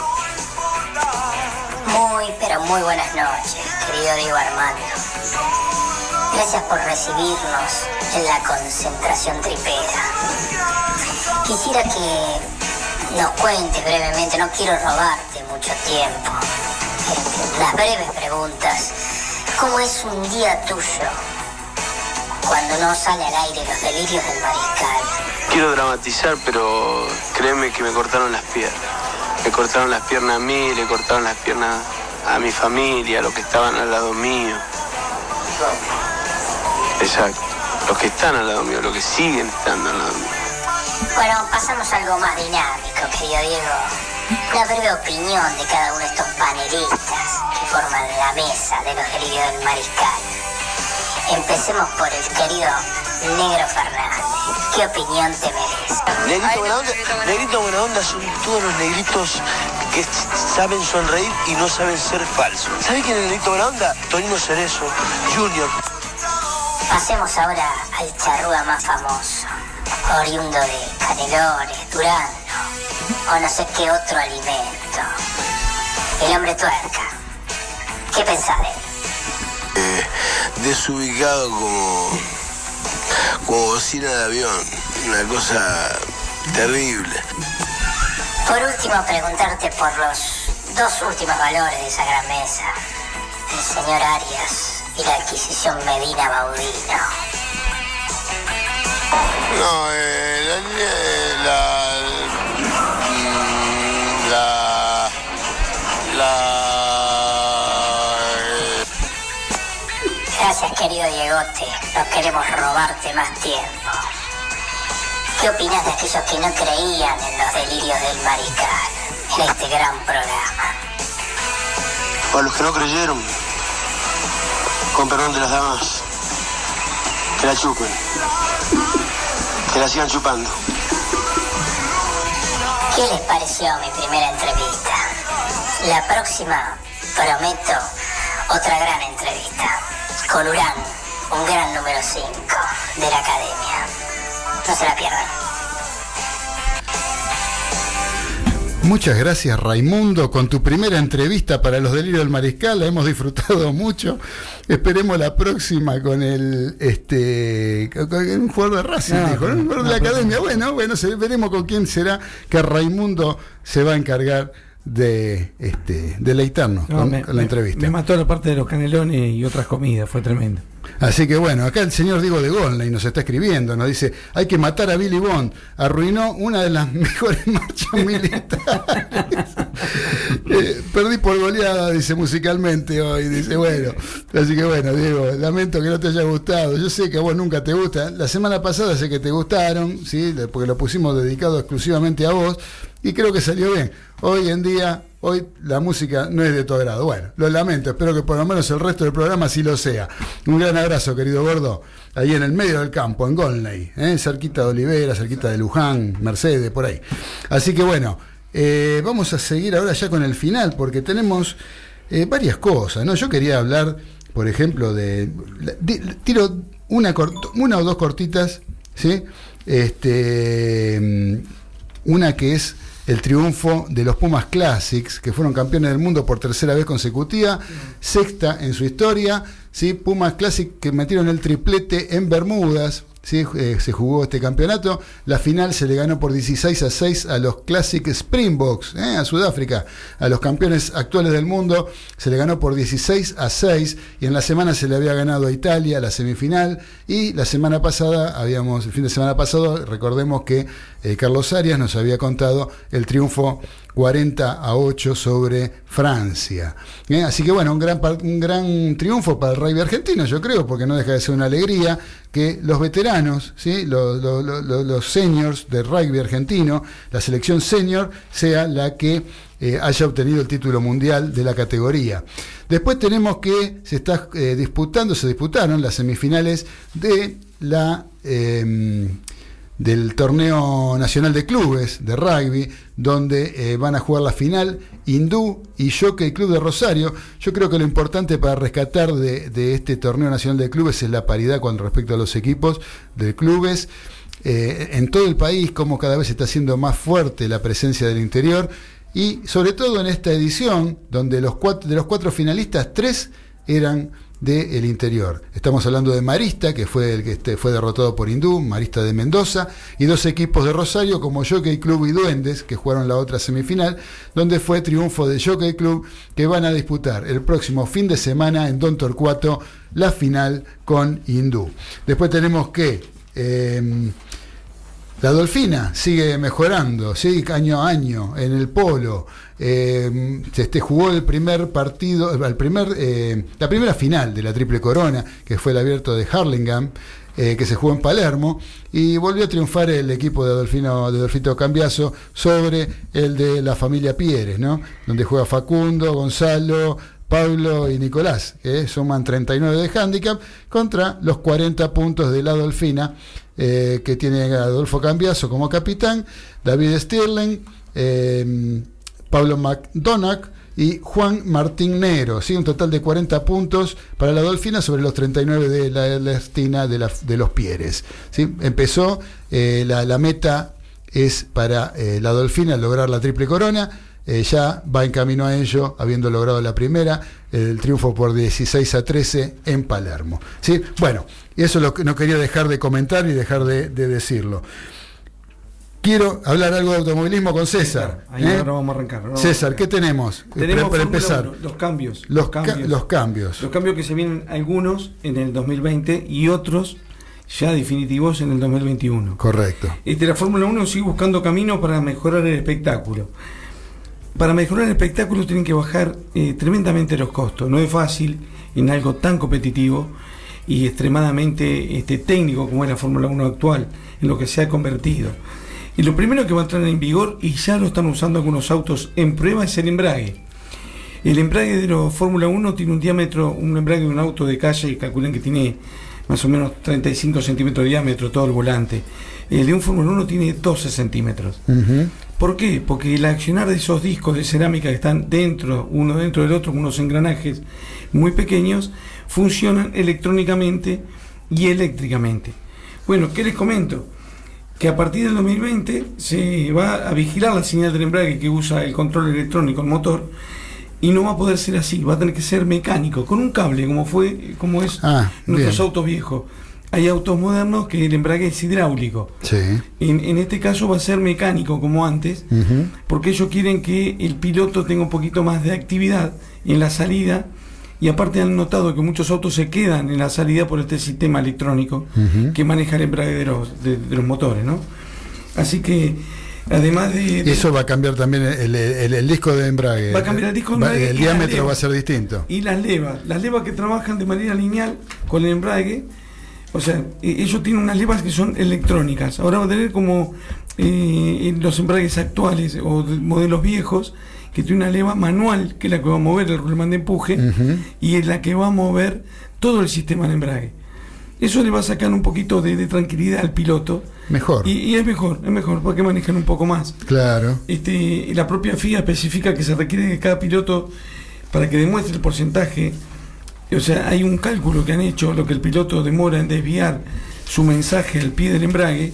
Muy, pero muy buenas noches, querido Diego Armando. Gracias por recibirnos en la concentración tripera. Quisiera que nos cuentes brevemente, no quiero robarte mucho tiempo. Las breves preguntas. ¿Cómo es un día tuyo cuando no sale al aire los delirios del Mariscal? Quiero dramatizar, pero créeme que me cortaron las piernas. Me cortaron las piernas a mí, le cortaron las piernas a mi familia, a los que estaban al lado mío. Exacto. Los que están al lado mío, los que siguen estando al lado mío. Bueno, pasamos a algo más dinámico, querido Diego. Una breve opinión de cada uno de estos panelistas que forman la mesa de los delirios del Mariscal. Empecemos por el querido Negro Fernández. ¿Qué opinión te merece? Negrito buena onda son todos los negritos que saben sonreír y no saben ser falsos. ¿Sabés quién es el negrito buena onda? Tonino Cerezo, Junior. Pasemos ahora al charrúa más famoso, oriundo de Canelones, Durazno, o no sé qué otro alimento. El hombre tuerca. ¿Qué pensás de él? Desubicado como bocina de avión. Una cosa terrible. Por último, preguntarte por los dos últimos valores de esa gran mesa. El señor Arias y la adquisición Medina Baudino. No, Gracias, querido Diegote. No queremos robarte más tiempo. ¿Qué opinas de aquellos que no creían en los delirios del Mariscal en este gran programa? Para los que no creyeron, con perdón de las damas, que la chupen, que la sigan chupando. ¿Qué les pareció mi primera entrevista? La próxima, prometo, otra gran entrevista. Con Urán, un gran número 5 de la academia. No se la pierdan. Muchas gracias, Raimundo, con tu primera entrevista para los delirios del Mariscal. La hemos disfrutado mucho. Esperemos la próxima con el con un jugador de Racing, un jugador de la academia. Bueno, veremos con quién será que Raimundo se va a encargar de deleitarnos con la entrevista. Me mató la parte de los canelones y otras comidas, fue tremendo. Así que bueno, acá el señor Diego de Golney nos está escribiendo, nos dice: hay que matar a Billy Bond, arruinó una de las mejores marchas militares. Perdí por goleada, dice, musicalmente hoy, dice, bueno, así que bueno, Diego, lamento que no te haya gustado. Yo sé que a vos nunca te gusta. La semana pasada sé que te gustaron, ¿sí? Porque lo pusimos dedicado exclusivamente a vos y creo que salió bien. Hoy en día, la música no es de tu agrado. Bueno, lo lamento, espero que por lo menos el resto del programa sí lo sea. Un gran abrazo, querido gordo, ahí en el medio del campo, en Golney, cerquita de Olivera, cerquita de Luján, Mercedes, por ahí. Así que bueno, vamos a seguir ahora ya con el final, porque tenemos varias cosas, ¿no? Yo quería hablar, por ejemplo, tiro una o dos cortitas, ¿sí? Una que es el triunfo de los Pumas Classics, que fueron campeones del mundo por tercera vez consecutiva, sexta en su historia, ¿sí? Pumas Classic que metieron el triplete en Bermudas, ¿sí? Se jugó este campeonato. La final se le ganó por 16-6 a los Classic Springboks, a Sudáfrica, a los campeones actuales del mundo. Se le ganó por 16-6 y en la semana se le había ganado a Italia la semifinal. Y la semana pasada, el fin de semana pasado, recordemos que Carlos Arias nos había contado el triunfo 40-8 sobre Francia. Así que bueno, un gran triunfo para el rugby argentino, yo creo, porque no deja de ser una alegría que los veteranos, ¿sí? los seniors del rugby argentino, la selección senior, sea la que haya obtenido el título mundial de la categoría. Después tenemos que se disputaron las semifinales de del torneo nacional de clubes de rugby, donde van a jugar la final Hindú y Jockey Club de Rosario. Yo creo que lo importante para rescatar de este torneo nacional de clubes es la paridad con respecto a los equipos de clubes en todo el país, como cada vez está siendo más fuerte la presencia del interior, y sobre todo en esta edición donde de los cuatro finalistas, 3 eran del interior. Estamos hablando de Marista, que fue el que fue derrotado por Hindú, Marista de Mendoza, y 2 equipos de Rosario como Jockey Club y Duendes, que jugaron la otra semifinal, donde fue triunfo de Jockey Club, que van a disputar el próximo fin de semana en Don Torcuato la final con Hindú. Después tenemos que La Dolfina sigue mejorando, ¿sí? Año a año en el polo. Jugó el primer partido, la primera final de la Triple Corona, que fue el Abierto de Hurlingham, que se jugó en Palermo, y volvió a triunfar el equipo de Adolfito Cambiaso sobre el de la familia Pieres, ¿no? Donde juega Facundo, Gonzalo, Pablo y Nicolás, que suman 39 de handicap contra los 40 puntos de la Dolfina, que tiene a Adolfo Cambiaso como capitán, David Stirling, Pablo McDonagh y Juan Martín Nero, ¿sí? Un total de 40 puntos para la Dolfina sobre los 39 de la Ernestina de los Pieres, ¿sí? Empezó, la meta es para la Dolfina lograr la Triple Corona. Ya va en camino a ello, habiendo logrado la primera, el triunfo por 16-13 en Palermo, ¿sí? Bueno, y eso no quería dejar de comentar y dejar de decirlo. Quiero hablar algo de automovilismo con César. Ahí ahora vamos a arrancar. César, ¿qué tenemos? Para empezar. Los cambios. Los cambios. Los cambios que se vienen, algunos en el 2020 y otros ya definitivos en el 2021. Correcto. La Fórmula 1 sigue buscando caminos para mejorar el espectáculo. Para mejorar el espectáculo tienen que bajar tremendamente los costos. No es fácil en algo tan competitivo y extremadamente técnico como es la Fórmula 1 actual, en lo que se ha convertido. Y lo primero que va a entrar en vigor, y ya lo están usando algunos autos en prueba, es el embrague. El embrague de los Fórmula 1 tiene un diámetro, un embrague de un auto de calle, calculen que tiene más o menos 35 centímetros de diámetro todo el volante. El de un Fórmula 1 tiene 12 centímetros. ¿Por qué? Porque el accionar de esos discos de cerámica que están uno dentro del otro, con unos engranajes muy pequeños, funcionan electrónicamente y eléctricamente. Bueno, ¿qué les comento? Que a partir del 2020 se va a vigilar la señal del embrague que usa el control electrónico, el motor, y no va a poder ser así, va a tener que ser mecánico, con un cable, como es nuestros autos viejos. Hay autos modernos que el embrague es hidráulico. Sí. En este caso va a ser mecánico como antes, porque ellos quieren que el piloto tenga un poquito más de actividad en la salida, y aparte han notado que muchos autos se quedan en la salida por este sistema electrónico que maneja el embrague de los motores, ¿no? Así que además de eso va a cambiar también el disco de embrague. Va a cambiar el disco de embrague. El diámetro va a ser distinto. Y las levas que trabajan de manera lineal con el embrague. O sea, ellos tienen unas levas que son electrónicas. Ahora va a tener como los embragues actuales o modelos viejos, que tiene una leva manual, que es la que va a mover el rulemán de empuje, y es la que va a mover todo el sistema de embrague. Eso le va a sacar un poquito de tranquilidad al piloto. Mejor. Y es mejor porque manejan un poco más. Claro. La propia FIA especifica que se requiere de cada piloto para que demuestre el porcentaje. O sea, hay un cálculo que han hecho, lo que el piloto demora en desviar su mensaje al pie del embrague,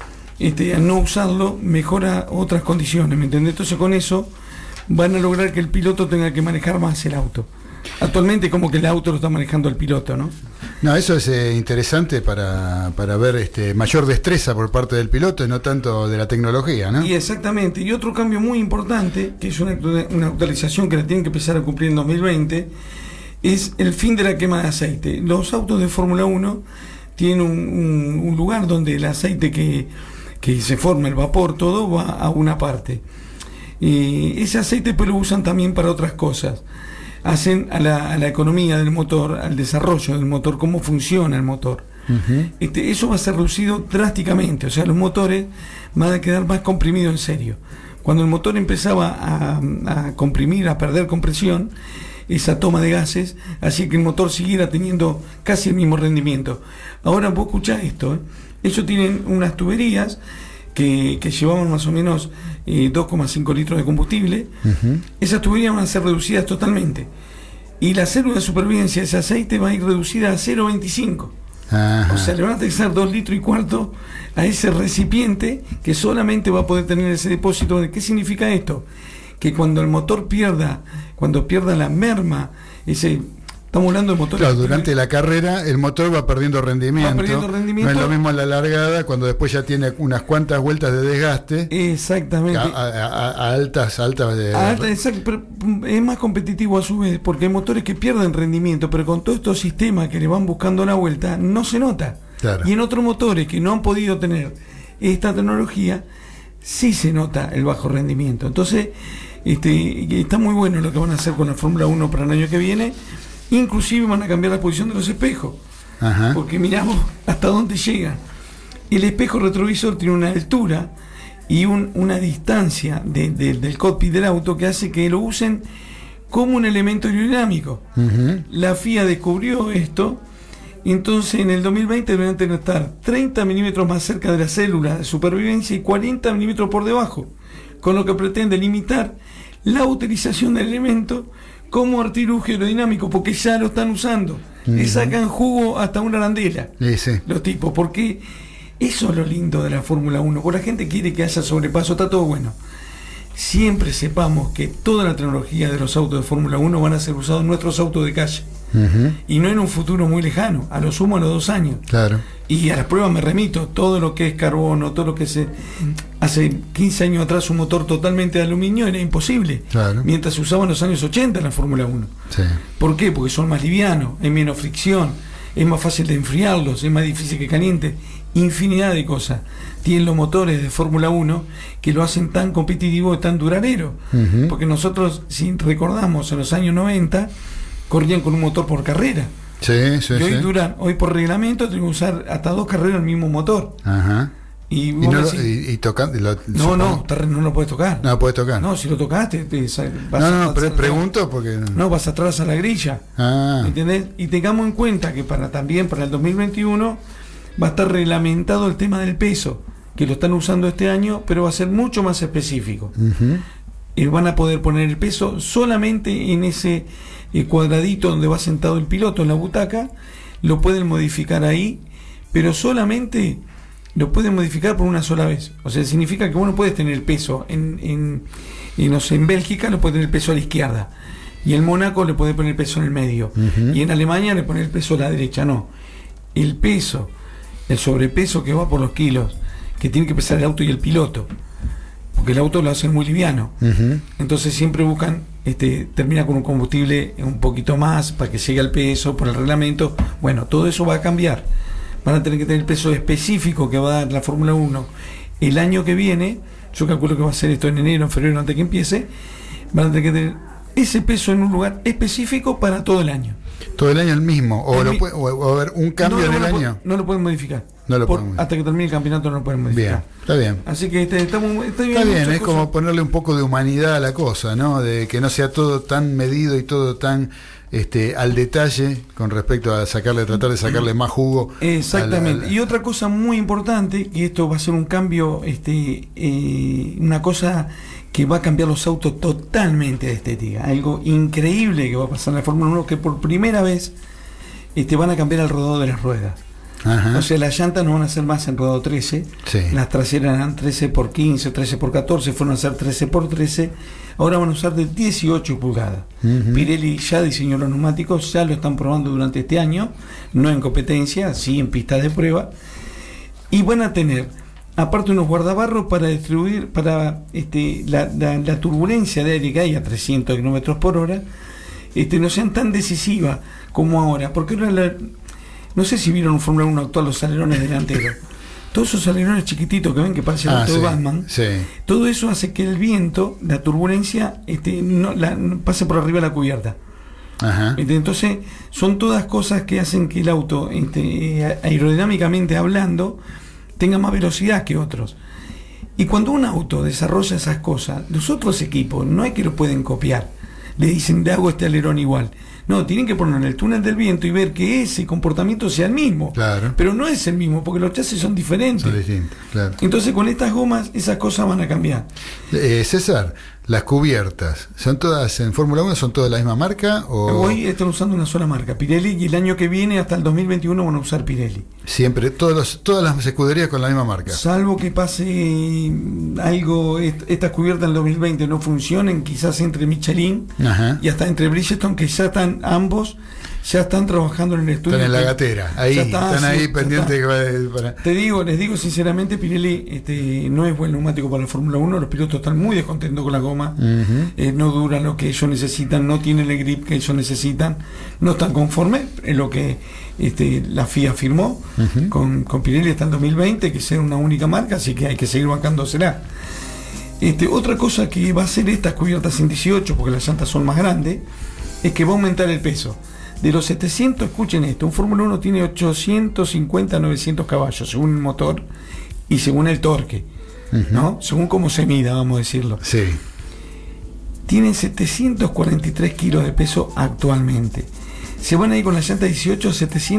al no usarlo, mejora otras condiciones, ¿me entendés? Entonces con eso van a lograr que el piloto tenga que manejar más el auto. Actualmente como que el auto lo está manejando el piloto, ¿no? No, eso es interesante para ver mayor destreza por parte del piloto y no tanto de la tecnología, ¿no? Y exactamente. Y otro cambio muy importante, que es una actualización que la tienen que empezar a cumplir en 2020, es el fin de la quema de aceite. Los autos de Fórmula 1 tienen un lugar donde el aceite que se forma, el vapor, todo va a una parte. Ese aceite pues lo usan también para otras cosas. Hacen a la economía del motor, al desarrollo del motor, cómo funciona el motor. Eso va a ser reducido drásticamente. O sea, los motores van a quedar más comprimidos en serio. Cuando el motor empezaba a comprimir, a perder compresión, esa toma de gases hacía que el motor siguiera teniendo casi el mismo rendimiento. Ahora vos escuchás esto, ellos tienen unas tuberías que llevaban más o menos 2,5 litros de combustible. Esas tuberías van a ser reducidas totalmente, y la célula de supervivencia de ese aceite va a ir reducida a 0,25. O sea, le van a textar 2,25 litros a ese recipiente, que solamente va a poder tener ese depósito. ¿Qué significa esto? Que cuando el motor pierda la merma, estamos hablando de motores. Claro, durante la carrera el motor va perdiendo rendimiento. No es lo mismo en la largada, cuando después ya tiene unas cuantas vueltas de desgaste. Exactamente. A altas. Exacto, pero es más competitivo a su vez, porque hay motores que pierden rendimiento, pero con todos estos sistemas que le van buscando la vuelta, no se nota. Claro. Y en otros motores que no han podido tener esta tecnología sí se nota el bajo rendimiento. Entonces, está muy bueno lo que van a hacer con la Fórmula 1 para el año que viene. Inclusive van a cambiar la posición de los espejos. Ajá. Porque miramos hasta dónde llega. El espejo retrovisor tiene una altura y una distancia del cockpit del auto que hace que lo usen como un elemento aerodinámico. La FIA descubrió esto, entonces en el 2020 deben estar 30 milímetros más cerca de la célula de supervivencia y 40 milímetros por debajo, con lo que pretende limitar la utilización del elemento como artilugio aerodinámico, porque ya lo están usando. Le sacan jugo hasta una arandela, los tipos, porque eso es lo lindo de la Fórmula 1. Por la gente quiere que haya sobrepaso, está todo bueno. Siempre sepamos que toda la tecnología de los autos de Fórmula 1 van a ser usados en nuestros autos de calle. Y no en un futuro muy lejano, a lo sumo a los 2 años. Claro. Y a las pruebas me remito, todo lo que es carbono, todo lo que se hace 15 años atrás un motor totalmente de aluminio era imposible. Claro. Mientras se usaba en los años 80 en la Fórmula 1. Sí. ¿Por qué? Porque son más livianos, hay menos fricción, es más fácil de enfriarlos, es más difícil que caliente. Infinidad de cosas tienen los motores de Fórmula 1 que lo hacen tan competitivo y tan duradero. Porque nosotros, si recordamos, en los años 90 corrían con un motor por carrera. Sí, sí, y hoy sí. Hoy por reglamento tengo que usar hasta 2 carreras el mismo motor. Ajá. Y no lo puedes tocar. No lo puedes tocar. No, si lo tocaste, pero pregunto porque no vas atrás a la grilla. ¿Entendés? Y tengamos en cuenta que también para el 2021 va a estar reglamentado el tema del peso, que lo están usando este año, pero va a ser mucho más específico. Van a poder poner el peso solamente en ese cuadradito donde va sentado el piloto en la butaca, lo pueden modificar ahí, pero solamente lo pueden modificar por una sola vez. O sea, significa que vos no puedes tener el peso en Bélgica lo puedes tener el peso a la izquierda, y en Mónaco le puedes poner el peso en el medio, y en Alemania le pones el peso a la derecha. No, el peso, el sobrepeso que va por los kilos que tiene que pesar el auto y el piloto, porque el auto lo hacen muy liviano. Entonces siempre buscan termina con un combustible un poquito más para que llegue al peso por el reglamento. Bueno, todo eso va a cambiar. Van a tener que tener el peso específico que va a dar la Fórmula 1 el año que viene. Yo calculo que va a ser esto en enero, en febrero, antes que empiece. Van a tener que tener ese peso en un lugar específico para todo el año. Todo el año el mismo, o va a haber un cambio en el año. No lo pueden modificar. Hasta que termine el campeonato no lo pueden modificar. Bien, está bien. Así que está bien, es como ponerle un poco de humanidad a la cosa, ¿no? De que no sea todo tan medido y todo tan al detalle con respecto a tratar de sacarle más jugo. Exactamente. Y otra cosa muy importante, que esto va a ser un cambio, una cosa que va a cambiar los autos totalmente de estética. Algo increíble que va a pasar en la Fórmula 1, que por primera vez van a cambiar el rodado de las ruedas. O sea, las llantas no van a ser más en rodado 13. Las traseras eran 13x15, 13x14, fueron a ser 13x13. Ahora van a usar de 18 pulgadas. Pirelli ya diseñó los neumáticos, ya lo están probando durante este año, no en competencia, sí en pistas de prueba. Y van a tener, aparte, unos guardabarros para distribuir, para la turbulencia de aire que hay a 300 km por hora, no sean tan decisivas como ahora. Porque ahora no sé si vieron en Fórmula 1 actual los alerones delanteros. Todos esos alerones chiquititos que ven que parecen el auto de Batman, todo eso hace que el viento, la turbulencia, no pase por arriba de la cubierta. Entonces, son todas cosas que hacen que el auto, aerodinámicamente hablando, tenga más velocidad que otros. Y cuando un auto desarrolla esas cosas, los otros equipos no es que lo pueden copiar, le dicen, le hago este alerón igual. No, tienen que poner en el túnel del viento y ver que ese comportamiento sea el mismo. Claro. Pero no es el mismo, porque los chasis son diferentes. Son distintos, claro. Entonces, con estas gomas, esas cosas van a cambiar. César, las cubiertas, ¿son todas en Fórmula 1, son todas de la misma marca? Hoy están usando una sola marca, Pirelli, y el año que viene, hasta el 2021, van a usar Pirelli. Siempre, todas las escuderías con la misma marca. Salvo que pase algo, estas cubiertas en el 2020 no funcionen, quizás entre Michelin y hasta entre Bridgestone, que ya están ambos Ya están trabajando en el estudio. Están en la gatera, ahí, están ahí pendientes. Les digo sinceramente, Pirelli no es buen neumático para la Fórmula 1, los pilotos están muy descontentos con la goma, no duran lo que ellos necesitan, no tienen el grip que ellos necesitan, no están conformes en lo que la FIA firmó con Pirelli hasta el 2020, que sea una única marca, así que hay que seguir bancándosela. Otra cosa que va a hacer estas cubiertas en 18, porque las llantas son más grandes, es que va a aumentar el peso. De los 700, escuchen esto, un Fórmula 1 tiene 850 a 900 caballos, según el motor y según el torque, ¿no? Según cómo se mida, vamos a decirlo. Sí. Tienen 743 kilos de peso actualmente. Se van a ir con la llanta 18 a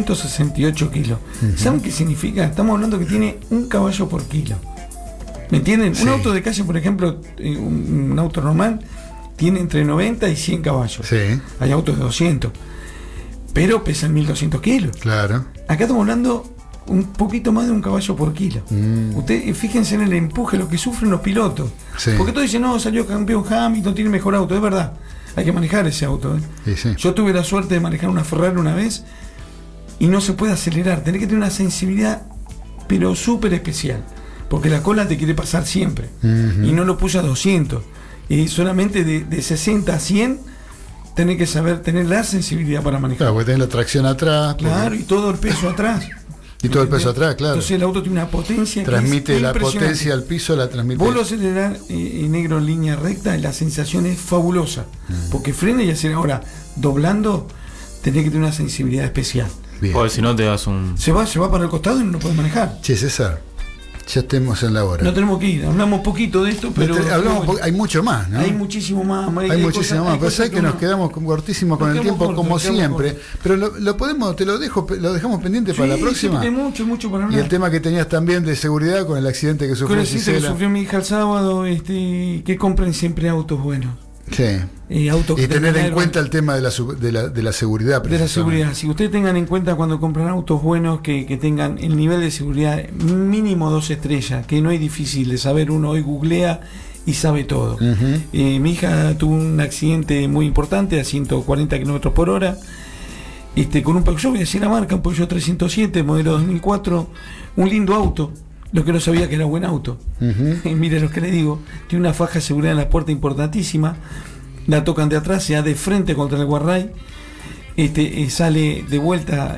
768 kilos. ¿Saben qué significa? Estamos hablando que tiene un caballo por kilo. ¿Me entienden? Sí. Un auto de calle, por ejemplo, un auto normal, tiene entre 90 y 100 caballos. Sí. Hay autos de 200. Pero pesan 1200 kilos. Claro. Acá estamos hablando un poquito más de un caballo por kilo. Ustedes fíjense en el empuje, lo que sufren los pilotos. Sí. Porque todos dicen, no, salió campeón Hamilton, tiene mejor auto. Es verdad, hay que manejar ese auto. Sí. Yo tuve la suerte de manejar una Ferrari una vez y no se puede acelerar. Tenés que tener una sensibilidad, pero súper especial. Porque la cola te quiere pasar siempre. Y no lo puse a 200. Y solamente de 60 a 100 tenés que saber tener la sensibilidad para manejar. Claro, porque tenés la tracción atrás. Claro, y todo el peso atrás. Y todo el peso atrás, claro. Entonces el auto tiene una potencia transmite que es la potencia al piso, la transmite. Vos lo acelerás negro en línea recta y la sensación es fabulosa. Porque frena y acelera. Ahora, doblando, tenés que tener una sensibilidad especial. Porque si no te das un... Se va para el costado y no lo podés manejar. Che, César, ya estemos en la hora. No tenemos que ir, hablamos poquito de esto, pero hay mucho más, ¿no? Hay muchísimo más. Hay muchísimo más, pero sabes que nos quedamos cortísimos con el tiempo, como siempre. Pero lo podemos, lo dejamos pendiente para la próxima. Hay mucho para hablar. Y el tema que tenías también de seguridad con el accidente que sufrió Gisela. Con el accidente que sufrió mi hija el sábado, que compren siempre autos buenos. Sí. Y tener en cuenta el tema de la seguridad. De la seguridad. Si ustedes tengan en cuenta cuando compran autos buenos que tengan el nivel de seguridad mínimo 2 estrellas, que no es difícil de saber, uno hoy googlea y sabe todo. Mi hija tuvo un accidente muy importante a 140 kilómetros por hora, con un Peugeot, voy a decir la marca, un Peugeot 307, modelo 2004, un lindo auto. Lo que no sabía que era buen auto. Mire lo que le digo, tiene una faja de seguridad en la puerta importantísima, la tocan de atrás, se da de frente contra el guarray, sale de vuelta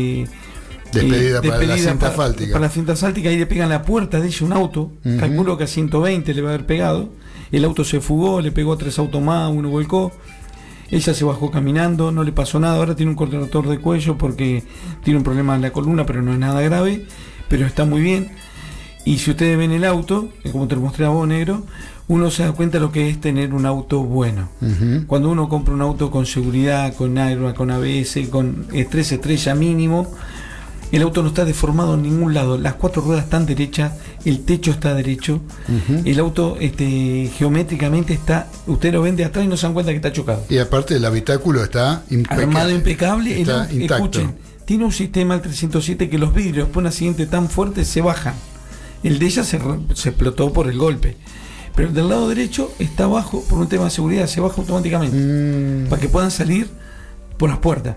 despedida para la cinta asfáltica. Para la cinta asfáltica, ahí le pegan la puerta de ella un auto, calculo que a 120 le va a haber pegado, el auto se fugó, le pegó a 3 autos más, uno volcó, ella se bajó caminando, no le pasó nada, ahora tiene un cortador de cuello porque tiene un problema en la columna, pero no es nada grave, pero está muy bien. Y si ustedes ven el auto, como te lo mostré a vos, negro, uno se da cuenta de lo que es tener un auto bueno. Cuando uno compra un auto con seguridad, con airbag, con ABS, con 3 estrellas mínimo, el auto no está deformado en ningún lado, las 4 ruedas están derechas, el techo está derecho, el auto geométricamente está, usted lo ven de atrás y no se dan cuenta que está chocado. Y aparte el habitáculo está armado impecable, está intacto. Escuchen, tiene un sistema el 307 que los vidrios por un accidente tan fuerte se bajan. El de ella se explotó por el golpe, pero el del lado derecho está abajo por un tema de seguridad, se baja automáticamente para que puedan salir por las puertas.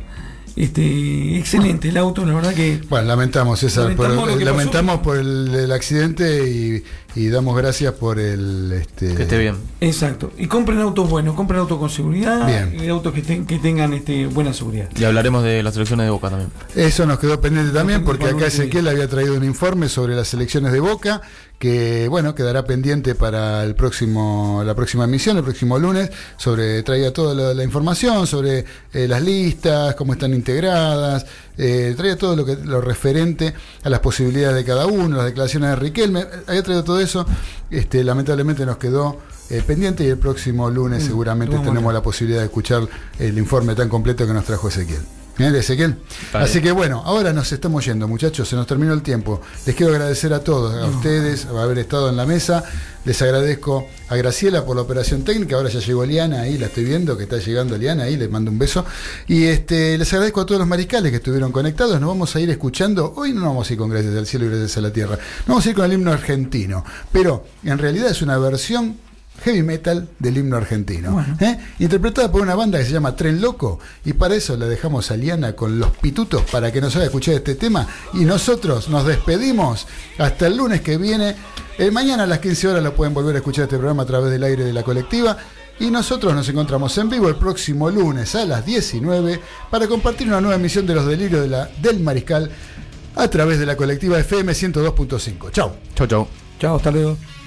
Excelente el auto, la verdad que... Bueno, lamentamos, César, lamentamos por el accidente y damos gracias por el... Que esté bien. Exacto. Y compren autos buenos, compren autos con seguridad, bien. Y autos que tengan buena seguridad. Y hablaremos de las selecciones de Boca también. Eso nos quedó pendiente también, porque acá Ezequiel había traído un informe sobre las selecciones de Boca, que quedará pendiente para la próxima emisión, el próximo lunes, traiga toda la información sobre las listas, cómo están integradas, traía todo lo referente a las posibilidades de cada uno, las declaraciones de Riquelme, había traído todo eso, lamentablemente nos quedó pendiente, y el próximo lunes seguramente tenemos la posibilidad de escuchar el informe tan completo que nos trajo Ezequiel. Bien, Ezequiel. Así que ahora nos estamos yendo, muchachos, se nos terminó el tiempo. Les quiero agradecer a todos, a ustedes, por haber estado en la mesa. Les agradezco a Graciela por la operación técnica. Ahora ya llegó Liana, ahí la estoy viendo, que está llegando Liana, ahí les mando un beso. Y les agradezco a todos los mariscales que estuvieron conectados. Nos vamos a ir escuchando, hoy no nos vamos a ir con Gracias al Cielo y Gracias a la Tierra, nos vamos a ir con el himno argentino, pero en realidad es una versión heavy metal del himno argentino. Interpretada por una banda que se llama Tren Loco, y para eso la dejamos a Liana con Los Pitutos para que nos haga escuchar este tema, y nosotros nos despedimos hasta el lunes que viene. Mañana a las 15 horas lo pueden volver a escuchar este programa a través del aire de la colectiva, y nosotros nos encontramos en vivo el próximo lunes a las 19 para compartir una nueva emisión de Los Delirios del Mariscal a través de la colectiva FM 102.5. Chau. Chau, chau. Chao, hasta luego.